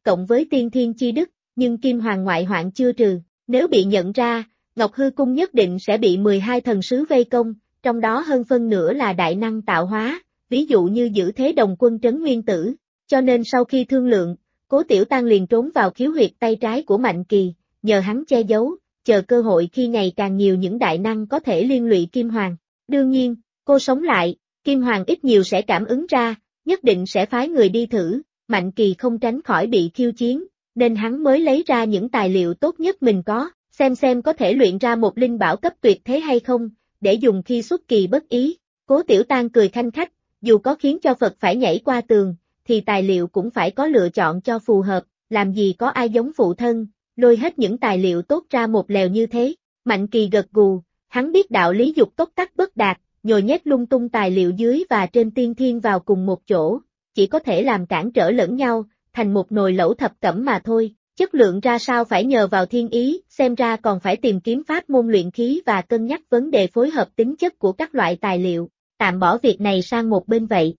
cộng với tiên thiên chi đức, nhưng Kim Hoàng ngoại hoạn chưa trừ, nếu bị nhận ra, Ngọc Hư Cung nhất định sẽ bị 12 thần sứ vây công, trong đó hơn phân nửa là đại năng tạo hóa, ví dụ như Giữ Thế Đồng Quân trấn Nguyên Tử, cho nên sau khi thương lượng, Cố Tiểu Tăng liền trốn vào khiếu huyệt tay trái của Mạnh Kỳ, nhờ hắn che giấu, chờ cơ hội khi ngày càng nhiều những đại năng có thể liên lụy Kim Hoàng. Đương nhiên, cô sống lại, Kim Hoàng ít nhiều sẽ cảm ứng ra, nhất định sẽ phái người đi thử, Mạnh Kỳ không tránh khỏi bị khiêu chiến, nên hắn mới lấy ra những tài liệu tốt nhất mình có, xem có thể luyện ra một linh bảo cấp tuyệt thế hay không, để dùng khi xuất kỳ bất ý. Cố Tiểu Tăng cười khanh khách, dù có khiến cho Phật phải nhảy qua tường, thì tài liệu cũng phải có lựa chọn cho phù hợp, làm gì có ai giống phụ thân, lôi hết những tài liệu tốt ra một lèo như thế. Mạnh Kỳ gật gù, hắn biết đạo lý dục tốc tắc bất đạt, nhồi nhét lung tung tài liệu dưới và trên tiên thiên vào cùng một chỗ, chỉ có thể làm cản trở lẫn nhau, thành một nồi lẩu thập cẩm mà thôi. Chất lượng ra sao phải nhờ vào thiên ý, xem ra còn phải tìm kiếm pháp môn luyện khí và cân nhắc vấn đề phối hợp tính chất của các loại tài liệu, tạm bỏ việc này sang một bên vậy.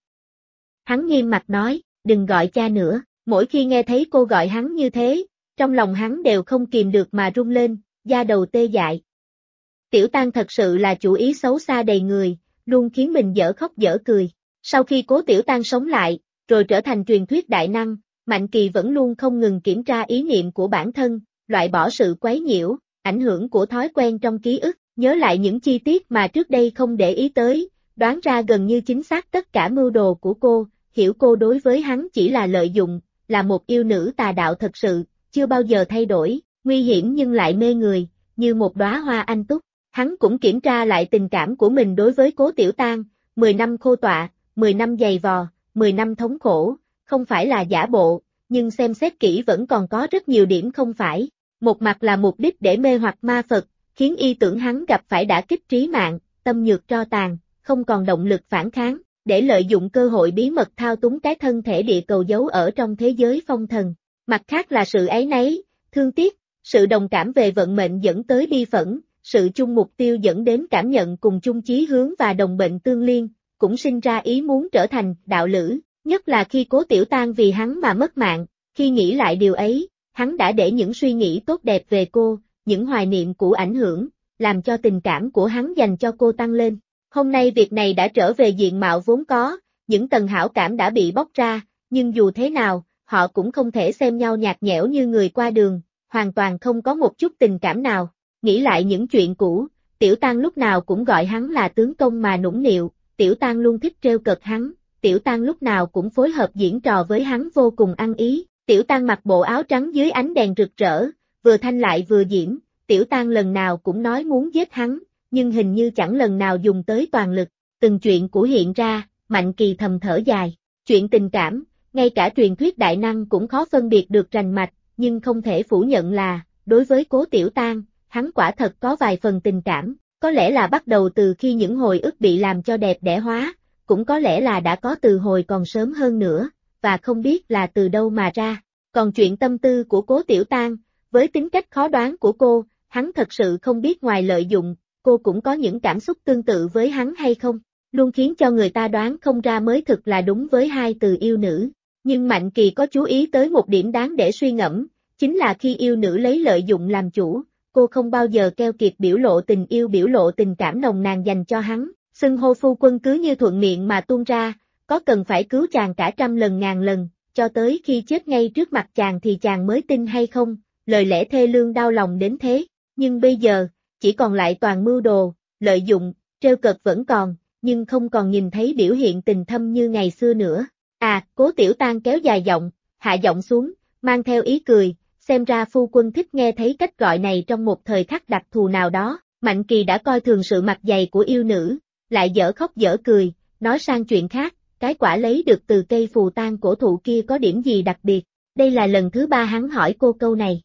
Hắn nghiêm mặt nói, đừng gọi cha nữa, mỗi khi nghe thấy cô gọi hắn như thế, trong lòng hắn đều không kìm được mà rung lên, da đầu tê dại. Tiểu Tăng thật sự là chủ ý xấu xa đầy người, luôn khiến mình dở khóc dở cười. Sau khi Cố Tiểu Tăng sống lại, rồi trở thành truyền thuyết đại năng, Mạnh Kỳ vẫn luôn không ngừng kiểm tra ý niệm của bản thân, loại bỏ sự quấy nhiễu, ảnh hưởng của thói quen trong ký ức, nhớ lại những chi tiết mà trước đây không để ý tới, đoán ra gần như chính xác tất cả mưu đồ của cô, hiểu cô đối với hắn chỉ là lợi dụng, là một yêu nữ tà đạo thật sự, chưa bao giờ thay đổi, nguy hiểm nhưng lại mê người, như một đóa hoa anh túc. Hắn cũng kiểm tra lại tình cảm của mình đối với Cố Tiểu Tăng, 10 năm khô tọa, 10 năm dày vò, 10 năm thống khổ, không phải là giả bộ, nhưng xem xét kỹ vẫn còn có rất nhiều điểm không phải. Một mặt là mục đích để mê hoặc ma Phật, khiến y tưởng hắn gặp phải đả kích trí mạng, tâm nhược tro tàn, không còn động lực phản kháng, để lợi dụng cơ hội bí mật thao túng cái thân thể địa cầu giấu ở trong thế giới phong thần. Mặt khác là sự áy náy, thương tiếc, sự đồng cảm về vận mệnh dẫn tới bi phẫn, sự chung mục tiêu dẫn đến cảm nhận cùng chung chí hướng và đồng bệnh tương liên, cũng sinh ra ý muốn trở thành đạo lữ, nhất là khi Cố Tiểu Tăng vì hắn mà mất mạng, khi nghĩ lại điều ấy, hắn đã để những suy nghĩ tốt đẹp về cô, những hoài niệm cũ ảnh hưởng, làm cho tình cảm của hắn dành cho cô tăng lên. Hôm nay việc này đã trở về diện mạo vốn có, những tầng hảo cảm đã bị bóc ra, nhưng dù thế nào, họ cũng không thể xem nhau nhạt nhẽo như người qua đường, hoàn toàn không có một chút tình cảm nào. Nghĩ lại những chuyện cũ, Tiểu Tăng lúc nào cũng gọi hắn là tướng công mà nũng nịu, Tiểu Tăng luôn thích trêu cợt hắn, Tiểu Tăng lúc nào cũng phối hợp diễn trò với hắn vô cùng ăn ý, Tiểu Tăng mặc bộ áo trắng dưới ánh đèn rực rỡ, vừa thanh lại vừa diễm, Tiểu Tăng lần nào cũng nói muốn giết hắn, nhưng hình như chẳng lần nào dùng tới toàn lực, từng chuyện cũ hiện ra, Mạnh Kỳ thầm thở dài, chuyện tình cảm, ngay cả truyền thuyết đại năng cũng khó phân biệt được rành mạch, nhưng không thể phủ nhận là, đối với Cố Tiểu Tăng, hắn quả thật có vài phần tình cảm, có lẽ là bắt đầu từ khi những hồi ức bị làm cho đẹp đẽ hóa, cũng có lẽ là đã có từ hồi còn sớm hơn nữa, và không biết là từ đâu mà ra. Còn chuyện tâm tư của Cố Tiểu Tăng, với tính cách khó đoán của cô, hắn thật sự không biết ngoài lợi dụng, cô cũng có những cảm xúc tương tự với hắn hay không, luôn khiến cho người ta đoán không ra mới thực là đúng với hai từ yêu nữ. Nhưng Mạnh Kỳ có chú ý tới một điểm đáng để suy ngẫm, chính là khi yêu nữ lấy lợi dụng làm chủ, cô không bao giờ keo kiệt biểu lộ tình yêu, biểu lộ tình cảm nồng nàn dành cho hắn, xưng hô phu quân cứ như thuận miệng mà tuôn ra, có cần phải cứu chàng cả trăm lần ngàn lần, cho tới khi chết ngay trước mặt chàng thì chàng mới tin hay không, lời lẽ thê lương đau lòng đến thế, nhưng bây giờ, chỉ còn lại toàn mưu đồ, lợi dụng, trêu cợt vẫn còn, nhưng không còn nhìn thấy biểu hiện tình thâm như ngày xưa nữa. Cố Tiểu Tăng kéo dài giọng, hạ giọng xuống, mang theo ý cười, xem ra phu quân thích nghe thấy cách gọi này trong một thời khắc đặc thù nào đó. Mạnh Kỳ đã coi thường sự mặt dày của yêu nữ, lại dở khóc dở cười, nói sang chuyện khác, cái quả lấy được từ cây phù tang cổ thụ kia có điểm gì đặc biệt, đây là lần thứ 3 hắn hỏi cô câu này.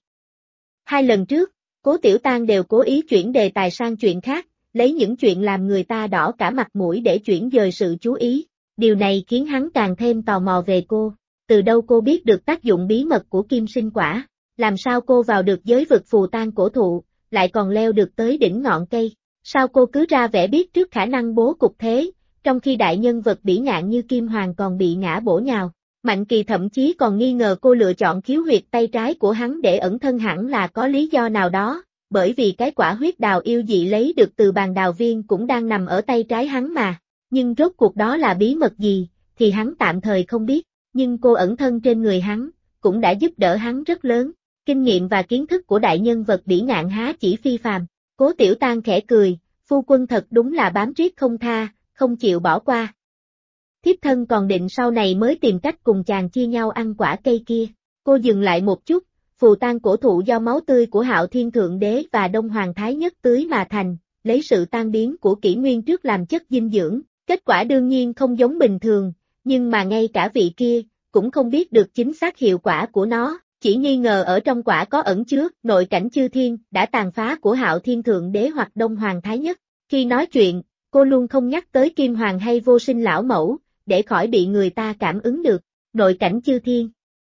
2 lần trước, Cố Tiểu Tăng đều cố ý chuyển đề tài sang chuyện khác, lấy những chuyện làm người ta đỏ cả mặt mũi để chuyển dời sự chú ý, điều này khiến hắn càng thêm tò mò về cô, từ đâu cô biết được tác dụng bí mật của kim sinh quả, làm sao cô vào được giới vực phù tang cổ thụ, lại còn leo được tới đỉnh ngọn cây, sao cô cứ ra vẻ biết trước khả năng bố cục thế, trong khi đại nhân vật bỉ ngạn như Kim Hoàng còn bị ngã bổ nhào. Mạnh Kỳ thậm chí còn nghi ngờ cô lựa chọn khiếu huyệt tay trái của hắn để ẩn thân hẳn là có lý do nào đó, bởi vì cái quả huyết đào yêu dị lấy được từ bàn đào viên cũng đang nằm ở tay trái hắn mà. Nhưng rốt cuộc đó là bí mật gì, thì hắn tạm thời không biết, nhưng cô ẩn thân trên người hắn, cũng đã giúp đỡ hắn rất lớn. Kinh nghiệm và kiến thức của đại nhân vật bỉ ngạn há chỉ phi phàm. Cố Tiểu Tang khẽ cười, phu quân thật đúng là bám riết không tha, không chịu bỏ qua. Thiếp thân còn định sau này mới tìm cách cùng chàng chia nhau ăn quả cây kia. Cô dừng lại một chút, phù tang cổ thụ do máu tươi của Hạo Thiên Thượng Đế và Đông Hoàng Thái Nhất tưới mà thành, lấy sự tan biến của kỷ nguyên trước làm chất dinh dưỡng, kết quả đương nhiên không giống bình thường, nhưng mà ngay cả vị kia, cũng không biết được chính xác hiệu quả của nó, chỉ nghi ngờ ở trong quả có ẩn chứa nội cảnh chư thiên đã tàn phá của Hạo Thiên Thượng Đế hoặc Đông Hoàng Thái Nhất. Khi nói chuyện, cô luôn không nhắc tới Kim Hoàng hay Vô Sinh lão mẫu, để khỏi bị người ta cảm ứng được. Nội cảnh chư thiên.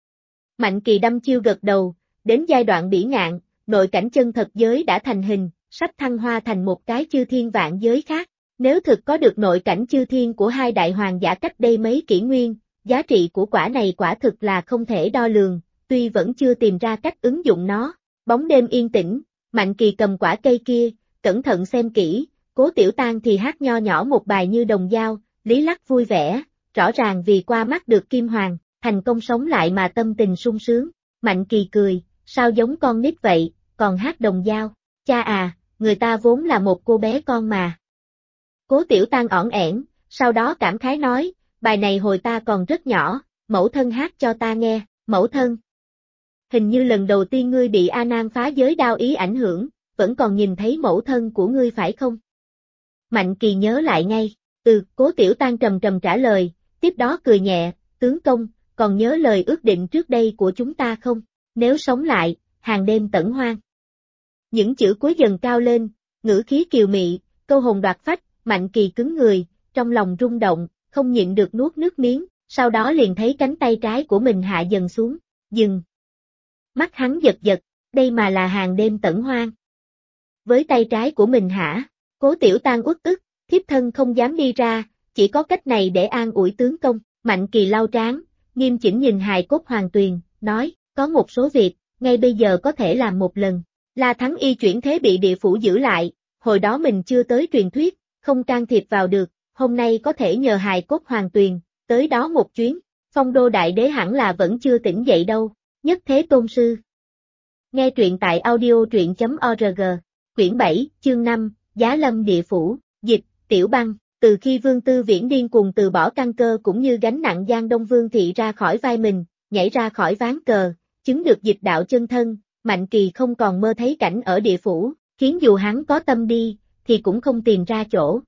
Mạnh Kỳ đăm chiêu gật đầu, đến giai đoạn bỉ ngạn, nội cảnh chân thật giới đã thành hình, sắp thăng hoa thành một cái chư thiên vạn giới khác. Nếu thực có được nội cảnh chư thiên của hai đại hoàng giả cách đây mấy kỷ nguyên, giá trị của quả này quả thực là không thể đo lường, tuy vẫn chưa tìm ra cách ứng dụng nó. Bóng đêm yên tĩnh, Mạnh Kỳ cầm quả cây kia, cẩn thận xem kỹ, Cố Tiểu Tang thì hát nho nhỏ một bài như đồng dao, lý lắc vui vẻ, rõ ràng vì qua mắt được Kim Hoàng, thành công sống lại mà tâm tình sung sướng. Mạnh Kỳ cười, sao giống con nít vậy, còn hát đồng dao, cha à, người ta vốn là một cô bé con mà. Cố Tiểu Tang ỏn ẻn, sau đó cảm khái nói, bài này hồi ta còn rất nhỏ, mẫu thân hát cho ta nghe. Mẫu thân. Hình như lần đầu tiên ngươi bị A Nan phá giới đao ý ảnh hưởng, vẫn còn nhìn thấy mẫu thân của ngươi phải không? Mạnh Kỳ nhớ lại ngay, Cố Tiểu Tang trầm trầm trả lời, tiếp đó cười nhẹ, tướng công, còn nhớ lời ước định trước đây của chúng ta không? Nếu sống lại, hàng đêm tẩn hoang. Những chữ cuối dần cao lên, ngữ khí kiều mị, câu hồn đoạt phách, Mạnh Kỳ cứng người, trong lòng rung động, không nhịn được nuốt nước miếng, sau đó liền thấy cánh tay trái của mình hạ dần xuống, dừng. Mắt hắn giật giật, đây mà là hàng đêm tẩn hoang. Với tay trái của mình hả? Cố Tiểu Tang uất ức, thiếp thân không dám đi ra, chỉ có cách này để an ủi tướng công. Mạnh Kỳ lau trán, nghiêm chỉnh nhìn hài cốt Hoàng Tuyền, nói, có một số việc, ngay bây giờ có thể làm một lần. La Thắng Y chuyển thế bị địa phủ giữ lại, hồi đó mình chưa tới truyền thuyết, không can thiệp vào được, hôm nay có thể nhờ hài cốt Hoàng Tuyền, tới đó một chuyến. Phong Đô Đại Đế hẳn là vẫn chưa tỉnh dậy đâu. Nhất Thế Tôn Sư. Nghe truyện tại audio.truyện.org. Quyển 7, chương 5, Giá Lâm Địa Phủ, dịch, Tiểu Băng. Từ khi Vương Tư Viễn điên cuồng từ bỏ căn cơ cũng như gánh nặng Giang Đông Vương thị ra khỏi vai mình, nhảy ra khỏi ván cờ, chứng được dịch đạo chân thân, Mạnh Kỳ không còn mơ thấy cảnh ở địa phủ, khiến dù hắn có tâm đi, thì cũng không tìm ra chỗ.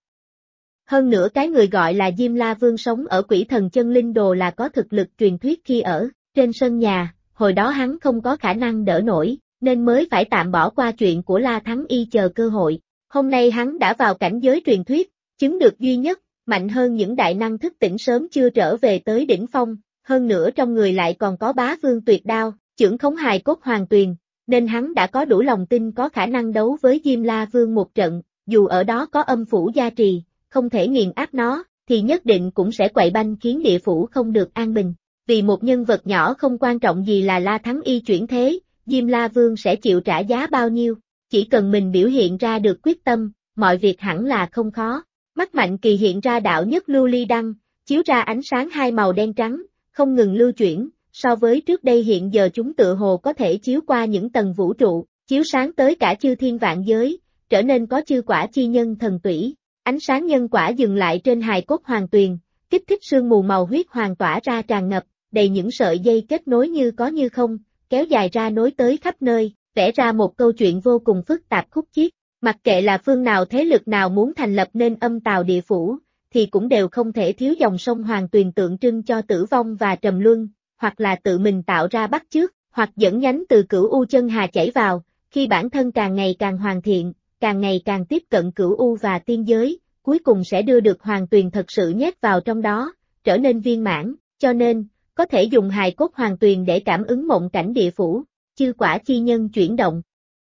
Hơn nữa cái người gọi là Diêm La Vương sống ở Quỷ Thần Chân Linh Đồ là có thực lực truyền thuyết khi ở trên sân nhà, hồi đó hắn không có khả năng đỡ nổi, nên mới phải tạm bỏ qua chuyện của La Thắng Y chờ cơ hội. Hôm nay hắn đã vào cảnh giới truyền thuyết, chứng được duy nhất, mạnh hơn những đại năng thức tỉnh sớm chưa trở về tới đỉnh phong, hơn nữa trong người lại còn có Bá Vương Tuyệt Đao, chưởng khống hài cốt Hoàng Tuyền, nên hắn đã có đủ lòng tin có khả năng đấu với Diêm La Vương một trận, dù ở đó có âm phủ gia trì, không thể nghiền áp nó, thì nhất định cũng sẽ quậy banh khiến địa phủ không được an bình. Vì một nhân vật nhỏ không quan trọng gì là La Thắng Y chuyển thế, Diêm La Vương sẽ chịu trả giá bao nhiêu, chỉ cần mình biểu hiện ra được quyết tâm, mọi việc hẳn là không khó. Mắt Mạnh Kỳ hiện ra đạo nhất lưu ly đăng, chiếu ra ánh sáng hai màu đen trắng, không ngừng lưu chuyển, so với trước đây hiện giờ chúng tựa hồ có thể chiếu qua những tầng vũ trụ, chiếu sáng tới cả chư thiên vạn giới, trở nên có chư quả chi nhân thần tủy. Ánh sáng nhân quả dừng lại trên hài cốt Hoàng Tuyền, kích thích sương mù màu huyết hoàng tỏa ra tràn ngập, đầy những sợi dây kết nối như có như không, kéo dài ra nối tới khắp nơi, vẽ ra một câu chuyện vô cùng phức tạp khúc chiết. Mặc kệ là phương nào thế lực nào muốn thành lập nên âm tào địa phủ, thì cũng đều không thể thiếu dòng sông Hoàng Tuyền tượng trưng cho tử vong và trầm luân, hoặc là tự mình tạo ra bắt chước, hoặc dẫn nhánh từ Cửu U chân hà chảy vào, khi bản thân càng ngày càng hoàn thiện, càng ngày càng tiếp cận Cửu U và tiên giới, cuối cùng sẽ đưa được Hoàng Tuyền thật sự nhét vào trong đó, trở nên viên mãn, cho nên, có thể dùng hài cốt Hoàng Tuyền để cảm ứng mộng cảnh địa phủ, chư quả chi nhân chuyển động.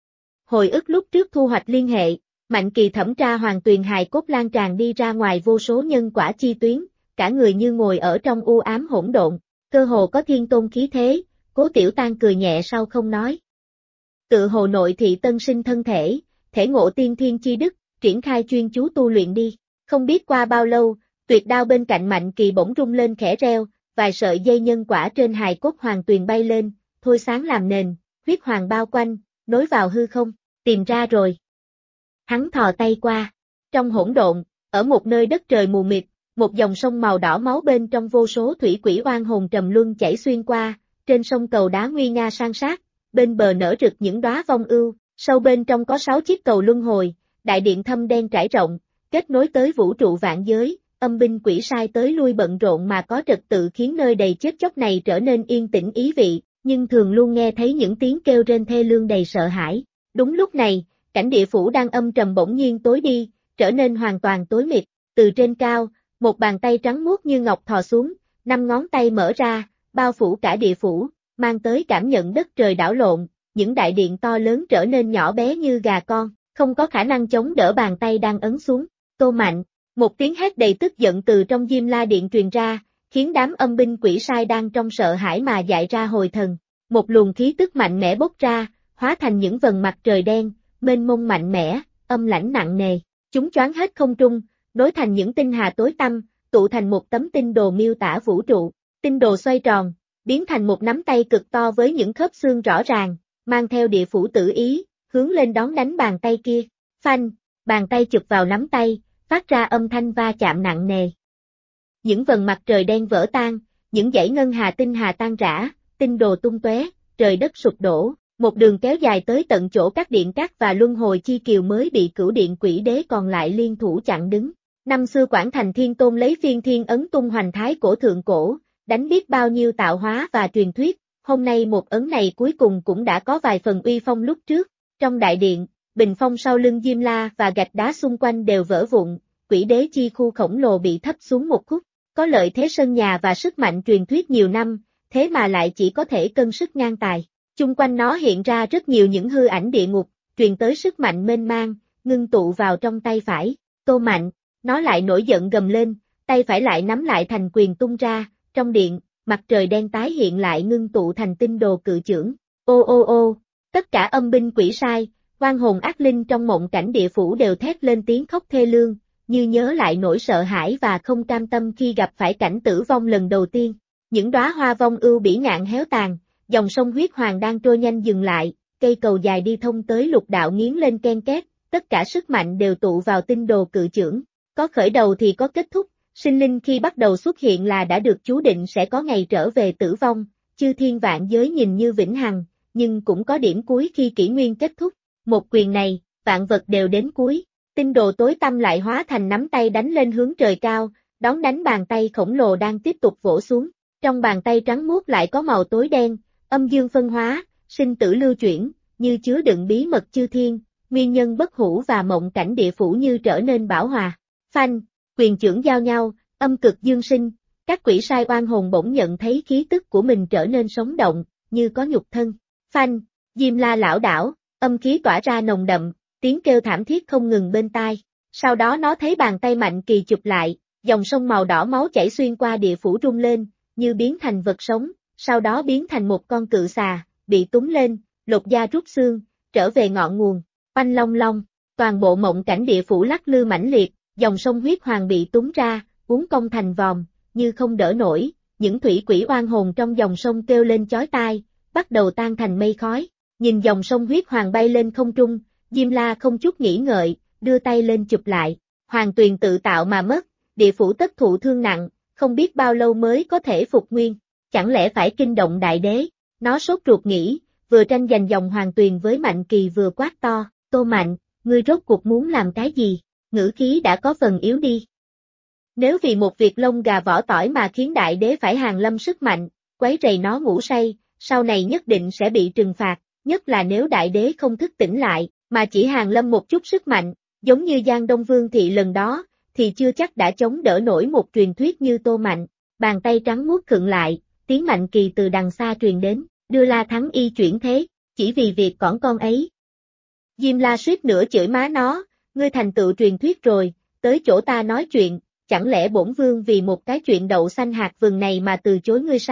Hồi ức lúc trước thu hoạch liên hệ, Mạnh Kỳ thẩm tra Hoàng Tuyền hài cốt lan tràn đi ra ngoài vô số nhân quả chi tuyến, cả người như ngồi ở trong u ám hỗn độn, cơ hồ có thiên tôn khí thế, Cố Tiểu Tan cười nhẹ sau không nói. Tự hồ nội thị tân sinh thân thể, thể ngộ tiên thiên chi đức, triển khai chuyên chú tu luyện đi. Không biết qua bao lâu, tuyệt đao bên cạnh Mạnh Kỳ bỗng rung lên khẽ reo, vài sợi dây nhân quả trên hài cốt hoàng tuyền bay lên, thôi sáng làm nền, huyết hoàng bao quanh, nối vào hư không, tìm ra rồi. Hắn thò tay qua, trong hỗn độn, ở một nơi đất trời mù mịt, một dòng sông màu đỏ máu bên trong vô số thủy quỷ oan hồn trầm luân chảy xuyên qua, trên sông cầu đá nguy nga san sát, bên bờ nở rực những đóa vong ưu, sâu bên trong có 6 chiếc cầu luân hồi, đại điện thâm đen trải rộng, kết nối tới vũ trụ vạn giới, âm binh quỷ sai tới lui bận rộn mà có trật tự khiến nơi đầy chết chóc này trở nên yên tĩnh ý vị, nhưng thường luôn nghe thấy những tiếng kêu rên thê lương đầy sợ hãi. Đúng lúc này, cảnh địa phủ đang âm trầm bỗng nhiên tối đi, trở nên hoàn toàn tối mịt, từ trên cao, một bàn tay trắng muốt như ngọc thò xuống, 5 ngón tay mở ra, bao phủ cả địa phủ, mang tới cảm nhận đất trời đảo lộn, những đại điện to lớn trở nên nhỏ bé như gà con, không có khả năng chống đỡ bàn tay đang ấn xuống. Tô Mạnh, một tiếng hét đầy tức giận từ trong Diêm La Điện truyền ra, khiến đám âm binh quỷ sai đang trong sợ hãi mà dại ra hồi thần. Một luồng khí tức mạnh mẽ bốc ra, hóa thành những vầng mặt trời đen, mênh mông mạnh mẽ, âm lãnh nặng nề. Chúng choáng hết không trung, nối thành những tinh hà tối tăm, tụ thành một tấm tinh đồ miêu tả vũ trụ. Tinh đồ xoay tròn, biến thành một nắm tay cực to với những khớp xương rõ ràng, mang theo địa phủ tử ý, hướng lên đón đánh bàn tay kia. Phanh, bàn tay chụp vào nắm tay, phát ra âm thanh va chạm nặng nề. Những vầng mặt trời đen vỡ tan, những dãy ngân hà tinh hà tan rã, tinh đồ tung tóe, trời đất sụp đổ, một đường kéo dài tới tận chỗ các điện cát và luân hồi chi kiều mới bị cửu điện quỷ đế còn lại liên thủ chặn đứng. Năm xưa Quảng Thành Thiên Tôn lấy phiên thiên ấn tung hoành thái cổ thượng cổ, đánh biết bao nhiêu tạo hóa và truyền thuyết, hôm nay một ấn này cuối cùng cũng đã có vài phần uy phong lúc trước. Trong đại điện, bình phong sau lưng Diêm La và gạch đá xung quanh đều vỡ vụn, quỷ đế chi khu khổng lồ bị thấp xuống một khúc, có lợi thế sân nhà và sức mạnh truyền thuyết nhiều năm, thế mà lại chỉ có thể cân sức ngang tài. Chung quanh nó hiện ra rất nhiều những hư ảnh địa ngục, truyền tới sức mạnh mênh mang, ngưng tụ vào trong tay phải. Tô Mạnh, nó lại nổi giận gầm lên, tay phải lại nắm lại thành quyền tung ra, trong điện, mặt trời đen tái hiện lại ngưng tụ thành tinh đồ cự chưởng. Ô ô ô, tất cả âm binh quỷ sai, oan hồn ác linh trong mộng cảnh địa phủ đều thét lên tiếng khóc thê lương, như nhớ lại nỗi sợ hãi và không cam tâm khi gặp phải cảnh tử vong lần đầu tiên. Những đóa hoa vong ưu bỉ ngạn héo tàn, dòng sông huyết hoàng đang trôi nhanh dừng lại, cây cầu dài đi thông tới lục đạo nghiến lên ken két, tất cả sức mạnh đều tụ vào tinh đồ cự chưởng. Có khởi đầu thì có kết thúc, sinh linh khi bắt đầu xuất hiện là đã được chú định sẽ có ngày trở về tử vong, chư thiên vạn giới nhìn như vĩnh hằng, nhưng cũng có điểm cuối khi kỷ nguyên kết thúc. Một quyền này, vạn vật đều đến cuối. Tinh đồ tối tăm lại hóa thành nắm tay đánh lên hướng trời cao, đón đánh bàn tay khổng lồ đang tiếp tục vỗ xuống. Trong bàn tay trắng muốt lại có màu tối đen, âm dương phân hóa, sinh tử lưu chuyển, như chứa đựng bí mật chư thiên, nguyên nhân bất hủ và mộng cảnh địa phủ như trở nên bảo hòa. Phanh, quyền chưởng giao nhau, âm cực dương sinh, các quỷ sai oan hồn bỗng nhận thấy khí tức của mình trở nên sống động, như có nhục thân. Phanh, Diêm La lảo đảo, âm khí tỏa ra nồng đậm, tiếng kêu thảm thiết không ngừng bên tai. Sau đó nó thấy bàn tay Mạnh Kỳ chụp lại, dòng sông màu đỏ máu chảy xuyên qua địa phủ rung lên, như biến thành vật sống, sau đó biến thành một con cự xà, bị túm lên, lột da rút xương, trở về ngọn nguồn. Oanh long long, toàn bộ mộng cảnh địa phủ lắc lư mãnh liệt, dòng sông huyết hoàng bị túm ra, uốn cong thành vòm, như không đỡ nổi, những thủy quỷ oan hồn trong dòng sông kêu lên chói tai, bắt đầu tan thành mây khói. Nhìn dòng sông huyết hoàng bay lên không trung, Diêm La không chút nghĩ ngợi, đưa tay lên chụp lại, hoàng tuyền tự tạo mà mất, địa phủ tất thụ thương nặng, không biết bao lâu mới có thể phục nguyên, chẳng lẽ phải kinh động đại đế, nó sốt ruột nghĩ, vừa tranh giành dòng hoàng tuyền với Mạnh Kỳ vừa quát to, Tô Mạnh, ngươi rốt cuộc muốn làm cái gì, ngữ khí đã có phần yếu đi. Nếu vì một việc lông gà vỏ tỏi mà khiến đại đế phải hàng lâm sức mạnh, quấy rầy nó ngủ say, sau này nhất định sẽ bị trừng phạt, nhất là nếu đại đế không thức tỉnh lại, mà chỉ hàng lâm một chút sức mạnh, giống như Giang Đông Vương Thị lần đó, thì chưa chắc đã chống đỡ nổi một truyền thuyết như Tô Mạnh. Bàn tay trắng muốt khựng lại, tiếng Mạnh Kỳ từ đằng xa truyền đến, đưa La Thắng y chuyển thế, chỉ vì việc cỏn con ấy. Diêm La suýt nữa chửi má nó, ngươi thành tựu truyền thuyết rồi, tới chỗ ta nói chuyện, chẳng lẽ bổn vương vì một cái chuyện đậu xanh hạt vừng này mà từ chối ngươi sao?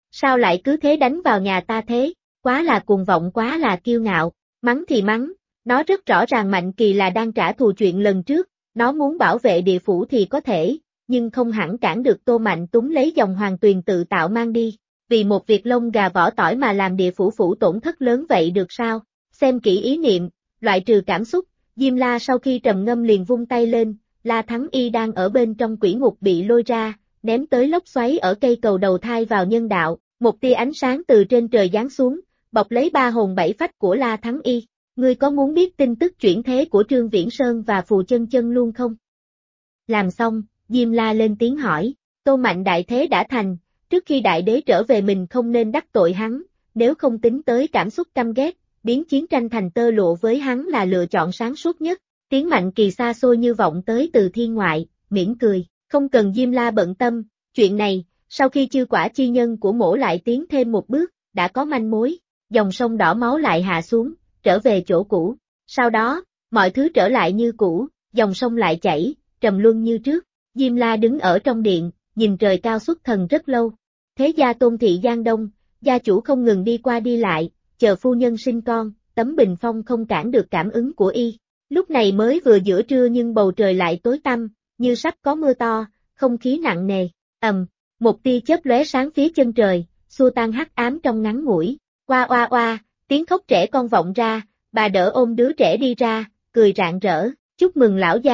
sao lại cứ thế đánh vào nhà ta thế, quá là cuồng vọng quá là kiêu ngạo, mắng thì mắng, nó rất rõ ràng Mạnh Kỳ là đang trả thù chuyện lần trước, nó muốn bảo vệ địa phủ thì có thể, nhưng không hẳn cản được Tô Mạnh Túng lấy dòng hoàng tuyền tự tạo mang đi, vì một việc lông gà vỏ tỏi mà làm địa phủ phủ tổn thất lớn vậy được sao, xem kỹ ý niệm, loại trừ cảm xúc, Diêm La sau khi trầm ngâm liền vung tay lên, La Thắng Y đang ở bên trong quỷ ngục bị lôi ra, ném tới lốc xoáy ở cây cầu đầu thai vào nhân đạo, một tia ánh sáng từ trên trời giáng xuống, bọc lấy ba hồn bảy phách của La Thắng Y. Ngươi có muốn biết tin tức chuyển thế của Trương Viễn Sơn và Phù Chân Chân luôn không? Làm xong, Diêm La lên tiếng hỏi, Tô Mạnh đại thế đã thành, trước khi đại đế trở về mình không nên đắc tội hắn, nếu không tính tới cảm xúc căm ghét, biến chiến tranh thành tơ lụa với hắn là lựa chọn sáng suốt nhất. Tiếng Mạnh Kỳ xa xôi như vọng tới từ thiên ngoại, mỉm cười, không cần Diêm La bận tâm, chuyện này, sau khi chư quả chi nhân của mổ lại tiến thêm một bước, đã có manh mối, dòng sông đỏ máu lại hạ xuống, trở về chỗ cũ, sau đó, mọi thứ trở lại như cũ, dòng sông lại chảy, trầm luân như trước, Diêm La đứng ở trong điện, nhìn trời cao xuất thần rất lâu, thế gia Tôn thị Giang Đông, gia chủ không ngừng đi qua đi lại, chờ phu nhân sinh con, tấm bình phong không cản được cảm ứng của y. Lúc này mới vừa giữa trưa nhưng bầu trời lại tối tăm, như sắp có mưa to, không khí nặng nề, một tia chớp lóe sáng phía chân trời, xua tan hắc ám trong ngắn ngủi, oa oa oa, tiếng khóc trẻ con vọng ra, bà đỡ ôm đứa trẻ đi ra, cười rạng rỡ, chúc mừng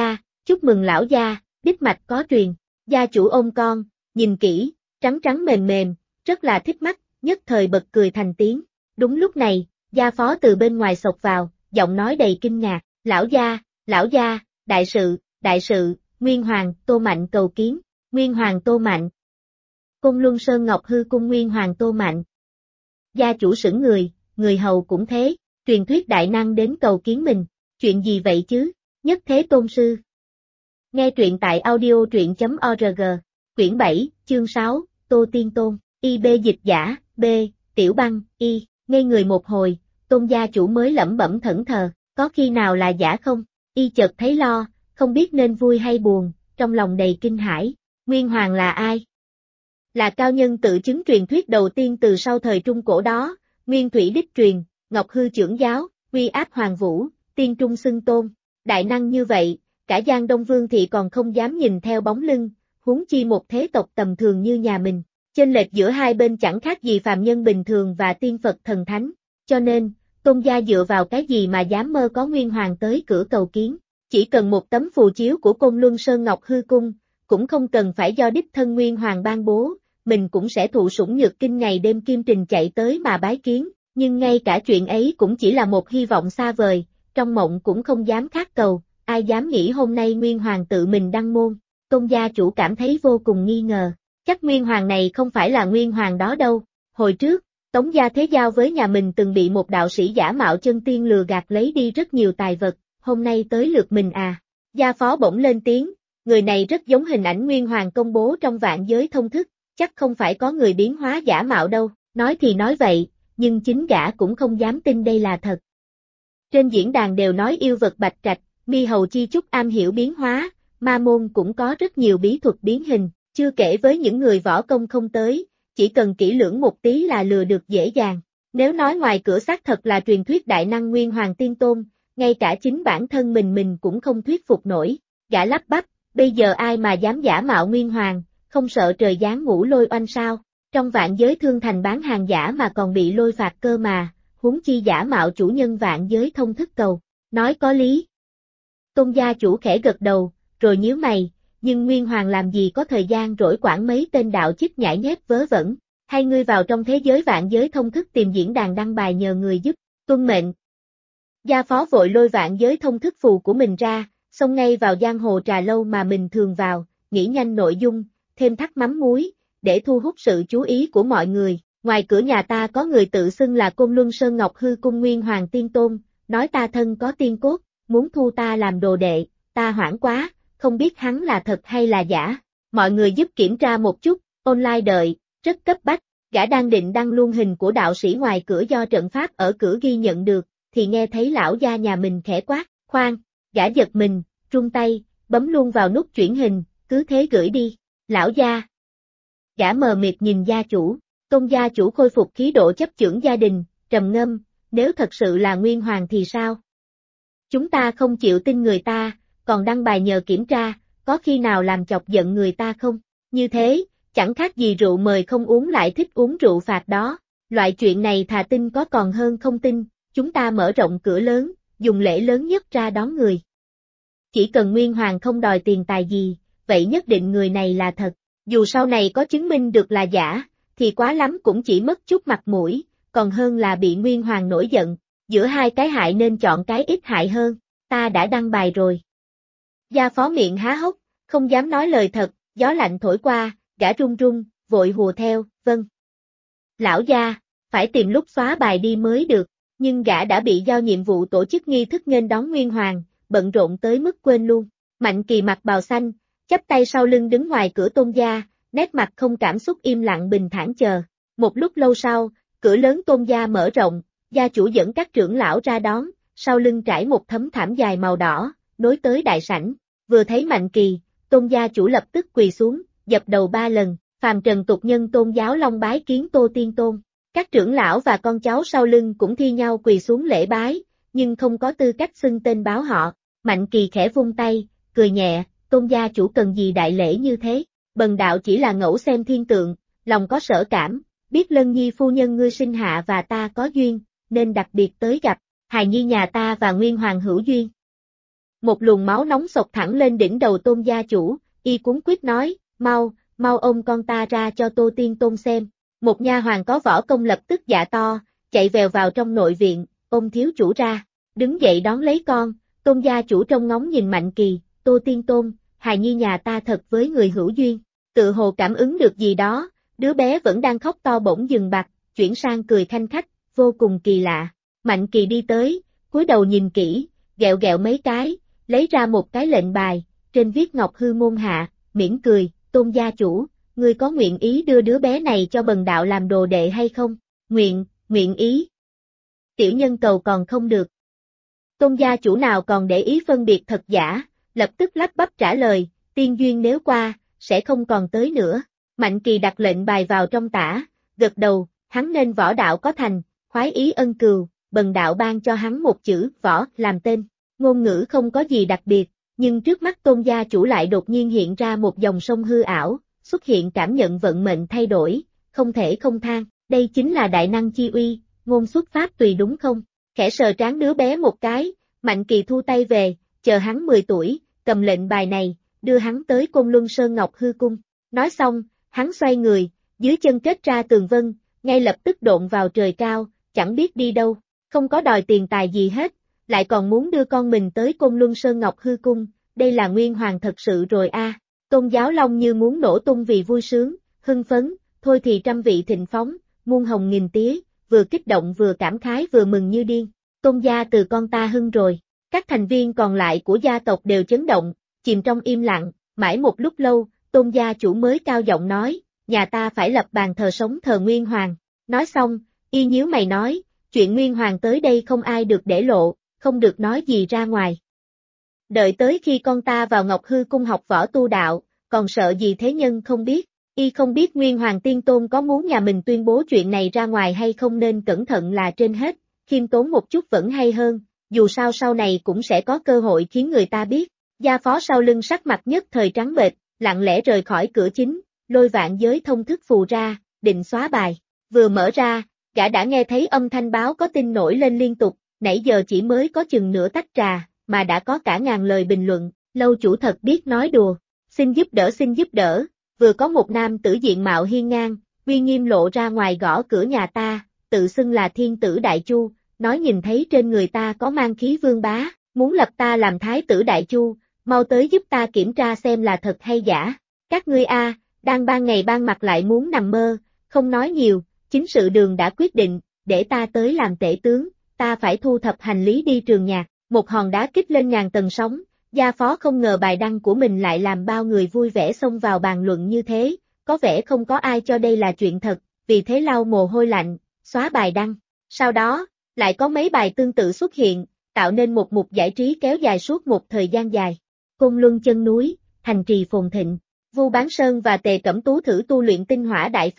lão gia, đích mạch có truyền, gia chủ ôm con, nhìn kỹ, trắng trắng mềm mềm, rất là thích mắt, nhất thời bật cười thành tiếng, đúng lúc này, gia phó từ bên ngoài xộc vào, giọng nói đầy kinh ngạc. Lão gia, đại sự, Nguyên Hoàng, Tô Mạnh cầu kiến, Nguyên Hoàng Tô Mạnh. Côn Luân Sơn Ngọc Hư cung Nguyên Hoàng Tô Mạnh. Gia chủ sững người hầu cũng thế, truyền thuyết đại năng đến cầu kiến mình, chuyện gì vậy chứ, nhất thế tôn sư. Nghe truyện tại audio.truyện.org, quyển 7, chương 6, Tô Tiên Tôn, IB dịch giả, B, Tiểu Băng, Y, ngây người một hồi, Tôn gia chủ mới lẩm bẩm thẫn thờ. Có khi nào là giả không? Y chợt thấy lo, không biết nên vui hay buồn, trong lòng đầy kinh hãi. Nguyên Hoàng là ai? Là cao nhân tự chứng truyền thuyết đầu tiên từ sau thời Trung Cổ đó, Nguyên Thủy đích truyền, Ngọc Hư trưởng giáo, uy áp hoàng vũ, tiên trung xưng tôn. Đại năng như vậy, cả Giang Đông Vương thị còn không dám nhìn theo bóng lưng, huống chi một thế tộc tầm thường như nhà mình. Chênh lệch giữa hai bên chẳng khác gì phàm nhân bình thường và tiên Phật thần thánh, cho nên, Tôn gia dựa vào cái gì mà dám mơ có Nguyên Hoàng tới cửa cầu kiến, chỉ cần một tấm phù chiếu của Côn Luân Sơn Ngọc Hư Cung, cũng không cần phải do đích thân Nguyên Hoàng ban bố, mình cũng sẽ thụ sủng nhược kinh ngày đêm kim trình chạy tới mà bái kiến, nhưng ngay cả chuyện ấy cũng chỉ là một hy vọng xa vời, trong mộng cũng không dám khát cầu, ai dám nghĩ hôm nay Nguyên Hoàng tự mình đăng môn, Tôn gia chủ cảm thấy vô cùng nghi ngờ, chắc Nguyên Hoàng này không phải là Nguyên Hoàng đó đâu, hồi trước, Tống gia thế giao với nhà mình từng bị một đạo sĩ giả mạo chân tiên lừa gạt lấy đi rất nhiều tài vật, hôm nay tới lượt mình à. Gia phó bỗng lên tiếng, người này rất giống hình ảnh Nguyên Hoàng công bố trong vạn giới thông thức, chắc không phải có người biến hóa giả mạo đâu, nói thì nói vậy, nhưng chính gã cũng không dám tin đây là thật. Trên diễn đàn đều nói yêu vật bạch trạch, mi hầu chi chúc am hiểu biến hóa, ma môn cũng có rất nhiều bí thuật biến hình, chưa kể với những người võ công không tới. Chỉ cần kỹ lưỡng một tí là lừa được dễ dàng. Nếu nói ngoài cửa xác thật là truyền thuyết đại năng Nguyên Hoàng Tiên Tôn, ngay cả chính bản thân mình cũng không thuyết phục nổi. Gã lắp bắp, bây giờ ai mà dám giả mạo Nguyên Hoàng, không sợ trời giáng ngũ lôi oanh sao? Trong vạn giới thương thành bán hàng giả mà còn bị lôi phạt cơ mà, huống chi giả mạo chủ nhân vạn giới thông thức cầu. Nói có lý. Tôn gia chủ khẽ gật đầu, rồi nhíu mày. Nhưng Nguyên Hoàng làm gì có thời gian rỗi quản mấy tên đạo chích nhãi nhép vớ vẩn, hay ngươi vào trong thế giới vạn giới thông thức tìm diễn đàn đăng bài nhờ người giúp, tuân mệnh. Gia phó vội lôi vạn giới thông thức phù của mình ra, xông ngay vào giang hồ trà lâu mà mình thường vào, nghĩ nhanh nội dung, thêm thắt mắm muối, để thu hút sự chú ý của mọi người. Ngoài cửa nhà ta có người tự xưng là Côn Luân Sơn Ngọc Hư Cung Nguyên Hoàng Tiên Tôn, nói ta thân có tiên cốt, muốn thu ta làm đồ đệ, ta hoảng quá. Không biết hắn là thật hay là giả, mọi người giúp kiểm tra một chút, online đợi, rất cấp bách, gã đang định đăng luôn hình của đạo sĩ ngoài cửa do trận pháp ở cửa ghi nhận được, thì nghe thấy lão gia nhà mình khẽ quát, khoan, gã giật mình, run tay, bấm luôn vào nút chuyển hình, cứ thế gửi đi, lão gia. Gã mờ mịt nhìn gia chủ, Tôn gia chủ khôi phục khí độ chấp chưởng gia đình, trầm ngâm, nếu thật sự là Nguyên Hoàng thì sao? Chúng ta không chịu tin người ta, còn đăng bài nhờ kiểm tra, có khi nào làm chọc giận người ta không? Như thế, chẳng khác gì rượu mời không uống lại thích uống rượu phạt đó. Loại chuyện này thà tin có còn hơn không tin, chúng ta mở rộng cửa lớn, dùng lễ lớn nhất ra đón người. Chỉ cần Nguyên Hoàng không đòi tiền tài gì, vậy nhất định người này là thật. Dù sau này có chứng minh được là giả, thì quá lắm cũng chỉ mất chút mặt mũi, còn hơn là bị Nguyên Hoàng nổi giận. Giữa hai cái hại nên chọn cái ít hại hơn, ta đã đăng bài rồi. Gia phó miệng há hốc, không dám nói lời thật, gió lạnh thổi qua, gã run run, vội hùa theo, vâng. Lão gia, phải tìm lúc xóa bài đi mới được, nhưng gã đã bị giao nhiệm vụ tổ chức nghi thức nghênh đón Nguyên Hoàng, bận rộn tới mức quên luôn. Mạnh Kỳ mặc bào xanh, chắp tay sau lưng đứng ngoài cửa Tôn gia, nét mặt không cảm xúc im lặng bình thản chờ. Một lúc lâu sau, cửa lớn Tôn gia mở rộng, gia chủ dẫn các trưởng lão ra đón, sau lưng trải một tấm thảm dài màu đỏ, nối tới đại sảnh. Vừa thấy Mạnh Kỳ, Tôn gia chủ lập tức quỳ xuống, dập đầu 3 lần, phàm trần tục nhân Tôn giáo long bái kiến Tô Tiên Tôn. Các trưởng lão và con cháu sau lưng cũng thi nhau quỳ xuống lễ bái, nhưng không có tư cách xưng tên báo họ. Mạnh Kỳ khẽ vung tay, cười nhẹ, Tôn gia chủ cần gì đại lễ như thế, bần đạo chỉ là ngẫu xem thiên tượng, lòng có sở cảm, biết Lân Nhi phu nhân ngươi sinh hạ và ta có duyên, nên đặc biệt tới gặp, hài nhi nhà ta và Nguyên Hoàng hữu duyên. Một luồng máu nóng sộc thẳng lên đỉnh đầu Tôn gia chủ, y cuống quýt nói, mau ôm con ta ra cho Tô Tiên Tôn xem. Một nha hoàn có võ công lập tức dạ to, chạy vèo vào trong nội viện, ôm thiếu chủ ra, đứng dậy đón lấy con. Tôn gia chủ trông ngóng nhìn Mạnh Kỳ, Tô Tiên Tôn, hài nhi nhà ta thật với người hữu duyên, tự hồ cảm ứng được gì đó, đứa bé vẫn đang khóc to bỗng dừng bặt, chuyển sang cười khanh khách, vô cùng kỳ lạ. Mạnh Kỳ đi tới, cúi đầu nhìn kỹ, gẹo gẹo mấy cái, lấy ra một cái lệnh bài, trên viết Ngọc Hư môn hạ, mỉm cười, Tôn gia chủ, ngươi có nguyện ý đưa đứa bé này cho bần đạo làm đồ đệ hay không? Nguyện ý. Tiểu nhân cầu còn không được. Tôn gia chủ nào còn để ý phân biệt thật giả, lập tức lắp bắp trả lời, tiên duyên nếu qua, sẽ không còn tới nữa. Mạnh Kỳ đặt lệnh bài vào trong tả, gật đầu, hắn nên võ đạo có thành, khoái ý ân cừu, bần đạo ban cho hắn một chữ võ làm tên. Ngôn ngữ không có gì đặc biệt, nhưng trước mắt Tôn gia chủ lại đột nhiên hiện ra một dòng sông hư ảo, xuất hiện cảm nhận vận mệnh thay đổi, không thể không than, đây chính là đại năng chi uy, ngôn xuất pháp tùy đúng không? Khẽ sờ trán đứa bé một cái, Mạnh Kỳ thu tay về, chờ hắn 10 tuổi, cầm lệnh bài này, đưa hắn tới Côn Luân Sơn Ngọc Hư Cung. Nói xong, hắn xoay người, dưới chân kết ra tường vân, ngay lập tức độn vào trời cao, chẳng biết đi đâu, không có đòi tiền tài gì hết, lại còn muốn đưa con mình tới Côn Luân Sơn Ngọc Hư Cung, đây là Nguyên Hoàng thật sự rồi a. Tôn giáo long như muốn nổ tung vì vui sướng, hưng phấn, thôi thì trăm vị thịnh phóng, muôn hồng nghìn tía, vừa kích động vừa cảm khái vừa mừng như điên. Tôn gia từ con ta hưng rồi. Các thành viên còn lại của gia tộc đều chấn động, chìm trong im lặng, mãi một lúc lâu, Tôn gia chủ mới cao giọng nói, nhà ta phải lập bàn thờ sống thờ Nguyên Hoàng. Nói xong, y nhíu mày nói, chuyện Nguyên Hoàng tới đây không ai được để lộ, không được nói gì ra ngoài. Đợi tới khi con ta vào Ngọc Hư Cung học võ tu đạo, còn sợ gì thế nhân không biết, y không biết Nguyên Hoàng Tiên Tôn có muốn nhà mình tuyên bố chuyện này ra ngoài hay không nên cẩn thận là trên hết, khiêm tốn một chút vẫn hay hơn, dù sao sau này cũng sẽ có cơ hội khiến người ta biết. Gia phó sau lưng sắc mặt nhất thời trắng bệch, lặng lẽ rời khỏi cửa chính, lôi vạn giới thông thức phù ra, định xóa bài. Vừa mở ra, gã đã nghe thấy âm thanh báo có tin nổi lên liên tục, nãy giờ chỉ mới có chừng nửa tách trà, mà đã có cả ngàn lời bình luận, lâu chủ thật biết nói đùa, xin giúp đỡ, vừa có một nam tử diện mạo hiên ngang, uy nghiêm lộ ra ngoài gõ cửa nhà ta, tự xưng là thiên tử Đại Chu, nói nhìn thấy trên người ta có mang khí vương bá, muốn lập ta làm thái tử Đại Chu, mau tới giúp ta kiểm tra xem là thật hay giả. Các ngươi đang ban ngày ban mặt lại muốn nằm mơ, không nói nhiều, chính sự đường đã quyết định, để ta tới làm tể tướng, ta phải thu thập hành lý đi Trường Nhạc. Một hòn đá kích lên ngàn tầng sóng, gia phó không ngờ bài đăng của mình lại làm bao người vui vẻ xông vào bàn luận như thế, có vẻ không có ai cho đây là chuyện thật, vì thế lau mồ hôi lạnh, xóa bài đăng. Sau đó, lại có mấy bài tương tự xuất hiện, tạo nên một mục giải trí kéo dài suốt một thời gian dài. Côn Luân chân núi, thành trì phồn thịnh, Vu Bán Sơn và Tề Cẩm Tú thử tu luyện tinh hỏa đại pháp,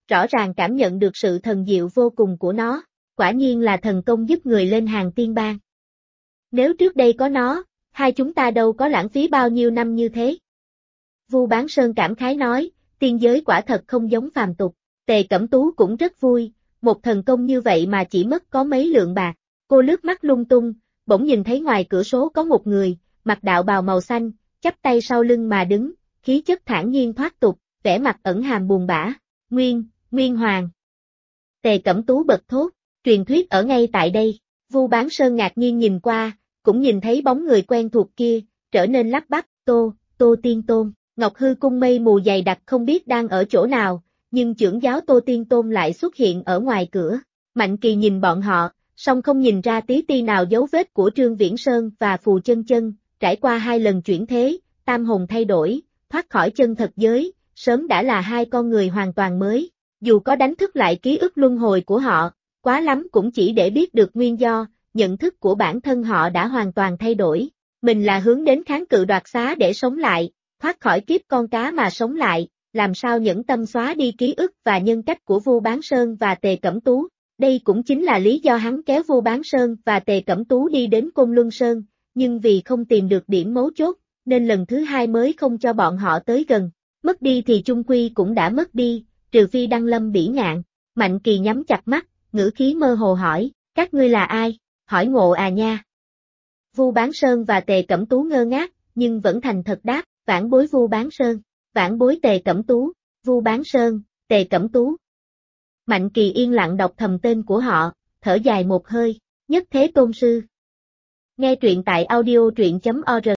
rõ ràng cảm nhận được sự thần diệu vô cùng của nó, quả nhiên là thần công giúp người lên hàng tiên bang. Nếu trước đây có nó, hai chúng ta đâu có lãng phí bao nhiêu năm như thế. Vu Bán Sơn cảm khái nói, tiên giới quả thật không giống phàm tục, Tề Cẩm Tú cũng rất vui, một thần công như vậy mà chỉ mất có mấy lượng bạc. Cô lướt mắt lung tung, bỗng nhìn thấy ngoài cửa sổ có một người, mặc đạo bào màu xanh, chắp tay sau lưng mà đứng, khí chất thản nhiên thoát tục, vẻ mặt ẩn hàm buồn bã. Nguyên Hoàng. Tề Cẩm Tú bật thốt, truyền thuyết ở ngay tại đây. Vu Bán Sơn ngạc nhiên nhìn qua, cũng nhìn thấy bóng người quen thuộc kia, trở nên lắp bắp, Tô Tiên Tôn. Ngọc Hư cung mây mù dày đặc không biết đang ở chỗ nào, nhưng chưởng giáo Tô Tiên Tôn lại xuất hiện ở ngoài cửa. Mạnh Kỳ nhìn bọn họ, song không nhìn ra tí ti nào dấu vết của Trương Viễn Sơn và Phù Chân Chân, trải qua 2 lần chuyển thế, tam hồn thay đổi, thoát khỏi chân thật giới, sớm đã là 2 con người hoàn toàn mới. Dù có đánh thức lại ký ức luân hồi của họ, quá lắm cũng chỉ để biết được nguyên do, nhận thức của bản thân họ đã hoàn toàn thay đổi. Mình là hướng đến kháng cự đoạt xá để sống lại, thoát khỏi kiếp con cá mà sống lại, làm sao nhẫn tâm xóa đi ký ức và nhân cách của Vu Bán Sơn và Tề Cẩm Tú. Đây cũng chính là lý do hắn kéo Vu Bán Sơn và Tề Cẩm Tú đi đến Côn Luân Sơn, nhưng vì không tìm được điểm mấu chốt, nên lần thứ 2 mới không cho bọn họ tới gần. Mất đi thì chung quy cũng đã mất đi, trừ phi Đăng Lâm bỉ ngạn. Mạnh Kỳ nhắm chặt mắt, ngữ khí mơ hồ hỏi, các ngươi là ai? Hỏi ngộ à nha. Vu Bán Sơn và Tề Cẩm Tú ngơ ngác, nhưng vẫn thành thật đáp, vãn bối Vu Bán Sơn, vãn bối Tề Cẩm Tú, Vu Bán Sơn, Tề Cẩm Tú. Mạnh Kỳ yên lặng đọc thầm tên của họ, thở dài một hơi, Nhất Thế Tôn Sư. Nghe truyện tại audio truyện.org